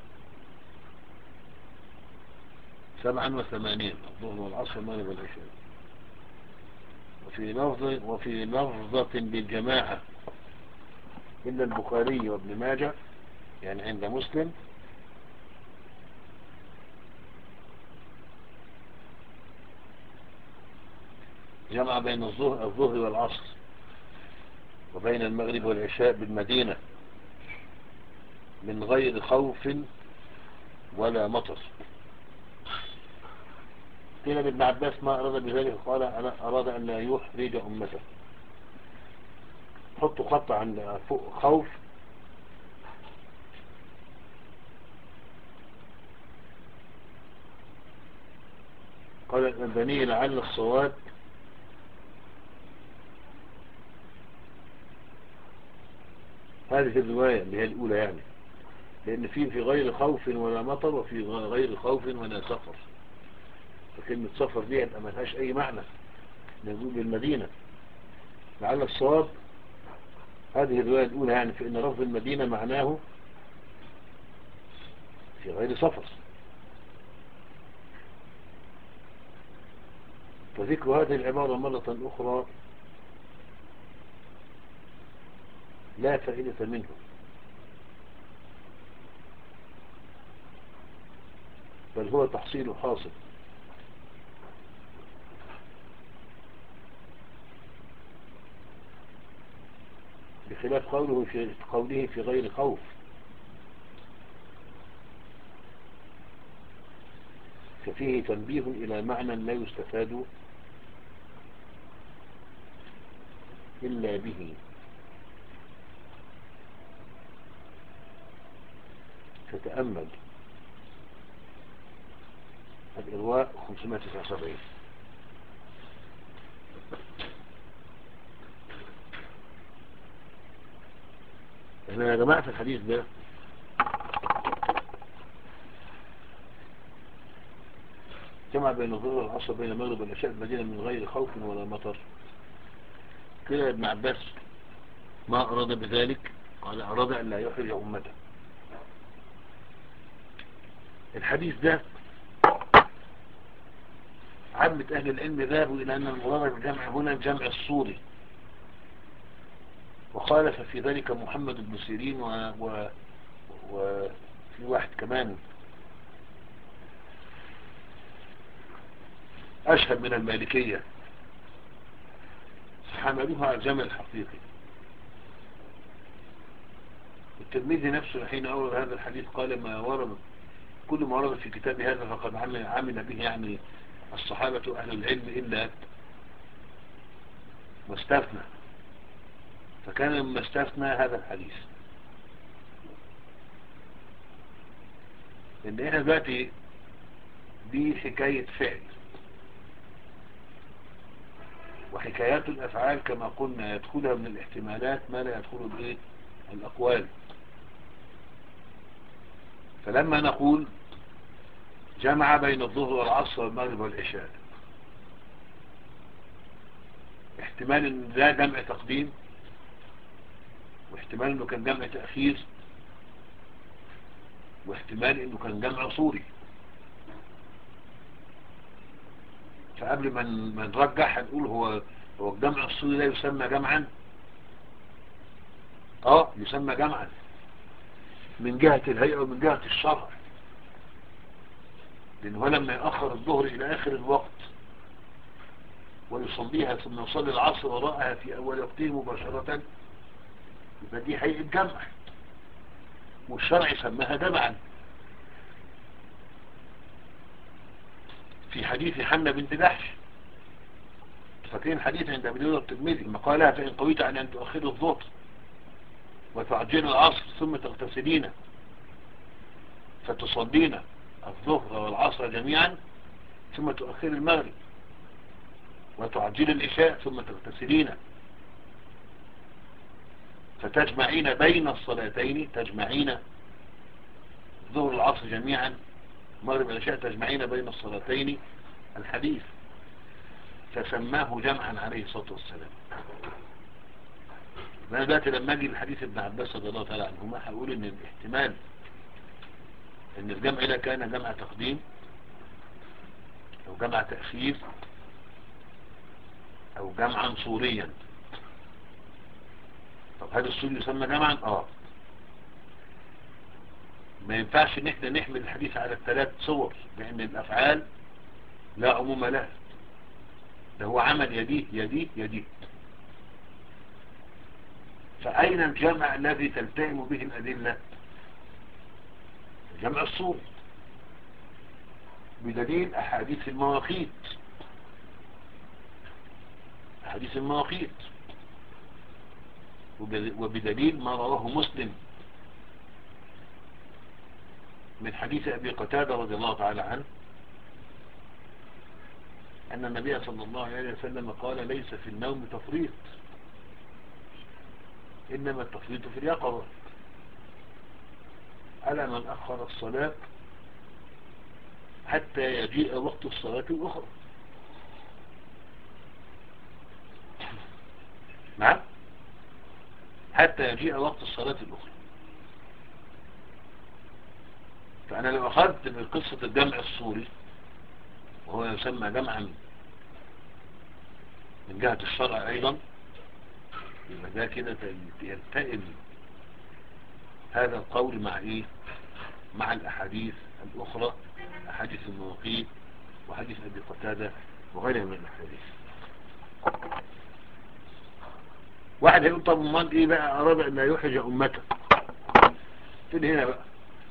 A: سبعا وثمانين الظهر والعصر والمغرب والعشاء. وفي لفظ وفي لفظة بالجماعة إلا البخاري وابن ماجه، يعني عند مسلم، جمع بين الظهر الظهر والعصر وبين المغرب والعشاء بالمدينة من غير خوف ولا مطر. قيل لابن عباس ما أراد بذلك؟ قال أنا أراد أن لا يحرج أمته. حطوا خط عند فوق خوف، قال الألباني لعل الصواب هذه الرواية اللي هي الأولى، يعني لأن فيه في غير خوف ولا مطر، وفي غير خوف ولا سفر. فكلمة سفر دي يبقى ملهاش أي معنى نزول بالمدينة. لعل الصواب هذه الرواية الأولى، يعني فإن لفظ المدينة معناه في غير سفر. فذكر هذه العبارة مرة أخرى لا فائدة منه، بل هو تحصيل حاصل، بخلاف قوله في قوله في غير خوف. ففيه تنبيه إلى معنى لا يستفاد إلا به. فتأمل الإرواء خمسمائة وتسعة وسبعين. احنا يا جماعة في الحديث ده جمع بين الظهر والعصر بين المغرب والعشاء المدينة من غير خوف ولا مطر. كده ابن عباس ما أراد بذلك، قال أراد أن لا يحرج أمته. الحديث ده عامة أهل العلم ذهبوا إلى أن المراد بالجمع هنا الجمع الصوري، وخالف في ذلك محمد بن سيرين و... و... وفي واحد كمان أشهر من المالكية، حملوها على الجمع الحقيقي. الترمذي نفسه حين أورد هذا الحديث قال ما ورد كل ما ورد في كتاب هذا فقد عمل, عمل به يعني الصحابة أهل العلم إلا واستثنى، فكان مما استثنى هذا الحديث. إن إحنا دلوقتي دي حكاية فعل، وحكايات الأفعال كما قلنا يدخلها من الاحتمالات ما لا يدخل به الأقوال. فلما نقول جمع بين الظهر والعصر والمغرب والعشاء، احتمال ان ده جمع تقديم، واحتمال انه كان جمع تأخير، واحتمال انه كان جمع صوري. فقبل ما نرجح هنقول هو هو الجمع الصوري لا يسمى جمعا. اه يسمى جمعا من جهة الهيئة ومن جهة الشرع، لأنه لما يأخر الظهر إلى آخر الوقت ويصليها ثم يصلي العصر وراءها في أول وقته مباشرة، يبقى دي هيئة جمع، والشرع سماها جمعا. في حديث حنة بنت جحش، فاكرين حديث عند أبي داود الترمذي لما قالها فإن قويت عن أن تؤخر الظهر وتعجل العصر ثم تغتسلين فتصلين الظهر والعصر جميعا ثم تؤخر المغرب وتعجل العشاء ثم تغتسلين فتجمعين بين الصلاتين، تجمعين الظهر والعصر جميعا المغرب والعشاء تجمعين بين الصلاتين الحديث، فسماه جمعا عليه الصلاة والسلام. أنا دلوقتي لما أجي الحديث ابن عباس رضي الله تعالى عنهما هقول إن الاحتمال إن الجمع ده كان جمع تقديم أو جمع تأخير أو جمعا صوريا. طب هذا الصوري يسمى جمعا؟ آه ما ينفعش إن احنا نحمل الحديث على الثلاث صور، لأن الأفعال لا عموم لها، ده هو عمل يديه يديه يديه. فأين الجمع الذي تلتئم به الأدلة؟ الجمع الصوري بدليل أحاديث المواقيت، أحاديث المواقيت وبدليل ما رواه مسلم من حديث أبي قتادة رضي الله تعالى عنه أن النبي صلى الله عليه وسلم قال ليس في النوم تفريط إنما التفريط في اليقظة. على من أخر الصلاة حتى يجيء وقت الصلاة الأخرى. نعم، حتى يجيء وقت الصلاة الأخرى. فأنا لو أخذت بقصة الجمع الصوري، وهو يسمى جمعا من جهة الشرع أيضا، يبقى ده كده يلتئم هذا القول مع إيه؟ مع الأحاديث الأخرى، أحاديث المواقيت وحديث أبي قتادة وغيرها من الأحاديث. واحد هيقول طب امال إيه بقى أراد أن لا يحرج أمته؟ فين هنا بقى؟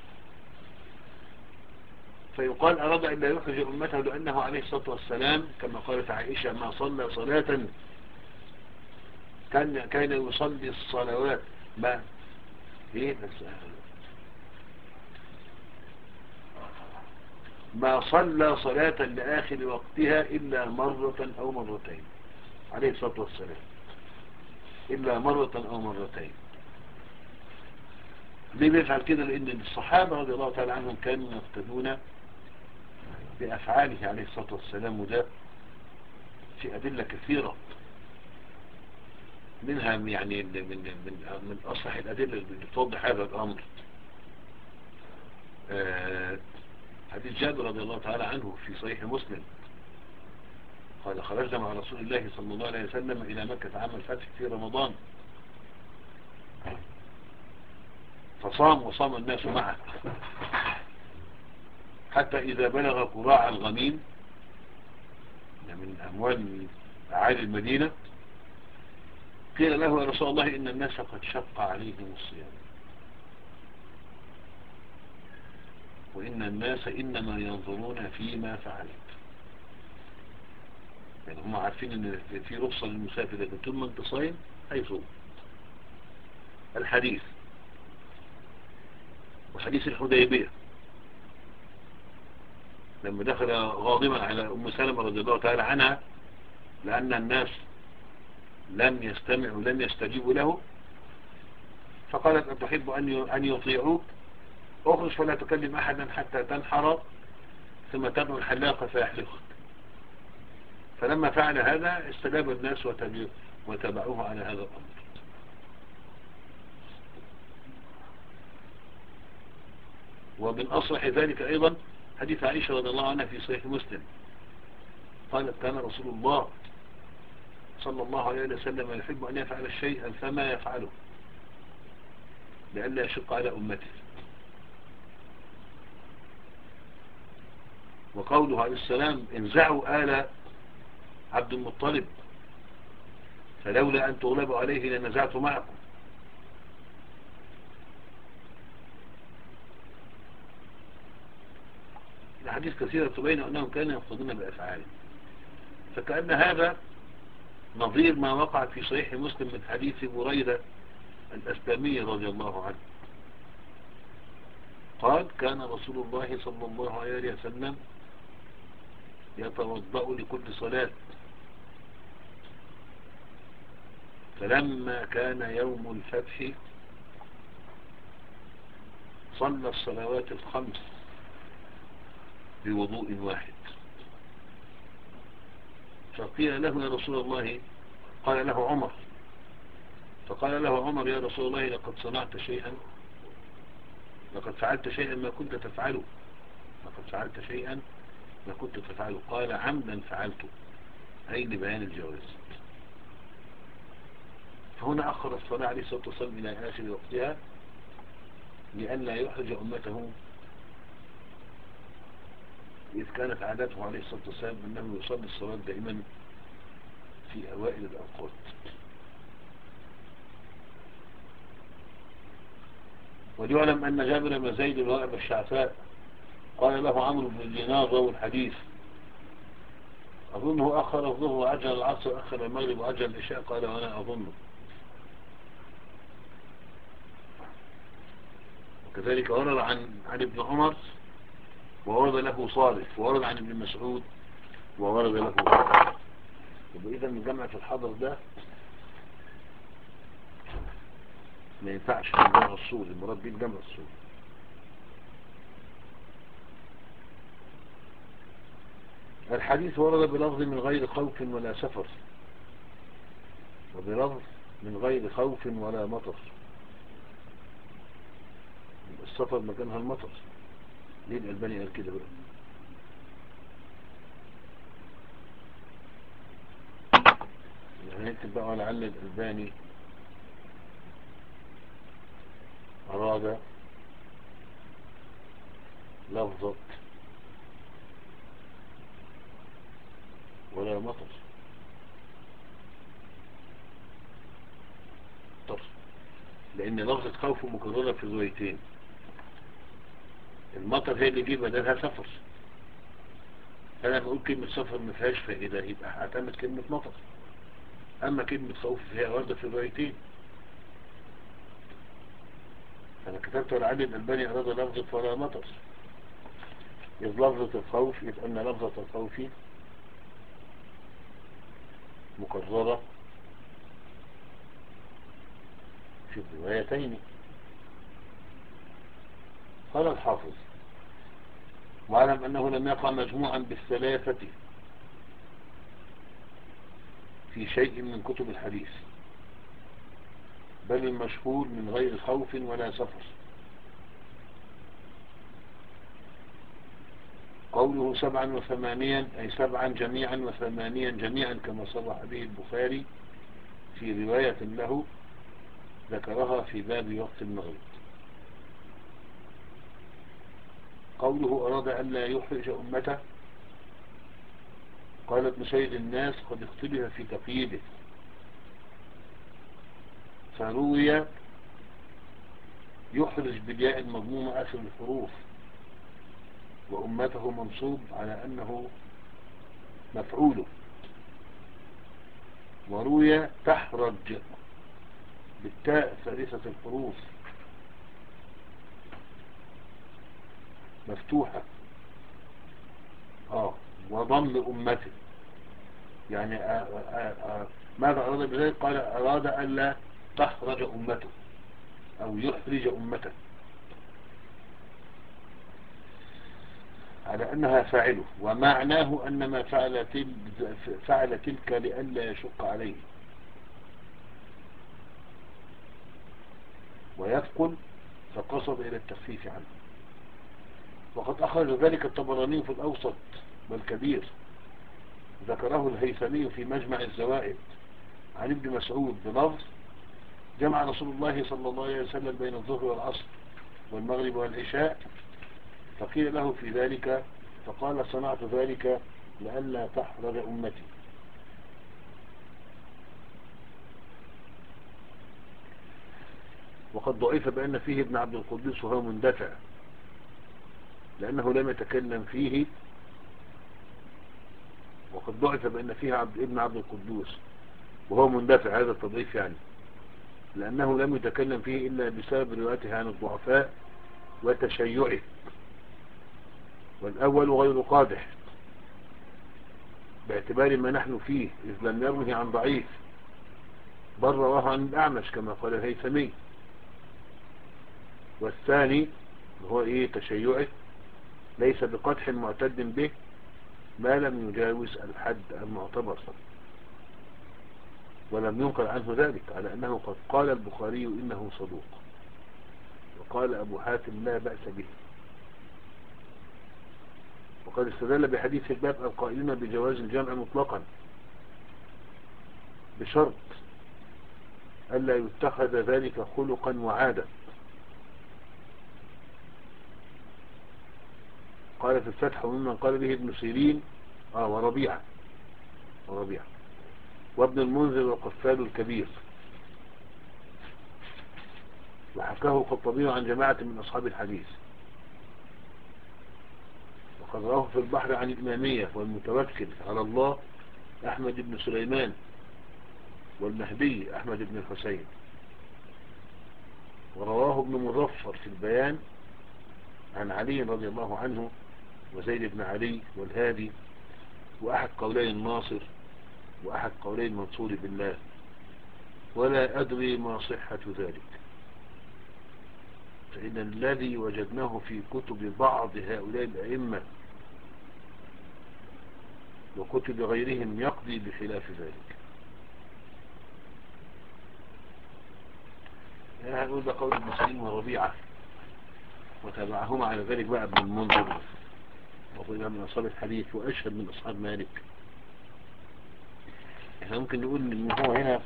A: فيقال أراد أن لا يحرج أمته لأنه عليه الصلاة والسلام كما قالت عائشة ما صلى صلاة كان كان يصلي الصلوات ما إيه بس ما صلى صلاة لآخر وقتها إلا مرة أو مرتين عليه الصلاة والسلام، إلا مرة أو مرتين. ليه بيفعل كده؟ لأن الصحابة رضي الله تعالى عنهم كانوا يقتدون بأفعاله عليه الصلاة والسلام، وده في أدلة كثيرة، منها يعني من من من أصح الأدلة اللي توضح هذا الأمر آه حديث جابر رضي الله تعالى عنه في صحيح مسلم قال خرجنا مع رسول الله صلى الله عليه وسلم إلى مكة عام الفتح في رمضان، فصام وصام الناس معه حتى إذا بلغ قراع الغميم من أموال أعالي المدينة قيل له يا رسول الله إن الناس قد شق عليهم الصيام، وإن الناس إنما ينظرون فيما فعلت. يعني هم عارفين ان في رخصة للمسافر لكن طول ما انت صايم هيصوم. الحديث وحديث الحديبية لما دخل غاضبا على أم سلمة رضي الله تعالى عنها لأن الناس لم يستمعوا لم يستجيبوا له، فقالت أن تحب أن يطيعوك اخرج فلا تكلم أحدا حتى تنحر ثم تدعو الحلاق فيحلقك. فلما فعل هذا استجاب الناس وتبعوه على هذا الأمر. ومن أصلح ذلك أيضا حديث عائشة رضي الله عنها في صحيح مسلم قالت كان رسول الله صلى الله عليه وسلم يحب أن يفعل شيئا فما يفعله لئلا يشق على أمته. وقوله عليه السلام انزعوا آل عبد المطلب فلولا أن تغلبوا عليه لنزعت معكم. الحديث كثيرة تبين أنهم كانوا يقتدون بأفعاله، فكأن هذا نظير ما وقع في صحيح مسلم من حديث بريدة الأسلامي رضي الله عنه قال كان رسول الله صلى الله عليه وسلم يتوضأ لكل صلاة، فلما كان يوم الفتح صلى الصلوات الخمس بوضوء واحد. فقيل له يا رسول الله، قال له عمر، فقال له عمر يا رسول الله لقد صنعت شيئا لقد فعلت شيئا ما كنت تفعله لقد فعلت شيئا ما كنت تفعله. قال عمدا فعلته، أي لبيان الجواز. فهنا أخر الصلاة عليه الصلاة والسلام إلى آخر وقتها لئلا يحرج أمته، إذ كانت عادته عليه الصلاة والسلام أنه يصلي الصلاة دائما في أوائل الأوقات. وليعلم أن جابر بن زيد الوائب الشعفاء قال له عمرو بن دينار راوي الحديث أظنه أخر الظهر وعجل العصر أخر المغرب وعجل العشاء، قال وأنا أظنه. وكذلك ورد عن عن ابن عمر وورد له صالح وورد عن ابن مسعود وورد له. يبقى إذا الجمع في الحضر ده ما ينفعش في الجمع الصوري، المراد به الجمع الصوري. الحديث ورد بلفظ من غير خوف ولا سفر، وبلفظ من غير خوف ولا مطر. السفر مكانها المطر. ليه الألباني قال كده بقى؟ يعني نكتب بقى ولعل الألباني أراد لفظة ولا مطر طر، لأن لفظة خوف مكررة في الروايتين. المطر هي اللي دي بدلها سفر، فأنا بقول كلمة سفر ما فيهاش فائدة، يبقى هعتمد كلمة مطر. أما كلمة خوف فيها وردة في الروايتين. أنا كتبت ولعل الألباني أراد لفظة ولا مطر، إذ لفظة الخوف، إذ أن لفظة الخوف مكررة في الروايتين. قال الحافظ: واعلم أنه لم يقع مجموعا بالثلاثة في شيء من كتب الحديث، بل المشهور من غير خوف ولا سفر. قوله سبعا وثمانيا أي سبعا جميعا وثمانيا جميعا، كما صرح به البخاري في رواية له ذكرها في باب وقت المغرب. قوله أراد أن لا يحرج أمته، قال ابن سيد الناس: قد اختلف في تقييده، فروي يحرج بالياء المضمومة آخر الحروف، وأمته منصوب على أنه مفعوله، وروي تحرج بالتاء ثالثة الحروف مفتوحة اه وضم أمته. يعني آآ آآ ماذا أراد بذلك؟ قال أراد ألا تحرج أمته أو يحرج أمته، على أنها فاعله، ومعناه أن ما فعل تلك, فعل تلك لئلا يشق عليه ويثقل، فقصد إلى التخفيف عنه. وقد أخرج ذلك الطبراني في الأوسط والكبير، ذكره الهيثمي في مجمع الزوائد عن ابن مسعود بلفظ: جمع رسول الله صلى الله عليه وسلم بين الظهر والعصر والمغرب والعشاء، فقيل له في ذلك فقال: صنعت ذلك لئلا تحرج أمتي. وقد ضعيف بأن فيه ابن عبد القدوس وهو مندفع، لأنه لم يتكلم فيه. وقد ضعف بأن فيه عبد ابن عبد القدوس وهو مندفع، هذا التضعيف يعني، لأنه لم يتكلم فيه إلا بسبب روايته عن الضعفاء وتشيعه، والأول غير قادح باعتبار ما نحن فيه، إذ لم يروه عن ضعيف، بل رواه عن الأعمش كما قال الهيثمي. والثاني هو إيه؟ تشيعه ليس بقدح معتد به ما لم يجاوز الحد المعتبر، ولم ينقل عنه ذلك، على أنه قد قال البخاري إنه صدوق، وقال أبو حاتم لا بأس به. وقد استدل بحديث الباب القائلين بجواز الجمع مطلقا، بشرط ألا يتخذ ذلك خلقا وعادة. قال في الفتح: وممن قال به ابن سيرين آه وربيعة وربيعة وابن المنذر وقفال الكبير. وحكاه الخطبي عن جماعة من أصحاب الحديث. وقد رواه في البحر عن الإمامية والمتوكل على الله أحمد بن سليمان، والمهدي أحمد بن الحسين. ورواه ابن مظفر في البيان عن علي رضي الله عنه وزيد بن علي والهادي، وأحد قولي الناصر وأحد قولي المنصور بالله، ولا أدري ما صحة ذلك، فإن الذي وجدناه في كتب بعض هؤلاء الأئمة وكتب غيرهم يقضي بخلاف ذلك. يعني هنقول ده قول ابن سيرين وربيعة، وتابعهما على ذلك بقى ابن المنذر، وغيرها من أصحاب الحديث، وأشهد من أصحاب مالك. احنا ممكن نقول ان هو هنا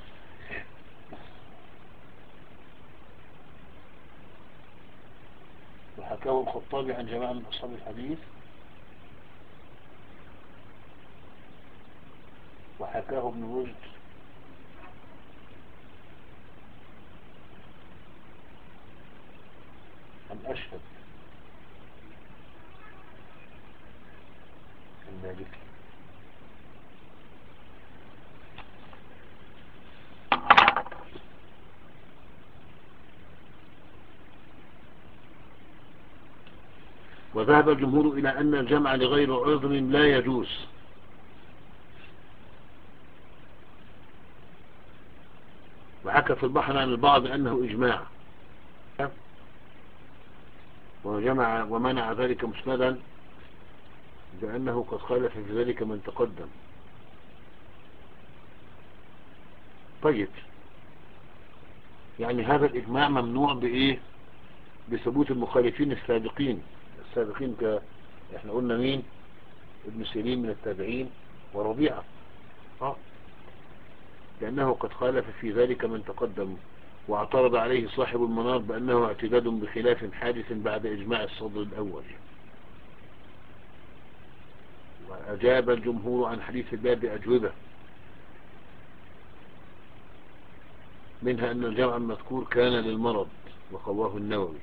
A: وحكاه الخطابي عن جماعة من أصحاب الحديث، وحكاه ابن رشد عن أشهد المالكي. وذهب الجمهور إلى أن الجمع لغير عذر لا يجوز، وحكى في البحر عن البعض أنه إجماع، وجمع ومنع ذلك مسندا بأنه قد خالف في ذلك من تقدم. طيب، يعني هذا الإجماع ممنوع بإيه؟ بثبوت المخالفين السابقين. السابقين ك احنا قلنا مين؟ ابن سيرين من التابعين وربيعة، اه لأنه قد خالف في ذلك من تقدم، واعترض عليه صاحب المنار بأنه اعتداد بخلاف حادث بعد إجماع الصدر الأول. وأجاب الجمهور عن حديث الباب بأجوبة، منها أن الجمع المذكور كان للمرض، وقواه النووي.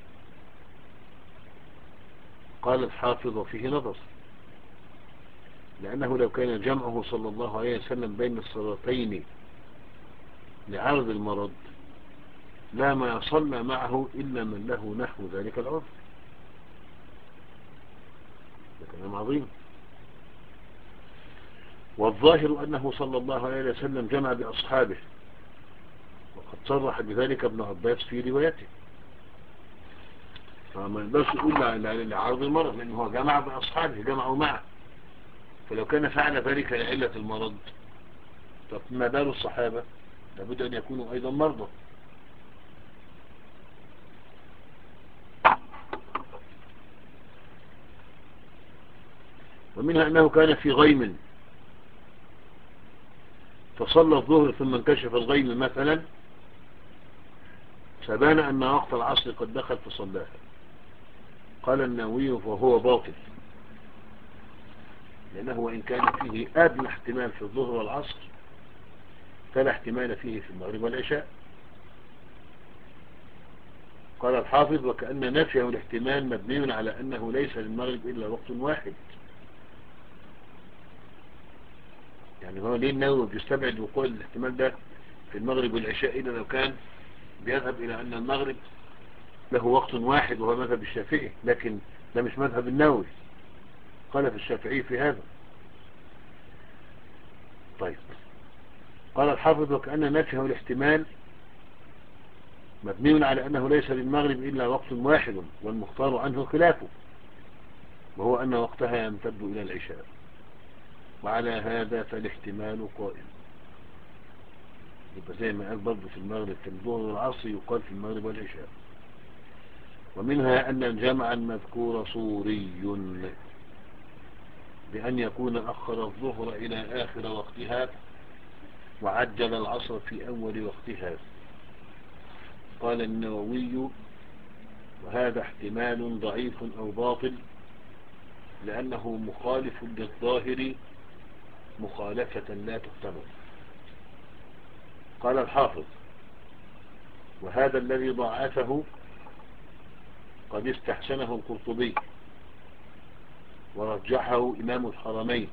A: قال الحافظ وفيه نظر، لأنه لو كان جمعه صلى الله عليه وسلم بين الصلاتين لعرض المرض لا ما صلى معه إلا من له نحو ذلك العذر. ده كلام عظيم. والظاهر أنه صلى الله عليه وسلم جمع بأصحابه، وقد صرح بذلك ابن عباس في روايته، فما نقدرش نقول لعرض المرض، لأنه هو جمع بأصحابه، جمعوا معه. فلو كان فعل ذلك لعلة المرض، طب ما بال الصحابة؟ لابد أن يكونوا أيضا مرضى. ومنها أنه كان في غيم فصلى الظهر ثم انكشف الغيم مثلا، فبان أن وقت العصر قد دخل فصلاها. قال النووي وهو باطل، لأنه وإن كان فيه أدنى احتمال في الظهر والعصر فلا احتمال فيه في المغرب والعشاء. قال الحافظ وكأن نفيه الاحتمال مبني على أنه ليس للمغرب إلا وقت واحد. يعني هو ليه النووي بيستبعد وقوع الاحتمال ده في المغرب والعشاء إلا لو كان بيذهب إلى أن المغرب له وقت واحد، وهو مذهب الشافعي، لكن ده مش مذهب النووي، قال في الشافعي في هذا. طيب، قال الحافظ وكأن نفيه الاحتمال مبني على أنه ليس للمغرب إلا وقت واحد، والمختار عنه خلافه، وهو أن وقتها يمتد إلى العشاء، وعلى هذا فالاحتمال قائم. يبقى زي ما قال برضه في المغرب في الظهر والعصر يقال في المغرب والعشاء. ومنها أن الجمع المذكور صوري، بأن يكون أخر الظهر إلى آخر وقتها وعجل العصر في أول وقتها. قال النووي وهذا احتمال ضعيف أو باطل، لأنه مخالف للظاهر مخالفة لا تحتمل. قال الحافظ وهذا الذي ضعفه قد استحسنه القرطبي ورجحه إمام الحرمين،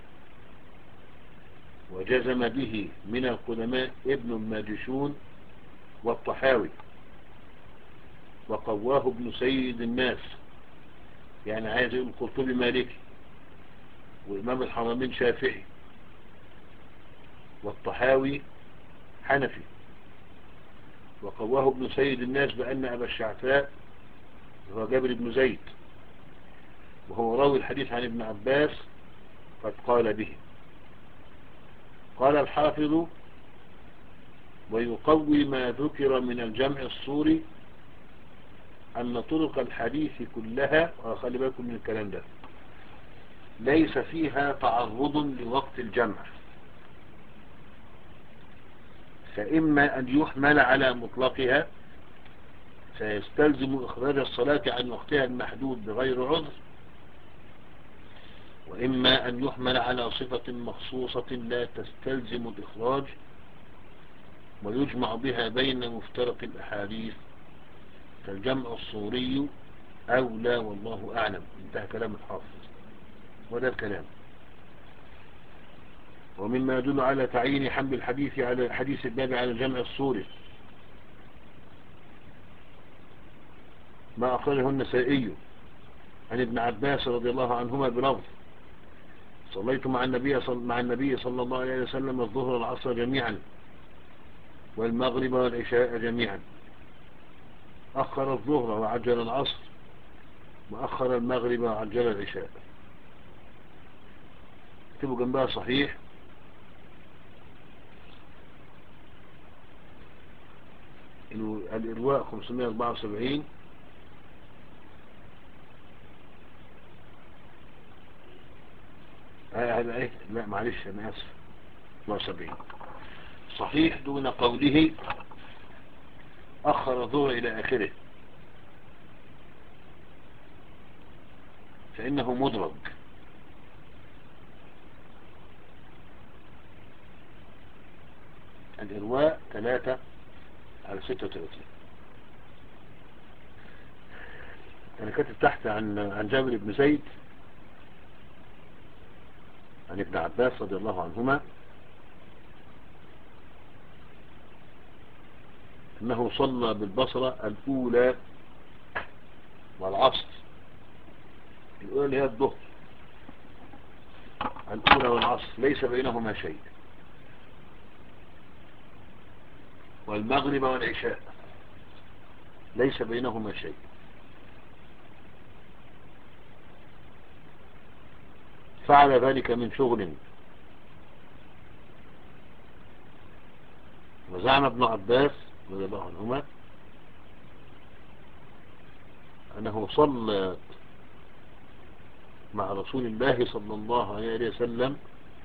A: وجزم به من القدماء ابن الماجشون والطحاوي، وقواه ابن سيد الناس. يعني عايز يقول القرطبي مالكي، وإمام الحرمين شافعي، والطحاوي حنفي، وقواه ابن سيد الناس بأن أبا الشعثاء هو جابر بن زيد، وهو راوي الحديث عن ابن عباس، قد قال به. قال الحافظ: ويقوي ما ذكر من الجمع الصوري أن طرق الحديث كلها، خلي بالكم من الكلام ده، ليس فيها تعرض لوقت الجمع، فإما أن يحمل على مطلقها فيستلزم إخراج الصلاة عن وقتها المحدود بغير عذر، وإما أن يحمل على صفة مخصوصة لا تستلزم الإخراج ويجمع بها بين مفترق الأحاديث، فالجمع الصوري أولى والله أعلم. انتهى كلام الحافظ، وده الكلام. ومما يدل على تعيين حمل الحديث على حديث الباب على الجمع الصوري ما أخرجه النسائي عن ابن عباس رضي الله عنهما بلفظ: صليت مع النبي صل... مع النبي صلى الله عليه وسلم الظهر والعصر جميعا والمغرب والعشاء جميعا، أخر الظهر وعجل العصر وأخر المغرب وعجل العشاء. اكتبوا جنبها صحيح الإرواء خمسمائة وأربعة وسبعين، هذا ايه لا معلش انا اسف أربعة وسبعين صحيح دون قوله أخر الظهر إلى آخره، فإنه مدرج. الإرواء ثلاثة على ستة وثلاثين. أنا كاتب تحت عن عن جابر بن زيد عن ابن عباس رضي الله عنهما أنه صلى بالبصرة الأولى والعصر. الأولى اللي هي الظهر، الأولى والعصر ليس بينهما شيء، والمغرب والعشاء ليس بينهما شيء. فعل ذلك من شغل. وزعم ابن عباس رضي الله عنهما أنه صلى مع رسول الله صلى الله عليه وسلم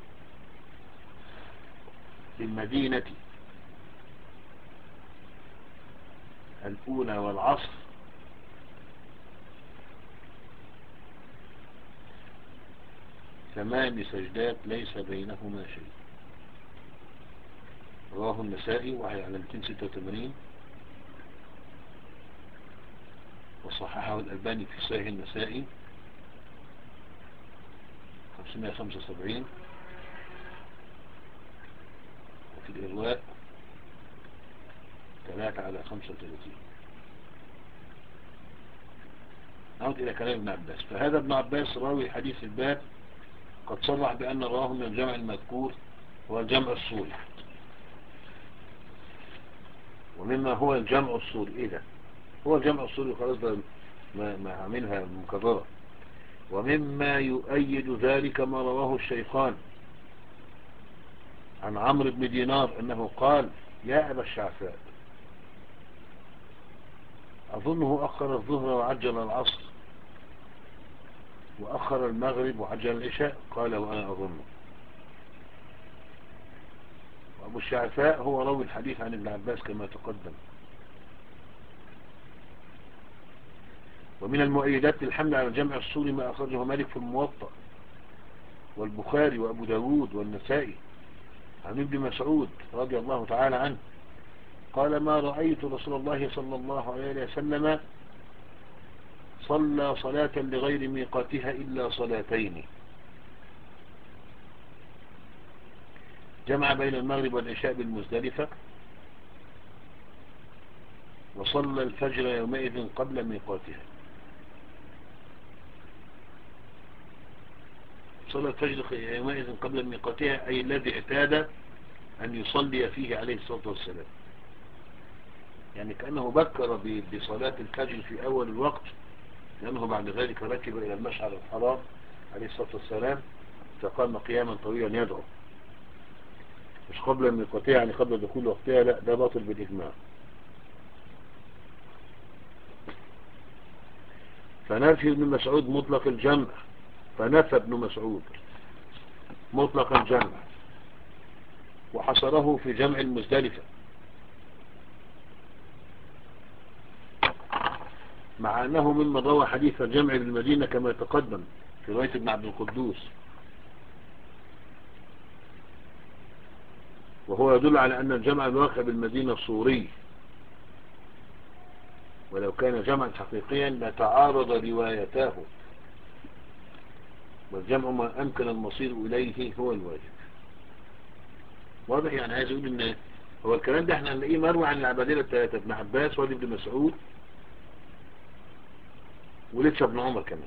A: في المدينة الأولى والعصر ثمان سجدات ليس بينهما شيء. رواه النسائي وهي على مئتين وستة وثمانين، وصححه الألباني في صحيح النسائي خمسمائة وخمسة وسبعين، وفي الإرواء ثلاثة على خمسة وثلاثين. نعود إلى كلام ابن عباس. فهذا ابن عباس راوي حديث الباب قد صرح بأن رواه من الجمع المذكور هو الجمع الصوري. ومما هو الجمع الصوري إيه ده؟ هو الجمع الصوري خلاص ده ما, ما عاملها مكررة. ومما يؤيد ذلك ما رواه الشيخان عن عمرو بن دينار أنه قال: يا أبا الشعفاء، أظنه أخر الظهر وعجل العصر وأخر المغرب وعجل العشاء. قال: وأنا أظنه. وأبو الشعفاء هو راوي الحديث عن ابن عباس كما تقدم. ومن المؤيدات للحمل على الجمع الصوري ما أخرجه مالك في الموطأ والبخاري وأبو داود والنسائي عن ابن مسعود رضي الله تعالى عنه قال: ما رأيت رسول الله صلى الله عليه وسلم صلى صلاة لغير ميقاتها إلا صلاتين، جمع بين المغرب والعشاء بالمزدلفة، وصلى الفجر يومئذ قبل ميقاتها. صلى الفجر يومئذ قبل ميقاتها أي الذي اعتاد أن يصلي فيه عليه الصلاة والسلام، يعني كأنه بكر بصلاة الفجر في أول الوقت، لأنه بعد ذلك ركب إلى المشعر الحرام عليه الصلاة والسلام فقام قياما طويلا يدعو. مش قبل ميقاتها يعني قبل دخول وقتها، لا ده باطل بالإجماع. فنفي ابن مسعود مطلق الجمع، فنفى ابن مسعود مطلق الجمع وحصره في جمع المزدلفة، مع أنه ممن روى حديث الجمع بالمدينة كما تقدم في رواية ابن عبد القدوس، وهو يدل على أن الجمع الواقع بالمدينة صوري، ولو كان جمعا حقيقيا لتعارض روايتاه، والجمع ما أمكن المصير إليه هو الواجب. واضح؟ يعني عايز يقول إن هو الكلام ده احنا هنلاقيه مروي عن العبادلة الثلاثة، ابن عباس وابن ابن مسعود ولسه ابن عمر كمان.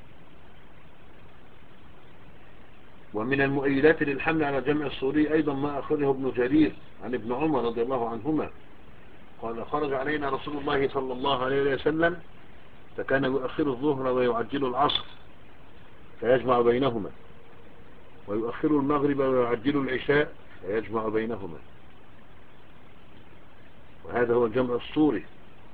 A: ومن المؤيدات للحمل على الجمع الصوري أيضا ما أخرجه ابن جرير عن ابن عمر رضي الله عنهما قال خرج علينا رسول الله صلى الله عليه وسلم فكان يؤخر الظهر ويعجل العصر فيجمع بينهما، ويؤخر المغرب ويعجل العشاء فيجمع بينهما، وهذا هو الجمع الصوري.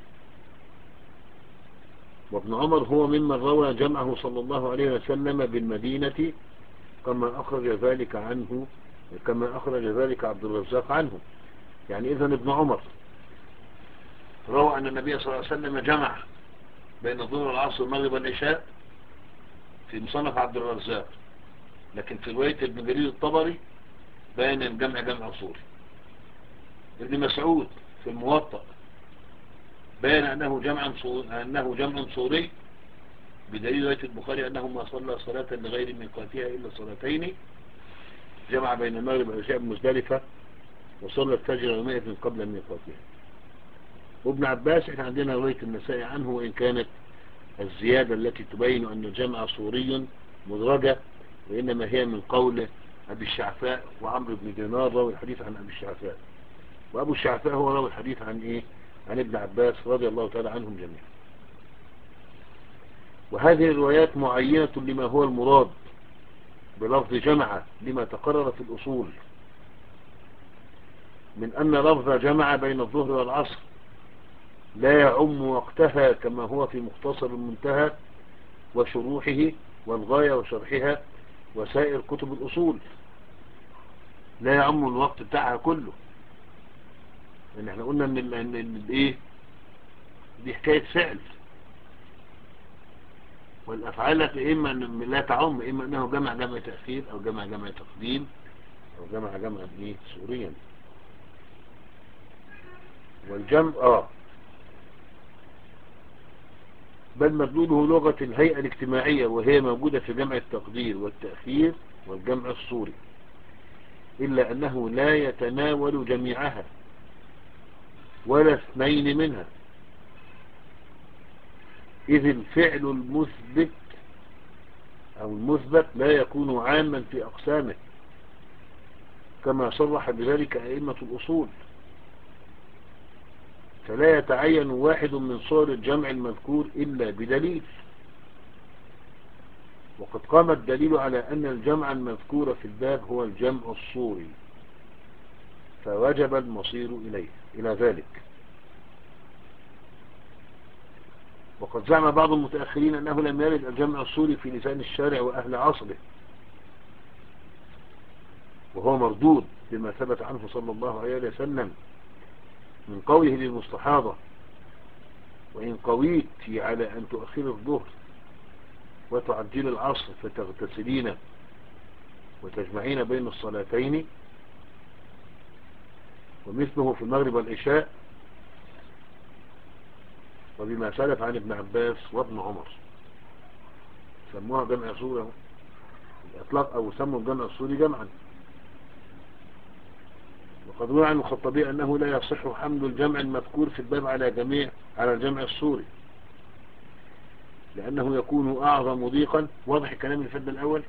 A: وابن عمر هو ممن روى جمعه صلى الله عليه وسلم بالمدينة كما أخرج ذلك عنه كما أخرج ذلك عبد الرزاق عنه. يعني إذن ابن عمر روى أن النبي صلى الله عليه وسلم جمع بين الظهر والعصر والمغرب والعشاء في مصنف عبد الرزاق، لكن في رواية ابن جرير الطبري بين الجمع جمع صوري. ابن مسعود في الموطأ بين أنه جمع أنه جمع صوري بدليل رواية البخاري أنه ما صلى صلاة لغير ميقاتها إلا صلاتين، جمع بين المغرب والعشاء بمزدلفة وصلى الفجر يومئذ قبل ميقاتها. وابن عباس احنا عندنا رواية النسائي عنه، وإن كانت الزيادة التي تبين أن الجمع صوري مدرجة، وإنما هي من قول أبي الشعفاء وعمرو بن دينار روى الحديث عن أبي الشعفاء، وأبو الشعفاء هو روى الحديث عن إيه؟ عن ابن عباس رضي الله تعالى عنهم جميعا. وهذه الروايات معينة لما هو المراد بلفظ جمع لما تقرر في الأصول من أن لفظ جمع بين الظهر والعصر لا يعم وقتها كما هو في مختصر المنتهى وشروحه والغاية وشرحها وسائر كتب الأصول، لا يعم الوقت بتاعها كله. لأن احنا قلنا ان ال ان ال ايه دي حكاية فعل، والأفعال إما لا تعم، إما أنه جمع جمع تأخير أو جمع جمع تقديم أو جمع جمع إيه سوريا. والجمع آه بل مدلوله لغة الهيئة الاجتماعية، وهي موجودة في جمع التقدير والتأخير والجمع الصوري، إلا أنه لا يتناول جميعها ولا اثنين منها، إذ الفعل المثبت أو المثبت لا يكون عاما في أقسامه كما صرح بذلك أئمة الأصول، فلا يتعين واحد من صور الجمع المذكور إلا بدليل. وقد قام الدليل على أن الجمع المذكور في الباب هو الجمع الصوري، فوجب المصير إليه إلى ذلك. وقد زعم بعض المتأخرين أنه لم يرد الجمع الصوري في لسان الشارع وأهل عصره، وهو مردود بما ثبت عنه صلى الله عليه وسلم من قوله للمستحاضة: وإن قويت على أن تؤخر الظهر وتعجل العصر فتغتسلين وتجمعين بين الصلاتين، ومثله في المغرب والعشاء، وبما سلف عن ابن عباس وابن عمر. سموها جمع صوري الإطلاق، أو سموا الجمع الصوري جمعا. وقد روى عن الخطابي أنه لا يصح حمل الجمع المذكور في الباب على جميع على الجمع الصوري، لأنه يكون أعظم ضيقا. واضح الكلام الفد الأول؟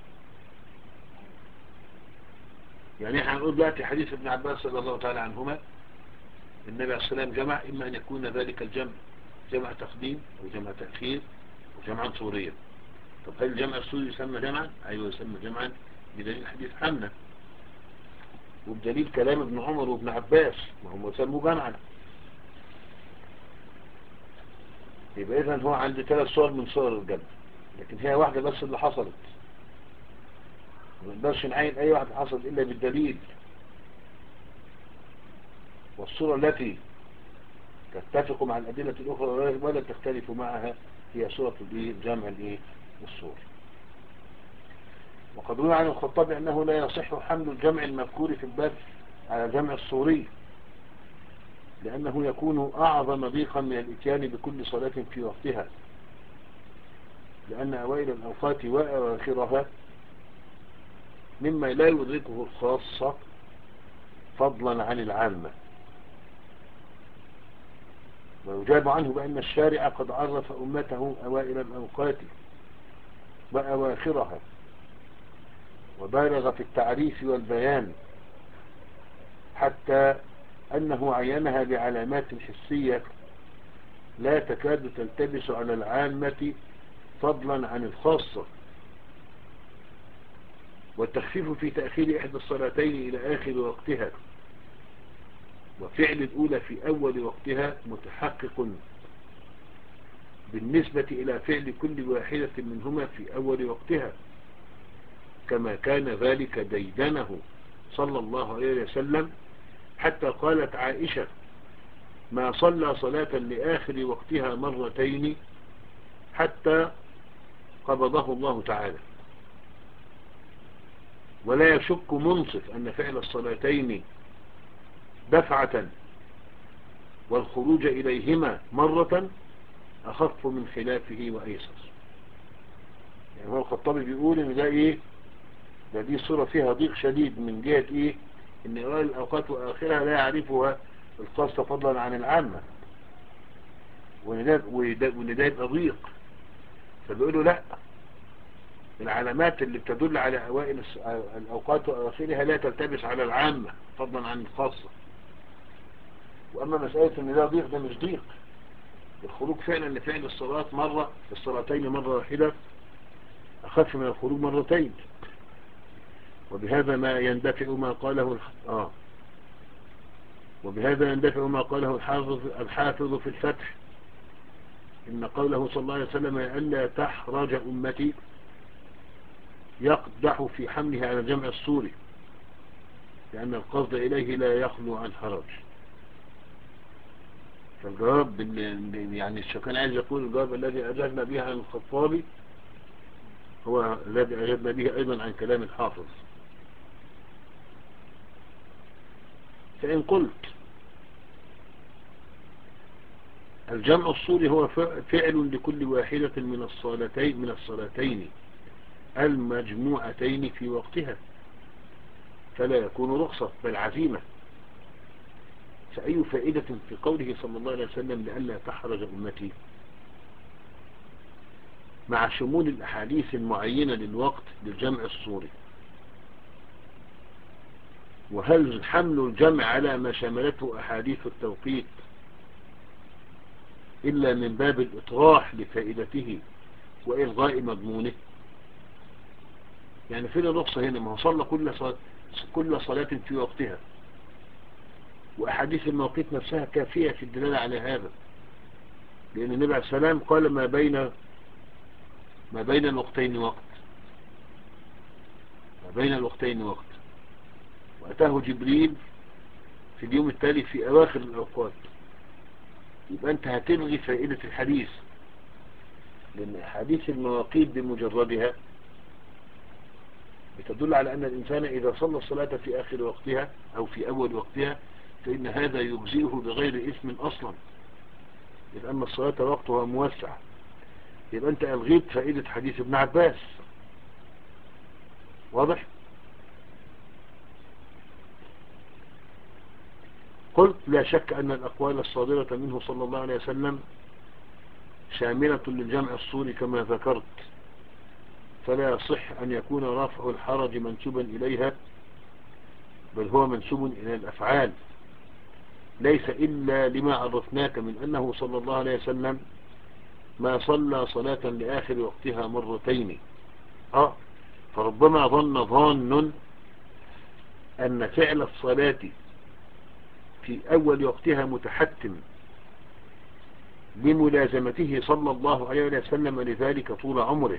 A: يعني احنا هنقول دلوقتي حديث ابن عباس رضي الله تعالى عنهما النبي عليه الصلاة والسلام جمع، إما أن يكون ذلك الجمع جمع تقديم أو جمع تأخير أو جمعا صوريا. طب هل الجمع الصوري يسمى جمعا؟ أيوه يسمى جمعا بدليل حديث حمنا. وبدليل كلام ابن عمر وابن عباس، ما هم سموه جمعا. يبقى إذن هو عنده ثلاث صور من صور الجمع، لكن هي واحدة بس اللي حصلت، ما نقدرش نعين أي واحدة حصلت إلا بالدليل. والصورة التي تتفق مع الأدلة الأخرى ولا تختلف معها هي صورة الجمع الصور. وقد روى عن الخطابي أنه لا يصح حمل الجمع المذكور في الباب على جمع الصوري، لأنه يكون أعظم ضيقا من الإتيان بكل صلاة في وقتها، لأن أوائل الأوقات وأواخرها مما لا يدركه الخاصة فضلا عن العامة. ويجاب عنه بأن الشارع قد عرف أمته أوائل الأوقات وأواخرها، وبالغ في التعريف والبيان، حتى أنه عينها بعلامات حسية لا تكاد تلتبس على العامة فضلا عن الخاصة. والتخفيف في تأخير إحدى الصلاتين إلى آخر وقتها وفعل الأولى في أول وقتها متحقق بالنسبة إلى فعل كل واحدة منهما في أول وقتها، كما كان ذلك ديدنه صلى الله عليه وسلم، حتى قالت عائشة: ما صلى صلاة لآخر وقتها مرتين حتى قبضه الله تعالى. ولا يشك منصف أن فعل الصلاتين دفعة والخروج إليهما مرة أخف من خلافه وأيسر. يعني هو الخطابي بيقول إن ده إيه؟ ده دي صورة فيها ضيق شديد من جهة إيه؟ إن أوائل الأوقات وآخرها لا يعرفها الخاصة فضلا عن العامة، وإن ده يبقى ضيق. فبيقولوا لا، العلامات اللي بتدل على أوائل الأوقات وآخرها لا تلتبس على العامة فضلا عن الخاصة. وأما مسألة إن ده ضيق، ده مش ضيق. الخروج فعلا لفعل الصلاة مرة الصلاتين مرة واحدة أخف من الخروج مرتين. وبهذا ما يندفع ما قاله آه وبهذا يندفع ما قاله الحافظ الحافظ في الفتح، إن قوله صلى الله عليه وسلم: ألا تحرج أمتي، يقدح في حملها على جمع الصوري، لأن القصد إليه لا يخلو عن حرج. فالجواب يعني الشيخان عايز يقول الجواب الذي أجبنا به عن الخطابي هو الذي أجبنا به أيضا عن كلام الحافظ. فإن قلت الجمع الصوري هو فعل لكل واحدة من الصلاتين من الصلاتين المجموعتين في وقتها، فلا يكون رخصة بل عزيمة. فأي فائدة في قوله صلى الله عليه وسلم: لئلا تحرج أمتي، مع شمول الأحاديث المعينة للوقت للجمع الصوري؟ وهل حمل الجمع على ما شملته أحاديث التوقيت إلا من باب الإطراح لفائدته وإلغاء مضمونه؟ يعني فين الرخصة هنا؟ ما هو صلى كل صلاة كل صلاة في وقتها، وأحاديث المواقيت نفسها كافية في الدلالة على هذا، لأن النبي عليه السلام قال: ما بين ما بين الوقتين وقت ما بين الوقتين وقت وأتاه جبريل في اليوم التالي في أواخر الأوقات. يبقى أنت هتلغي فائدة الحديث، لأن حديث المواقيت بمجردها بتدل على أن الإنسان إذا صلى الصلاة في آخر وقتها أو في أول وقتها فإن هذا يجزئه بغير إثم أصلا، لأن الصلاة وقتها موسع. يبقى أنت ألغيت فائدة حديث ابن عباس. واضح؟ قلت: لا شك أن الأقوال الصادرة منه صلى الله عليه وسلم شاملة للجمع الصوري كما ذكرت، فلا يصح أن يكون رفع الحرج منسوبا إليها، بل هو منسوب إلى الأفعال، ليس إلا لما عرفناك من أنه صلى الله عليه وسلم ما صلى صلاة لآخر وقتها مرتين. آه فربما ظن ظان أن فعل الصلاة في أول وقتها متحتم لملازمته صلى الله عليه وسلم لذلك طول عمره،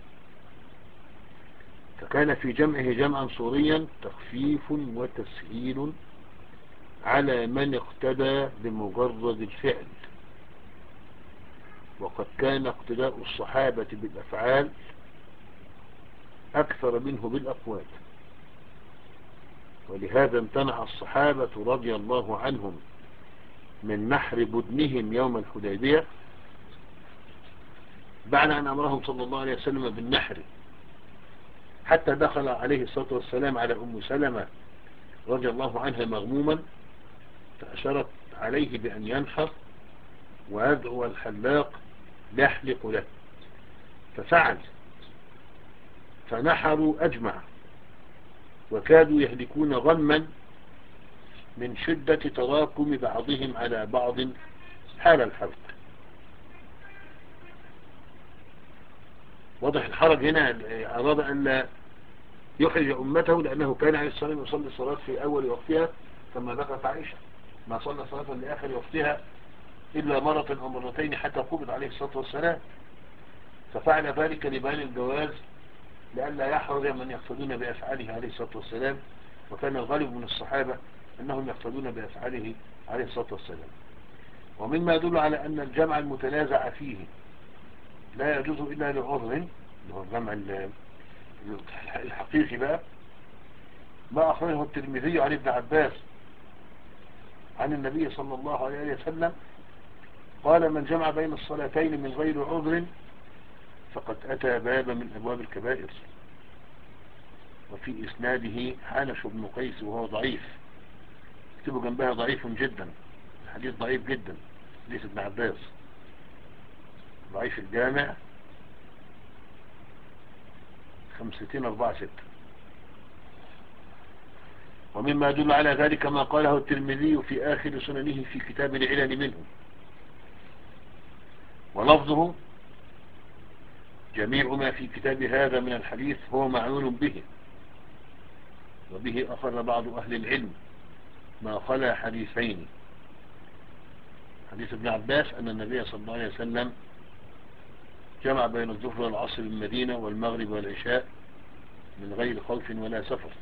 A: فكان في جمعه جمعا صوريا تخفيف وتسهيل على من اقتدى بمجرد الفعل. وقد كان اقتداء الصحابة بالأفعال أكثر منه بالأقوال، ولهذا امتنع الصحابة رضي الله عنهم من نحر بدنهم يوم الحديبية بعد أن أمرهم صلى الله عليه وسلم بالنحر، حتى دخل عليه الصلاة والسلام على أم سلمة رضي الله عنها مغموما، فأشرت عليه بأن ينحر ويدعو الحلاق يحلق له، ففعل، فنحروا أجمع، وكادوا يهلكون غما من شدة تراكم بعضهم على بعض حال الحلق. واضح الحرج هنا، أراد أن لا يخرج أمته، لأنه كان عليه الصلاة والسلام يصلي الصلاة في أول وقتها كما ذكرت عائشة، ما صلى صلاة لآخر وقتها إلا مرة أو مرتين حتى قبض عليه الصلاة والسلام، ففعل ذلك لبيان الجواز لئلا يحرج من يقتدون بأفعاله عليه الصلاة والسلام، وكان الغالب من الصحابة أنهم يقتدون بأفعاله عليه الصلاة والسلام. ومما يدل على أن الجمع المتنازع فيه لا يجوز إلا لعذر، اللي هو الجمع الحقيقي بقى، ما أخرجه الترمذي عن ابن عباس عن النبي صلى الله عليه وسلم قال: من جمع بين الصلاتين من غير عذر فقد أتى بابا من أبواب الكبائر. وفي إسناده حانش بن قيس وهو ضعيف، اكتبوا جنبها ضعيف جدا، الحديث ضعيف جدا، ليس ابن عباس، ضعيف الجامع خمستين أربعة ستة. ومما يدل على ذلك ما قاله الترمذي في آخر سننه في كتاب العلل منه، ولفظه: جميع ما في كتاب هذا من الحديث هو معلول به، وبه أخذ بعض أهل العلم ما خلا حديثين: حديث ابن عباس أن النبي صلى الله عليه وسلم جمع بين الظهر والعصر بالمدينة والمغرب والعشاء من غير خوف ولا سفر،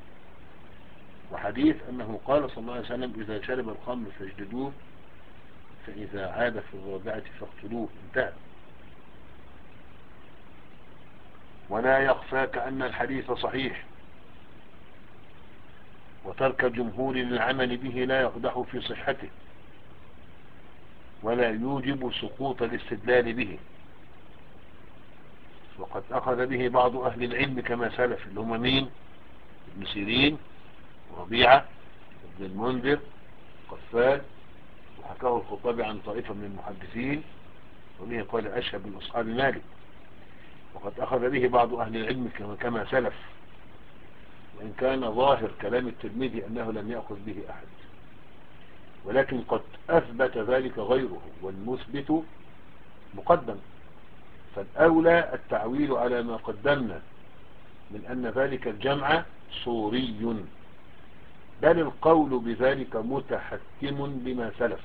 A: وحديث أنه قال صلى الله عليه وسلم: إذا شرب الخمر فاجلدوه، فإذا عاد في الرابعة فاقتلوه. انتهى. ولا يخفاك أن الحديث صحيح، وترك الجمهور للعمل به لا يقدح في صحته ولا يوجب سقوط الاستدلال به، وقد أخذ به بعض أهل العلم كما سلف، اللي هم مين؟ ابن سيرين وربيعة ابن المنذر قفال، وحكاه الخطابي عن طائفة من المحدثين، وبه قال أشهب من أصحاب مالك. وقد أخذ به بعض أهل العلم كما سلف، وإن كان ظاهر كلام الترمذي أنه لم يأخذ به أحد، ولكن قد أثبت ذلك غيره، والمثبت مقدم، فالأولى التعويل على ما قدمنا من أن ذلك الجمع صوري، بل القول بذلك متحكم بما سلف.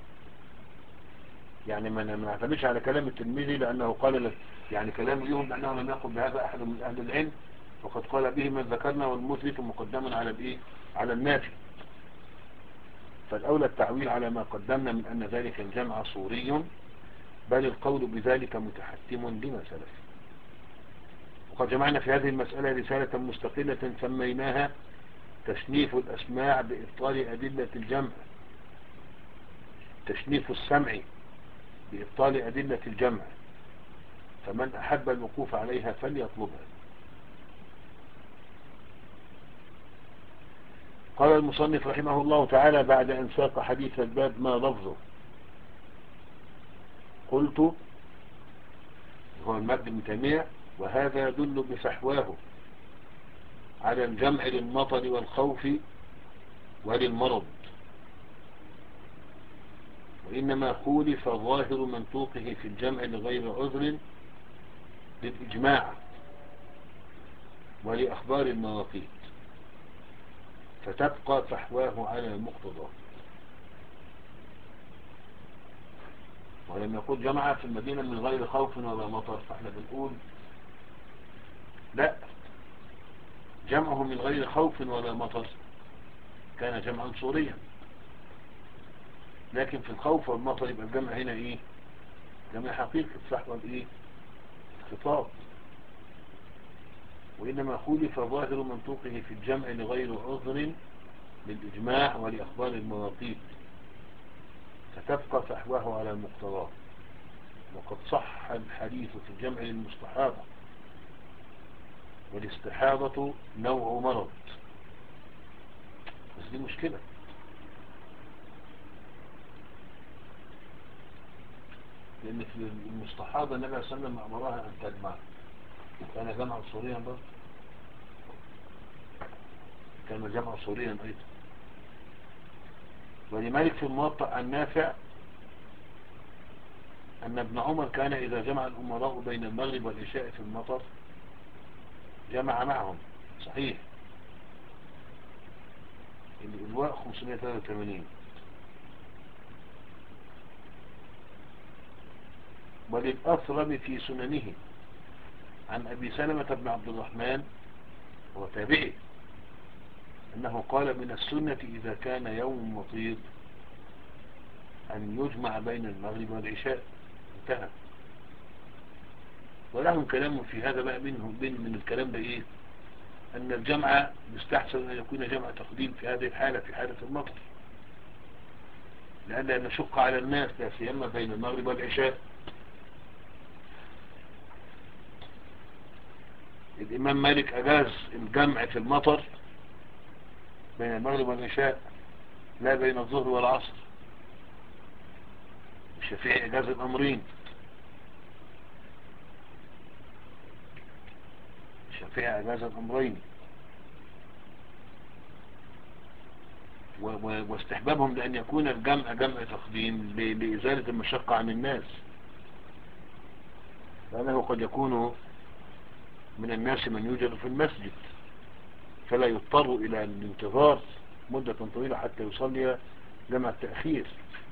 A: يعني ما نعتمدش على كلام الترمذي لأنه قال لك يعني كلام اليوم لأنه لم يقل بهذا أحد من أهل العلم، وقد قال به من ذكرنا، والمثبت مقدما على الإيه؟ على النافي. فالأولى التعويل على ما قدمنا من أن ذلك الجمع صوري، بل القول بذلك متحتم بما سلف. وقد جمعنا في هذه المسألة رسالة مستقلة سميناها تشنيف الأسماع بإبطال أدلة الجمع، تشنيف السمع بإبطال أدلة الجمع، فمن أحب الوقوف عليها فليطلبها. قال المصنف رحمه الله تعالى بعد أن ساق حديث الباب ما لفظه: قلت، هو المد بن تيمية: وهذا يدل بفحواه على الجمع للمطر والخوف وللمرض، وإنما خولف ظاهر منطوقه في الجمع لغير عذر للإجماع ولأخبار المواقيت. فتبقى فحواه على المقتضى. ولما يقول جمع في المدينة من غير خوف ولا مطر، فاحنا بنقول لا، جمعه من غير خوف ولا مطر كان جمعا صوريا، لكن في الخوف والمطر يبقى الجمع هنا ايه؟ جمع حقيقي فحوى الايه؟ خطاب. وإنما خولف ظاهر منطوقه في الجمع لغير عذر للإجماع ولأخبار المواقيت، فتبقى فحواه على المقتضى. وقد صح الحديث في الجمع للمستحاضة، والاستحاضة نوع مرض، بس دي مشكلة، لأن في المستحاضة النبي صلى الله عليه وسلم أمرها أن تجمع، كان جمع صوريا برضه، كان جمع صوريا أيضا. ولمالك في الموطأ عن نافع أن ابن عمر كان إذا جمع الأمراء بين المغرب والعشاء في المطر جمع معهم. صحيح، الإلواء خمسمائة وثلاثة وثمانين. وللأثرم في سننه عن أبي سلمة بن عبد الرحمن وتابعه أنه قال من السنة إذا كان يوم مطير أن يجمع بين المغرب والعشاء. انتهى. ولهم كلام في هذا بقى، منه بين من الكلام ده إيه؟ أن الجمع يستحسن أن يكون جمع تقديم في هذه الحالة، في حالة المطر، لأن نشق على الناس لا سيما بين المغرب والعشاء. الإمام مالك أجاز الجمع في المطر بين المغرب والعشاء، لا بين الظهر والعصر. الشافعي أجاز الأمرين، الشافعي أجاز الأمرين. واستحبابهم لأن يكون الجمع جمع تقديم لإزالة المشقة عن الناس، لأنه قد يكون من الناس من يوجد في المسجد فلا يضطر إلى الانتظار مدة طويلة حتى يصلي جمع التأخير.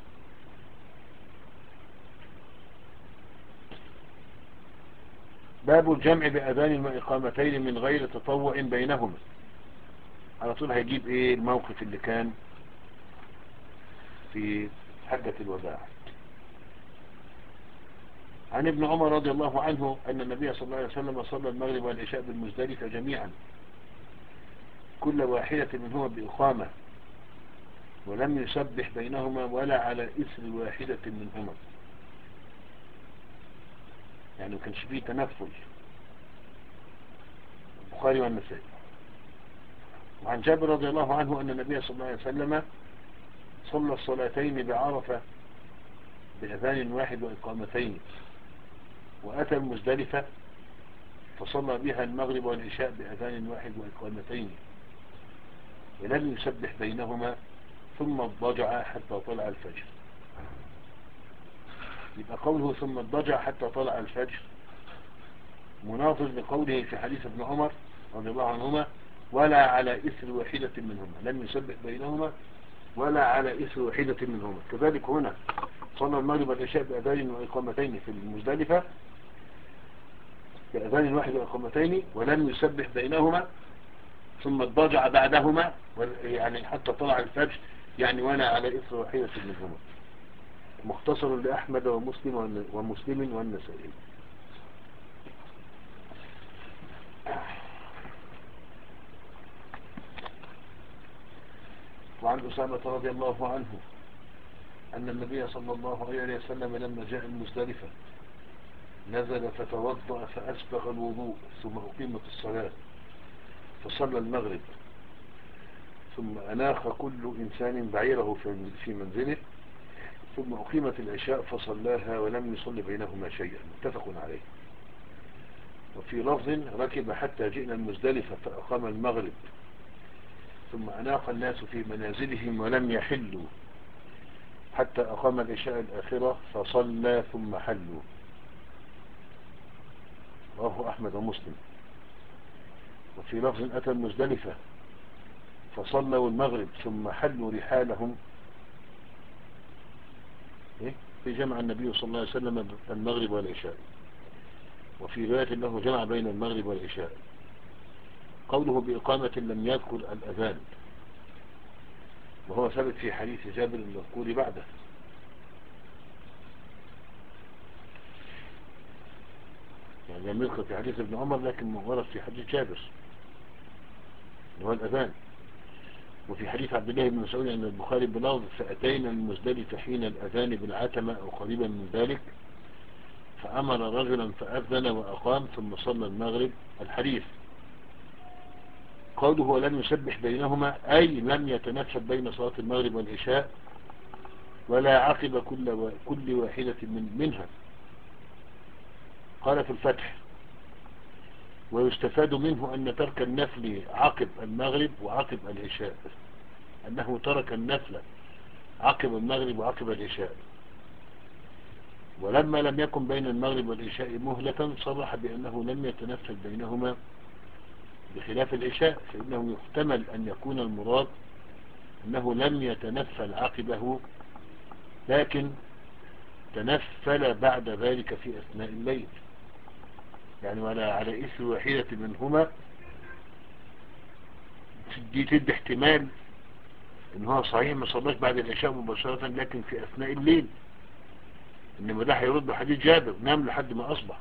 A: باب الجمع بأذان وإقامتين من غير تطوع بينهما. على طول هيجيب ايه الموقف اللي كان في حجة الوداع. عن ابن عمر رضي الله عنه أن النبي صلى الله عليه وسلم صلى المغرب والعشاء بالمزدلفة جميعا كل واحدة منهما بإقامة، ولم يسبح بينهما ولا على إثر واحدة منهما، يعني ما كانش فيه تنفل. البخاري والنسائي. وعن جابر رضي الله عنه أن النبي صلى الله عليه وسلم صلى الصلاتين بعرفة بأذان واحد وإقامتين، وأتى المزدلفة فصلى بها المغرب والعشاء بأذان واحد وإقامتين، ولم يسبح بينهما، ثم اضطجع حتى طلع الفجر. يبقى قوله ثم اضطجع حتى طلع الفجر مناظر لقوله في حديث ابن عمر رضي الله عنهما ولا على إثر واحدة منهما، لم يسبح بينهما ولا على إثر واحدة منهما. كذلك هنا صلى المغرب والعشاء بأذان وإقامتين في المزدلفة بأذان واحد وإقامتين، ولم يسبح بينهما، ثم اضطجع بعدهما يعني حتى طلع الفجر، يعني ولا على إثر واحدة منهما. مختصر لأحمد ومسلم ومسلم والنسائي. وعن أسامة رضي الله عنه أن النبي صلى الله عليه وسلم لما جاء المزدلفة نزل فتوضأ فأسبغ الوضوء، ثم أقيمت الصلاة فصلى المغرب، ثم أناخ كل إنسان بعيره في منزله، ثم أقيمت العشاء فصلاها ولم يصل بينهما شيئا. متفق عليه. وفي لفظ ركب حتى جئنا المزدلفة فأقام المغرب، ثم أناق الناس في منازلهم ولم يحلوا حتى أقام العشاء الآخرة فصلى ثم حلوا. رواه أحمد ومسلم. وفي لفظ أتى المزدلفة فصلوا المغرب ثم حلوا رحالهم. إيه؟ في جمع النبي صلى الله عليه وسلم المغرب والعشاء، وفي رواية له جمع بين المغرب والعشاء. قوله بإقامة لم يذكر الأذان، وهو ثابت في حديث جابر المذكور بعده. يعني لم يذكر في حديث ابن عمر، لكن ورد في حديث جابر وهو الأذان. وفي حديث عبد الله بن مسعود أن البخاري بلفظ فأتينا المزدلفة حين الأذان بالعتمة أو قريبا من ذلك، فأمر رجلا فأذن وأقام ثم صلى المغرب. الحديث قوله ولم يسبح بينهما، أي لم يتنفل بين صلاة المغرب والعشاء ولا عقب كل, و... كل واحدة من منها. قال في الفتح ويستفاد منه أن ترك النفل عقب المغرب وعقب العشاء، أنه ترك النفل عقب المغرب وعقب العشاء، ولما لم يكن بين المغرب والعشاء مهلة صرح بأنه لم يتنفل بينهما، بخلاف العشاء فإنه يحتمل أن يكون المراد أنه لم يتنفل عقبه لكن تنفل بعد ذلك في أثناء الليل، يعني ولا على إثر واحدة منهما. دي تدي احتمال ان هو صحيح ما صلاش بعد العشاء مباشرة لكن في أثناء الليل، إنما ده هيرد حديث جابر نام لحد ما أصبح،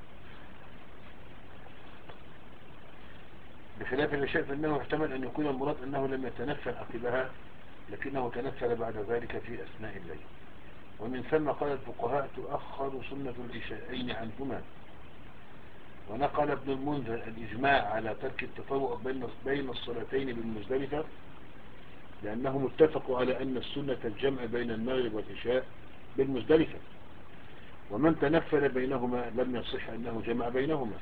A: بخلاف العشاء فإنه يحتمل أن يكون المراد أنه لم يتنفل عقبها لكنه تنفل بعد ذلك في أثناء الليل. ومن ثم قال الفقهاء تؤخر سنة العشاءين عنهما. ونقل ابن المنذر الإجماع على ترك التطوع بين الصلاتين بالمزدلفة، لأنهم اتفقوا على أن السنة الجمع بين المغرب والعشاء بالمزدلفة، ومن تنفل بينهما لم يصح أنه جمع بينهما.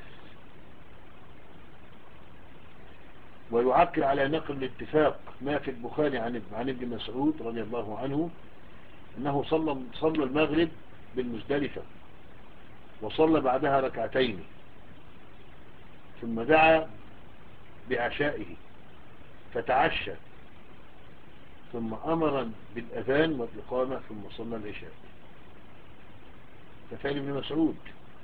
A: ويعكر على نقل الاتفاق ما في البخاري عن عن ابن مسعود رضي الله عنه أنه صلى صلى المغرب بالمزدلفة وصلى بعدها ركعتين ثم دعا بعشائه فتعشى ثم أمر بالأذان والإقامة ثم صلى العشاء. ففعل ابن مسعود،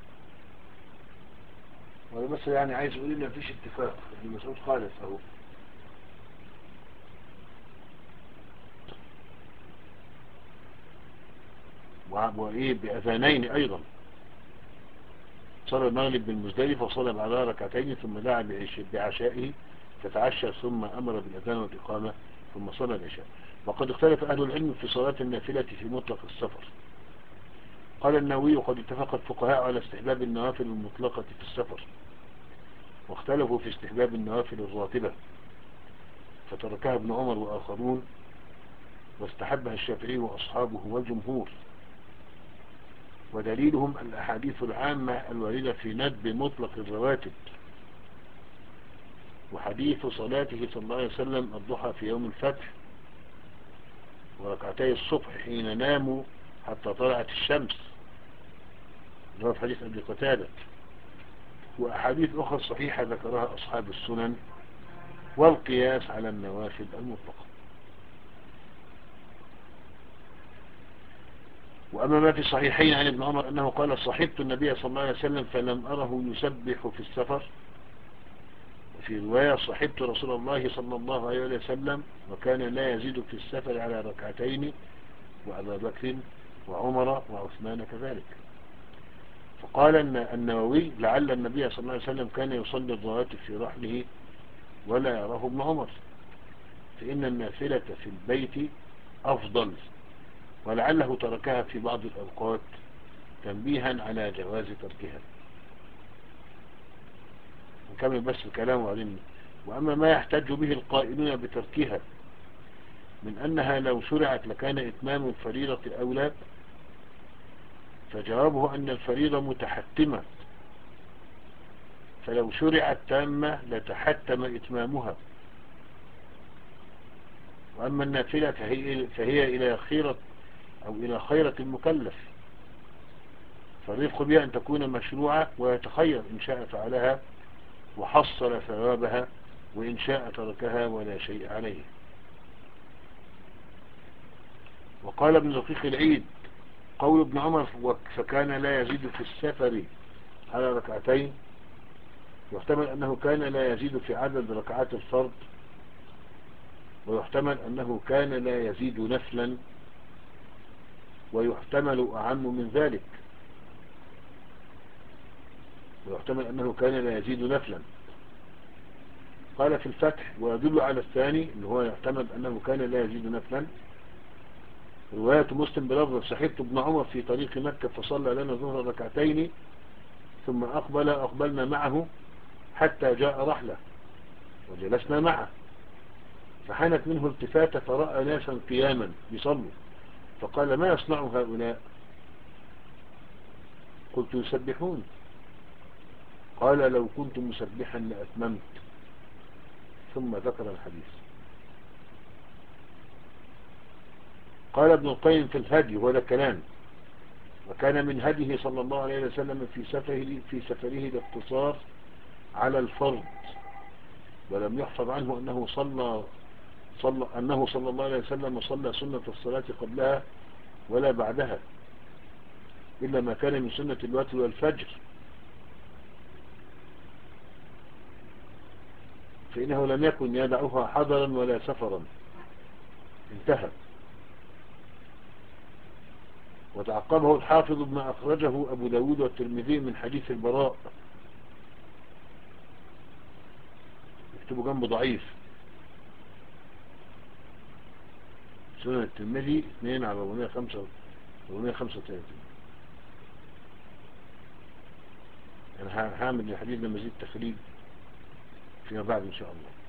A: وأنا بس يعني عايز أقول إن مفيش اتفاق، ابن مسعود خالف أهو. وإيه بأذانين أيضا، صلى المغرب بالمزدلفة وصلى بعدها ركعتين ثم دعا بعشائه فتعشى ثم أمر بالأذان والإقامة ثم صلى العشاء. وقد اختلف أهل العلم في صلاة النافلة في مطلق السفر. قال النووي قد اتفق الفقهاء على استحباب النوافل المطلقة في السفر، واختلفوا في استحباب النوافل الراتبة فتركها ابن عمر وآخرون، واستحبها الشافعي وأصحابه والجمهور، ودليلهم الأحاديث العامة الواردة في ندب مطلق الرواتب، وحديث صلاته صلى الله عليه وسلم الضحى في يوم الفتح وركعتي الصبح حين ناموا حتى طلعت الشمس، ده في حديث أبي قتادة، وأحاديث أخرى صحيحة ذكرها أصحاب السنن، والقياس على النوافل المطلقة. وأما ما في الصحيحين عن ابن عمر أنه قال صحبت النبي صلى الله عليه وسلم فلم أره يسبح في السفر، وفي رواية صحبت رسول الله صلى الله عليه وسلم وكان لا يزيد في السفر على ركعتين، وأبا بكر وعمر وعثمان كذلك. فقال النووي لعل النبي صلى الله عليه وسلم كان يصلي الرواتب في رحله ولا يراه ابن عمر، فإن النافلة في البيت أفضل، ولعله تركها في بعض الأوقات تنبيها على جواز تركها. نكمل بس الكلام وعلمنا. وأما ما يحتج به القائلون بتركها من أنها لو شرعت لكان إتمام الفريضة أولى، فجوابه أن الفريضة متحتمة، فلو شرعت تامة لتحتم إتمامها. وأما النافلة فهي, فهي إلى خيرة أو إلى خيرة المكلف، فالرفق بها أن تكون مشروعة ويتخير إن شاء فعلها وحصل ثوابها وإن شاء تركها ولا شيء عليه. وقال ابن دقيق العيد قول ابن عمر فكان لا يزيد في السفر على ركعتين، يحتمل أنه كان لا يزيد في عدد ركعات الفرض، ويحتمل أنه كان لا يزيد نفلا، ويحتمل أعم من ذلك، ويحتمل أنه كان لا يزيد نفلا. قال في الفتح ويدل على الثاني اللي هو يحتمل أنه كان لا يزيد نفلا رواية مسلم بلفظ صحبت ابن عمر في طريق مكة فصلى لنا ظهر ركعتين ثم أقبل أقبلنا معه حتى جاء رحلة وجلسنا معه فحانت منه التفاتة فرأى ناسا قياما يصلوا فقال ما يصنع هؤلاء؟ قلت يسبحون. قال لو كنت مسبحا لأتممت، ثم ذكر الحديث. قال ابن القيم في الهدي وهذا كلام وكان من هديه صلى الله عليه وسلم في سفره في سفره الاقتصار على الفرض، ولم يحفظ عنه أنه صلى صلى أنه صلى الله عليه وسلم صلى سنة الصلاة قبلها ولا بعدها إلا ما كان من سنة الوتر والفجر، فإنه لم يكن يدعوها حضرا ولا سفرا. انتهى. وتعقبه الحافظ بما أخرجه أبو داود والترمذي من حديث البراء، يكتبوا جنبه ضعيف، سنة الترمذي اثنين على أربعمائة وخمسة وثلاثين. أنا هعمل الحديث ده مزيد تخريج فيما بعد إن شاء الله.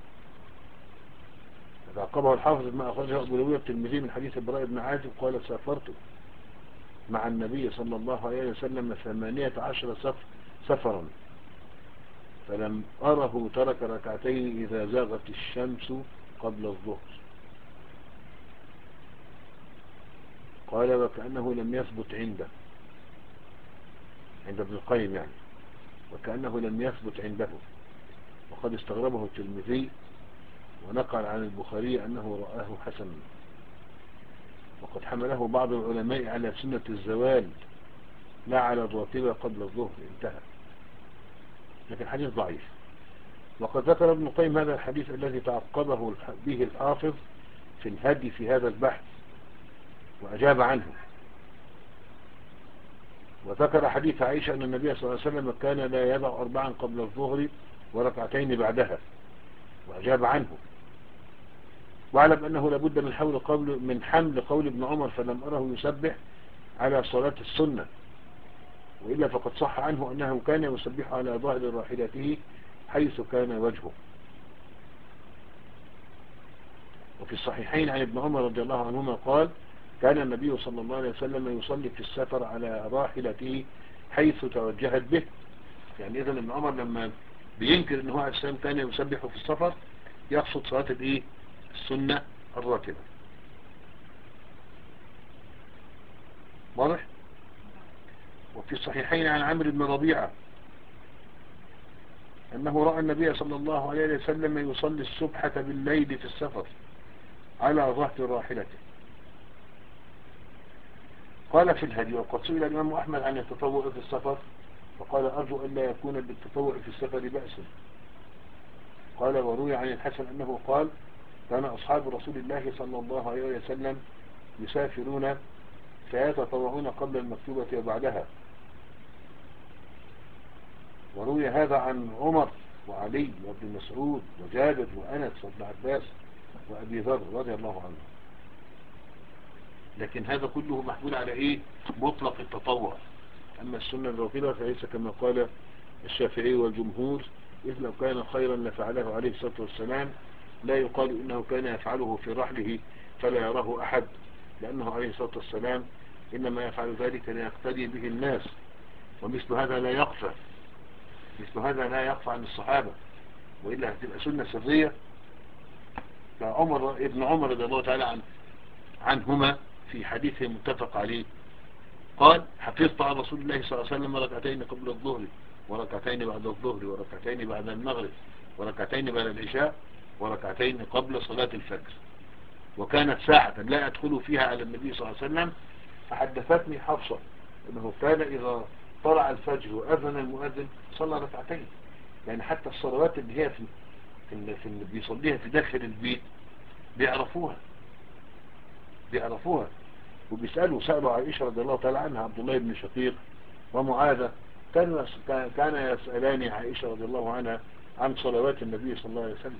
A: تعقبه الحافظ بما أخرجه أبو داود والترمذي من حديث البراء بن عازب قال سافرت مع النبي صلى الله عليه وسلم ثمانية عشر سفر سفرا فلم أره ترك ركعتين إذا زاغت الشمس قبل الظهر. قال وكأنه لم يثبت عنده، عند ابن القيم يعني، وكأنه لم يثبت عنده، وقد استغربه الترمذي ونقل عن البخاري أنه رآه حسنا، وقد حمله بعض العلماء على سنة الزوال لا على الراتبة قبل الظهر. انتهى. لكن حديث ضعيف. وقد ذكر ابن القيم هذا الحديث الذي تعقبه به الحافظ في الهدي في هذا البحث وأجاب عنه، وذكر حديث عائشة أن النبي صلى الله عليه وسلم كان لا يدع أربعا قبل الظهر وركعتين بعدها وأجاب عنه. واعلم أنه لابد من حول قول من حمل قول ابن عمر فلم أره يسبح على صلاة السنة، وإلا فقد صح عنه أنه كان يسبح على ظهر راحلته حيث كان وجهه. وفي الصحيحين عن ابن عمر رضي الله عنهما قال كان النبي صلى الله عليه وسلم يصلي في السفر على راحلته حيث توجهت به. يعني إذن ابن عمر لما بينكر أنه عليه السلام كان يسبح في السفر يقصد صلاة الإيه؟ السنة الراتبة. واضح؟ وفي الصحيحين عن عمرو بن ربيعة أنه رأى النبي صلى الله عليه وسلم يصلي الصبحة بالليل في السفر على ظهر راحلته. قال في الهدي وقد سئل الإمام أحمد عن التطوع في السفر فقال أرجو أن لا يكون بالتطوع في السفر بأس. قال وروي عن الحسن أنه قال كان أصحاب رسول الله صلى الله عليه وسلم يسافرون فيتطوعون قبل المكتوبة وبعدها. وروي هذا عن عمر وعلي وابن مسعود وجابر وأنس وابن عباس وأبي ذر رضي الله عنه. لكن هذا كله محمول على إيه؟ مطلق التطوع. أما السنة الراتبة فليس كما قال الشافعي والجمهور إذ لو كان خيرا لفعله عليه الصلاة والسلام، لا يقال إنه كان يفعله في رحله فلا يراه أحد، لأنه عليه الصلاة والسلام إنما يفعل ذلك ليقتدي به الناس، ومثل هذا لا يخفى مثل هذا لا يخفى عن الصحابة، وإلا هتبقى سنة سرية. فعمر ابن عمر رضي الله تعالى عنه عنهما في حديثه متفق عليه قال حفظت عن رسول الله صلى الله عليه وسلم ركعتين قبل الظهر وركعتين بعد الظهر وركعتين بعد المغرب وركعتين بعد العشاء وركعتين قبل صلاة الفجر، وكانت ساعة لا أدخل فيها على النبي صلى الله عليه وسلم. فحدثتني حفصة أنه كان إذا طلع الفجر وأذن المؤذن صلى ركعتين. يعني حتى الصلوات اللي هي في اللي في اللي بيصليها في داخل البيت بيعرفوها بيعرفوها وبيسألوا سألوا عائشة رضي الله تعالى عنها عبد الله بن شقيق ومعاذة، كان كان يسألان عائشة رضي الله عنها عن صلوات النبي صلى الله عليه وسلم.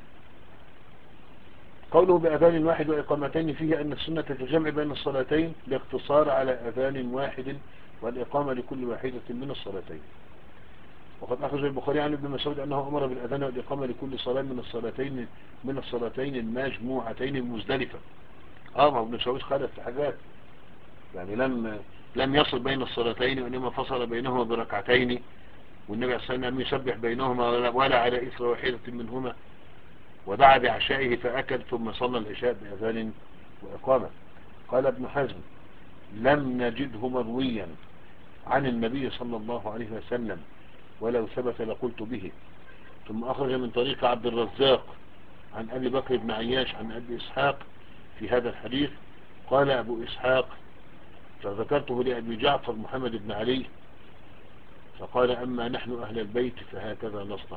A: قوله بأذان واحد وإقامتين فيه أن السنة في الجمع بين الصلاتين لاقتصار على أذان واحد والإقامة لكل واحدة من الصلاتين. وقد أخرج البخاري عن ابن مسعود أنه أمر بالأذان والإقامة لكل صلاة من الصلاتين من الصلاتين المجموعتين المزدلفة. آه ما ابن مسعود خالف في حاجات، يعني لم لم يصل بين الصلاتين وإنما فصل بينهما بركعتين، والنبي صلى الله عليه وسلم يسبح بينهما ولا على إثر واحدة منهما، ودعا بعشائه فأكل ثم صلى العشاء بأذان وإقامة. قال ابن حزم لم نجده مرويا عن النبي صلى الله عليه وسلم، ولو ثبت لقلت به. ثم أخرج من طريق عبد الرزاق عن أبي بكر بن عياش عن أبي إسحاق في هذا الحديث. قال أبو إسحاق فذكرته لأبي جعفر محمد بن علي فقال أما نحن أهل البيت فهكذا نصنع.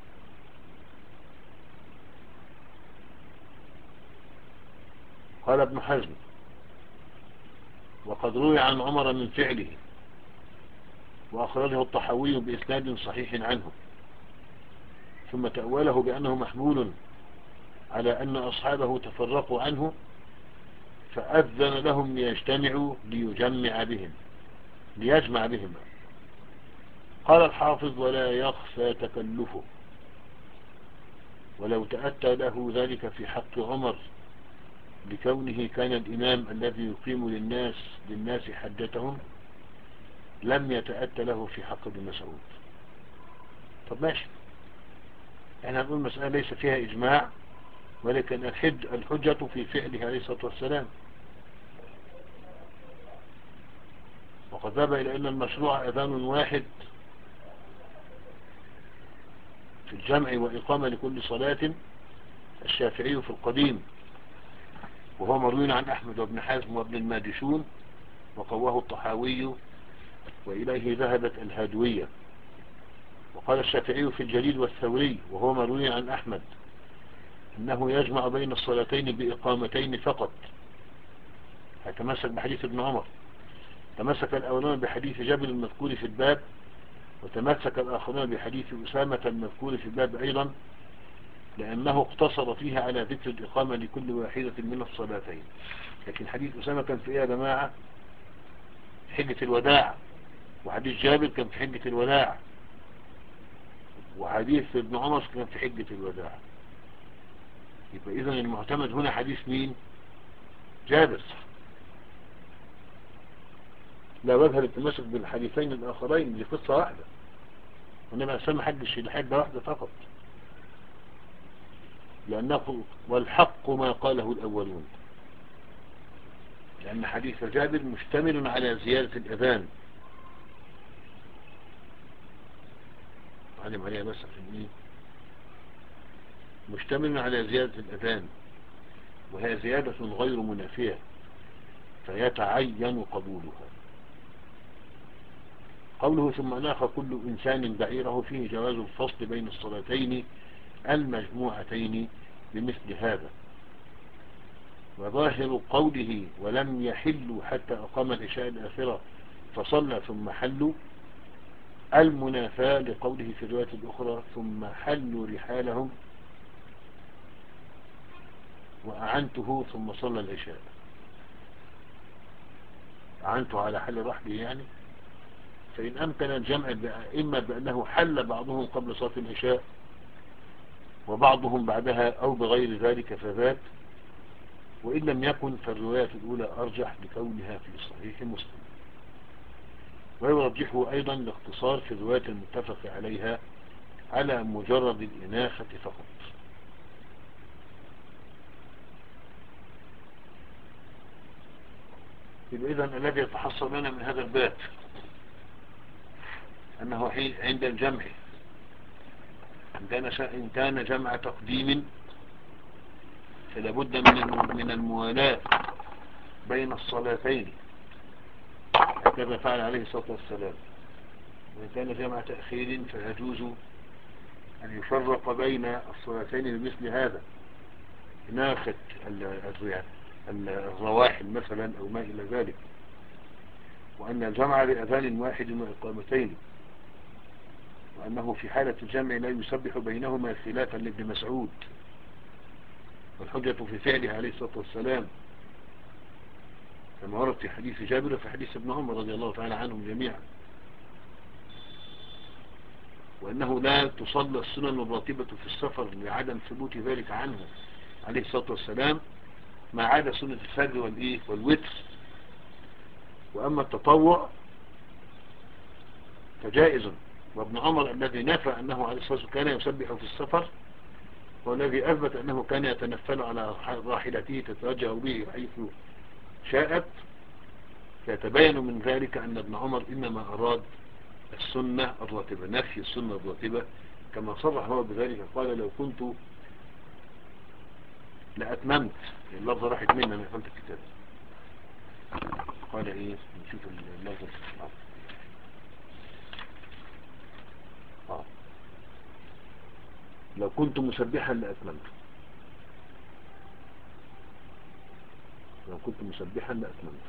A: قال ابن حزم وقد روي عن عمر من فعله، وأخرجه الطحاوي بإسناد صحيح عنه، ثم تأوله بأنه محمول على أن أصحابه تفرقوا عنه فأذن لهم ليجتمعوا ليجمع بهم ليجمع بهم. قال الحافظ ولا يخفى تكلفه، ولو تأتى له ذلك في حق عمر لكونه كان الإمام الذي يقيم للناس للناس حجتهم لم يتأتى له في حق ابن مسعود. طب ماشي، احنا هنقول مسألة ليس فيها إجماع، ولكن الحج الحجة في فعله عليه الصلاة والسلام. وقد ذهب إلى أن المشروع أذان واحد في الجمع وإقامة لكل صلاة الشافعي في القديم، وهو مروي عن أحمد وابن حزم وابن الماجشون، وقواه الطحاوي وإليه ذهبت الهادوية. وقال الشافعي في الجليل والثوري وهو مروي عن أحمد أنه يجمع بين الصلاتين بإقامتين فقط، هيتمسك بحديث ابن عمر. تمسك الأولون بحديث جابر المذكور في الباب، وتمسك الآخرون بحديث أسامة المذكور في الباب أيضا، لأنه اقتصر فيها على ذكر الإقامة لكل واحدة من الصلاتين. لكن حديث أسامة كان في إيه يا جماعة؟ في حجة الوداع، وحديث جابر كان في حجة الوداع، وحديث ابن عمر كان في حجة الوداع. يبقى إذن المعتمد هنا حديث مين؟ جابر. لا وجه للتمسك بالحديثين الآخرين، دي قصة واحدة، وإنما أسمى حج الحجة واحدة فقط، لأنه والحق ما قاله الأولون، لأن حديث جابر مشتمل على زيادة الأذان. علم عليها بس في مشتمل على زيادة الأذان، وهي زيادة غير منافية فيتعين قبولها. قوله ثم ناخ كل إنسان بعيره فيه جواز الفصل بين الصلاتين المجموعتين بمثل هذا. وظاهر قوله ولم يحلوا حتى أقام العشاء الآخرة فصلى ثم حلوا المنافاة لقوله في الرواية الأخرى ثم حلوا رحالهم وأعنته ثم صلى العشاء. أعنته على حل رحله يعني، فإن أمكن الجمع إما بأنه حل بعضهم قبل صلاة العشاء وبعضهم بعدها أو بغير ذلك فذاك، وإن لم يكن فالرواية الأولى أرجح لكونها في صحيح مسلم. ويرجحه أيضا الاختصار في الرواية المتفق عليها على مجرد الإناخة فقط. إذن الذي يتحصل لنا من هذا الباب أنه عند الجمع إن كان, شا... إن كان جمع تقديم فلا بد من من الموالاة بين الصلاتين، هكذا فعل عليه الصلاة والسلام. وإن كان جمع تأخير فيجوز أن يفرق بين الصلاتين بمثل هذا، ناخت الرواحل مثلا أو ما إلى ذلك. وأن الجمع بأذان واحد وإقامتين، وأنه في حالة الجمع لا يسبح بينهما خلافا لابن مسعود، والحجة في فعله عليه الصلاة والسلام كما ورد في حديث جابر وفي حديث ابن عمر رضي الله تعالى عنهم جميعا. وأنه لا تصلى السنن الراتبة في السفر لعدم ثبوت ذلك عنه عليه الصلاة والسلام، ما عدا سنة الفجر والإيه والوتر. وأما التطوع فجائز. وابن عمر الذي نفى أنه عليه الصلاة والسلام كان يسبح في السفر هو الذي أثبت أنه كان يتنفل على راحلته تتوجه به حيث شاءت، فيتبين من ذلك أن ابن عمر إنما أراد السنة الراتبة، نفي السنة الراتبة، كما صرح هو بذلك. قال لو كنت لأتممت، اللفظة راحت مني أنا قلت الكتاب. قال إيه؟ نشوف اللفظة. آه. لو كنت مسبحا لأتممت، لو كنت مسبحا لأتممت.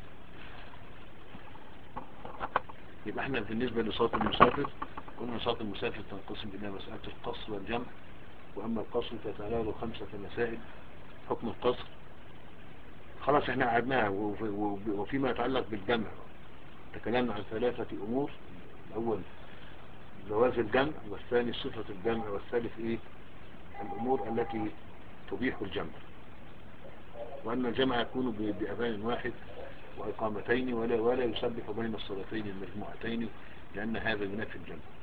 A: يبقى احنا بالنسبة لصلاة المسافر قلنا صلاة المسافر تنقسم إلى مسألة القصر والجمع. وأما القصر فتناول خمسة مسائل. حكم القصر خلاص احنا قعدناها، وفيما يتعلق بالجمع تكلمنا عن ثلاثة أمور: الأول جواز الجمع، والثاني صفة الجمع، والثالث ايه الأمور التي تبيح الجمع. وأن الجمع يكون بأذان واحد وإقامتين، ولا ولا يسبح بين الصلاتين المجموعتين، لأن هذا ينافي الجمع.